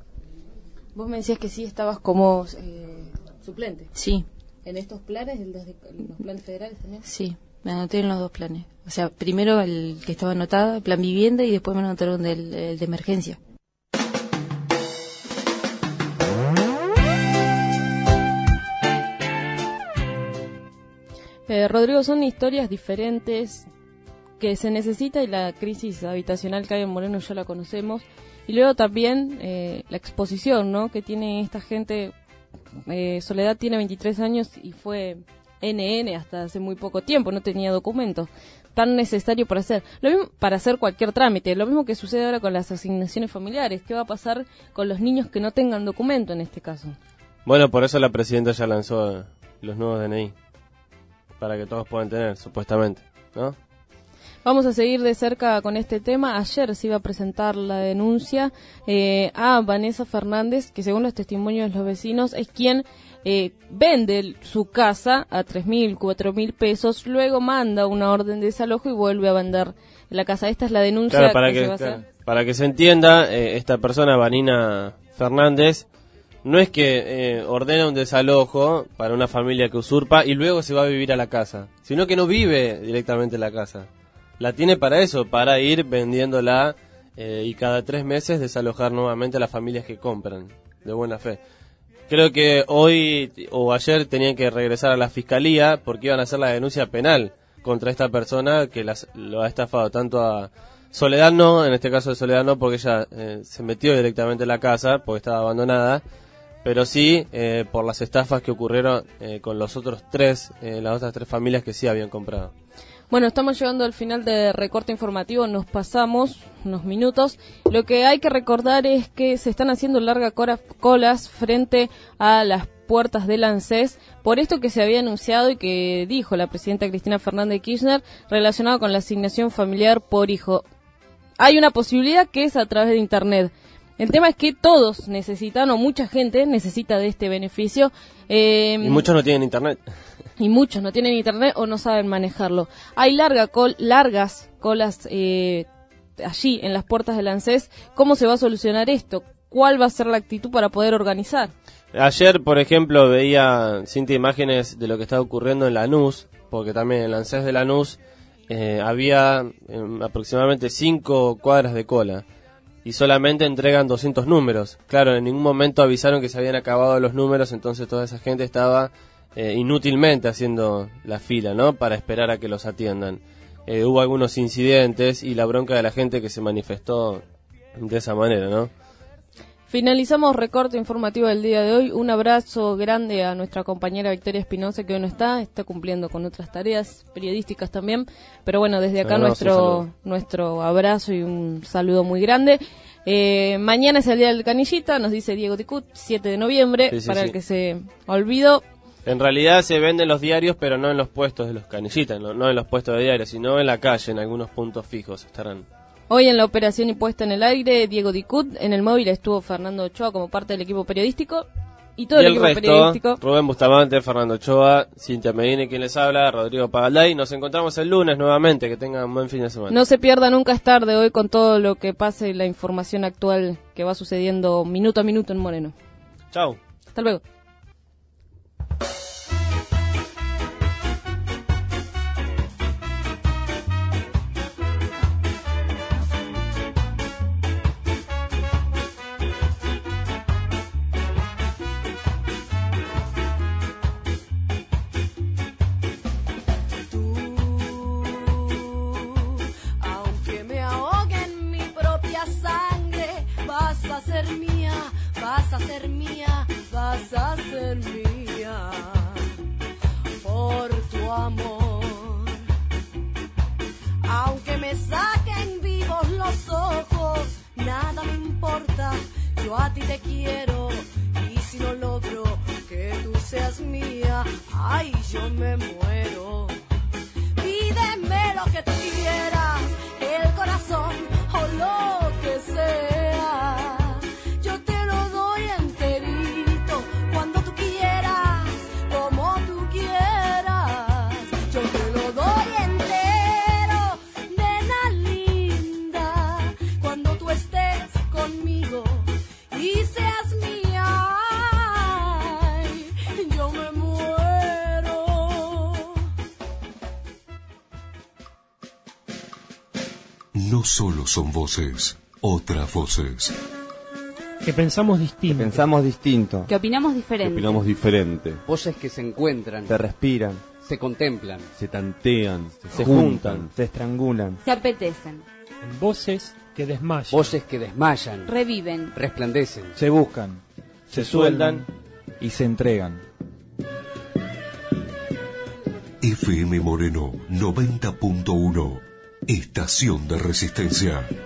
Vos me decías que sí estabas como eh, suplente. Sí. ¿En estos planes, en los, de, en los planes federales también? Sí, me anoté en los dos planes. O sea, primero el que estaba anotado, el plan vivienda, y después me anotaron del, el de emergencia. Eh, Rodrigo, son historias diferentes que se necesita, y la crisis habitacional que hay en Moreno ya la conocemos. Y luego también eh, la exposición, ¿no?, que tiene esta gente. Eh, Soledad tiene veintitrés años y fue N N hasta hace muy poco tiempo, no tenía documentos. Tan necesario para hacer, lo mismo para hacer cualquier trámite, lo mismo que sucede ahora con las asignaciones familiares. ¿Qué va a pasar con los niños que no tengan documento en este caso? Bueno, por eso la presidenta ya lanzó los nuevos D N I, para que todos puedan tener, supuestamente, ¿no? Vamos a seguir de cerca con este tema. Ayer se iba a presentar la denuncia eh, a Vanessa Fernández, que según los testimonios de los vecinos es quien eh, vende su casa a tres mil, cuatro mil pesos, luego manda una orden de desalojo y vuelve a vender la casa. Esta es la denuncia claro, para que, que se va a claro, hacer. Para que se entienda, eh, esta persona, Vanina Fernández, no es que eh, ordena un desalojo para una familia que usurpa y luego se va a vivir a la casa, sino que no vive directamente en la casa. La tiene para eso, para ir vendiéndola eh, y cada tres meses desalojar nuevamente a las familias que compran, de buena fe. Creo que hoy o ayer tenían que regresar a la fiscalía porque iban a hacer la denuncia penal contra esta persona que las, lo ha estafado tanto a Soledad, no, en este caso de Soledad no, porque ella eh, se metió directamente en la casa porque estaba abandonada, pero sí eh, por las estafas que ocurrieron eh, con los otros tres, eh, las otras tres familias que sí habían comprado. Bueno, estamos llegando al final de recorte informativo, nos pasamos unos minutos. Lo que hay que recordar es que se están haciendo largas colas frente a las puertas del ANSES, por esto que se había anunciado y que dijo la presidenta Cristina Fernández de Kirchner relacionado con la asignación familiar por hijo. Hay una posibilidad que es a través de Internet. El tema es que todos necesitan, o mucha gente necesita de este beneficio. Eh, y muchos no tienen Internet. Y muchos no tienen Internet o no saben manejarlo. Hay larga col, largas colas eh, allí en las puertas del ANSES. ¿Cómo se va a solucionar esto? ¿Cuál va a ser la actitud para poder organizar? Ayer, por ejemplo, veía Cintia imágenes de lo que estaba ocurriendo en Lanús, porque también en el ANSES de Lanús eh, había eh, aproximadamente cinco cuadras de cola y solamente entregan doscientos números. Claro, en ningún momento avisaron que se habían acabado los números, entonces toda esa gente estaba eh, inútilmente haciendo la fila, ¿no?, para esperar a que los atiendan. Eh, hubo algunos incidentes y la bronca de la gente que se manifestó de esa manera, ¿no? Finalizamos recorte informativo del día de hoy. Un abrazo grande a nuestra compañera Victoria Espinosa, que hoy no está, está cumpliendo con otras tareas periodísticas también. Pero bueno, desde acá no, nuestro nuestro abrazo y un saludo muy grande. Eh, mañana es el día del canillita, nos dice Diego Ticut, siete de noviembre, sí, sí, para sí. el que se olvidó. En realidad se venden los diarios, pero no en los puestos de los canillitas, no, no en los puestos de diarios, sino en la calle, en algunos puntos fijos estarán. Hoy en la operación y puesta en el aire, Diego Dicut, en el móvil estuvo Fernando Ochoa como parte del equipo periodístico y todo y el, el equipo resto, periodístico. Rubén Bustamante, Fernando Ochoa, Cintia Medina, quien les habla, Rodrigo Pagalday. Nos encontramos el lunes nuevamente, que tengan un buen fin de semana. No se pierda, nunca es tarde hoy con todo lo que pase y la información actual que va sucediendo minuto a minuto en Moreno. Chau. Hasta luego. Vas a ser mía, vas a ser mía, por tu amor. Aunque me saquen vivos los ojos, nada me importa, yo a ti te quiero. Y si no logro que tú seas mía, ay, yo me muero. Pídeme lo que tú quieras, el corazón o lo que sea. No solo son voces, otras voces. Que pensamos distinto. Que pensamos distinto. Que opinamos diferente. Que opinamos diferente. Voces que se encuentran. Se respiran. Se contemplan. Se tantean. Se, se juntan, juntan. Se estrangulan. Se apetecen. En voces que desmayan. Voces que desmayan. Reviven. Resplandecen. Se buscan. Se, se sueldan. Y se entregan. F M Moreno noventa punto uno. Estación de Resistencia.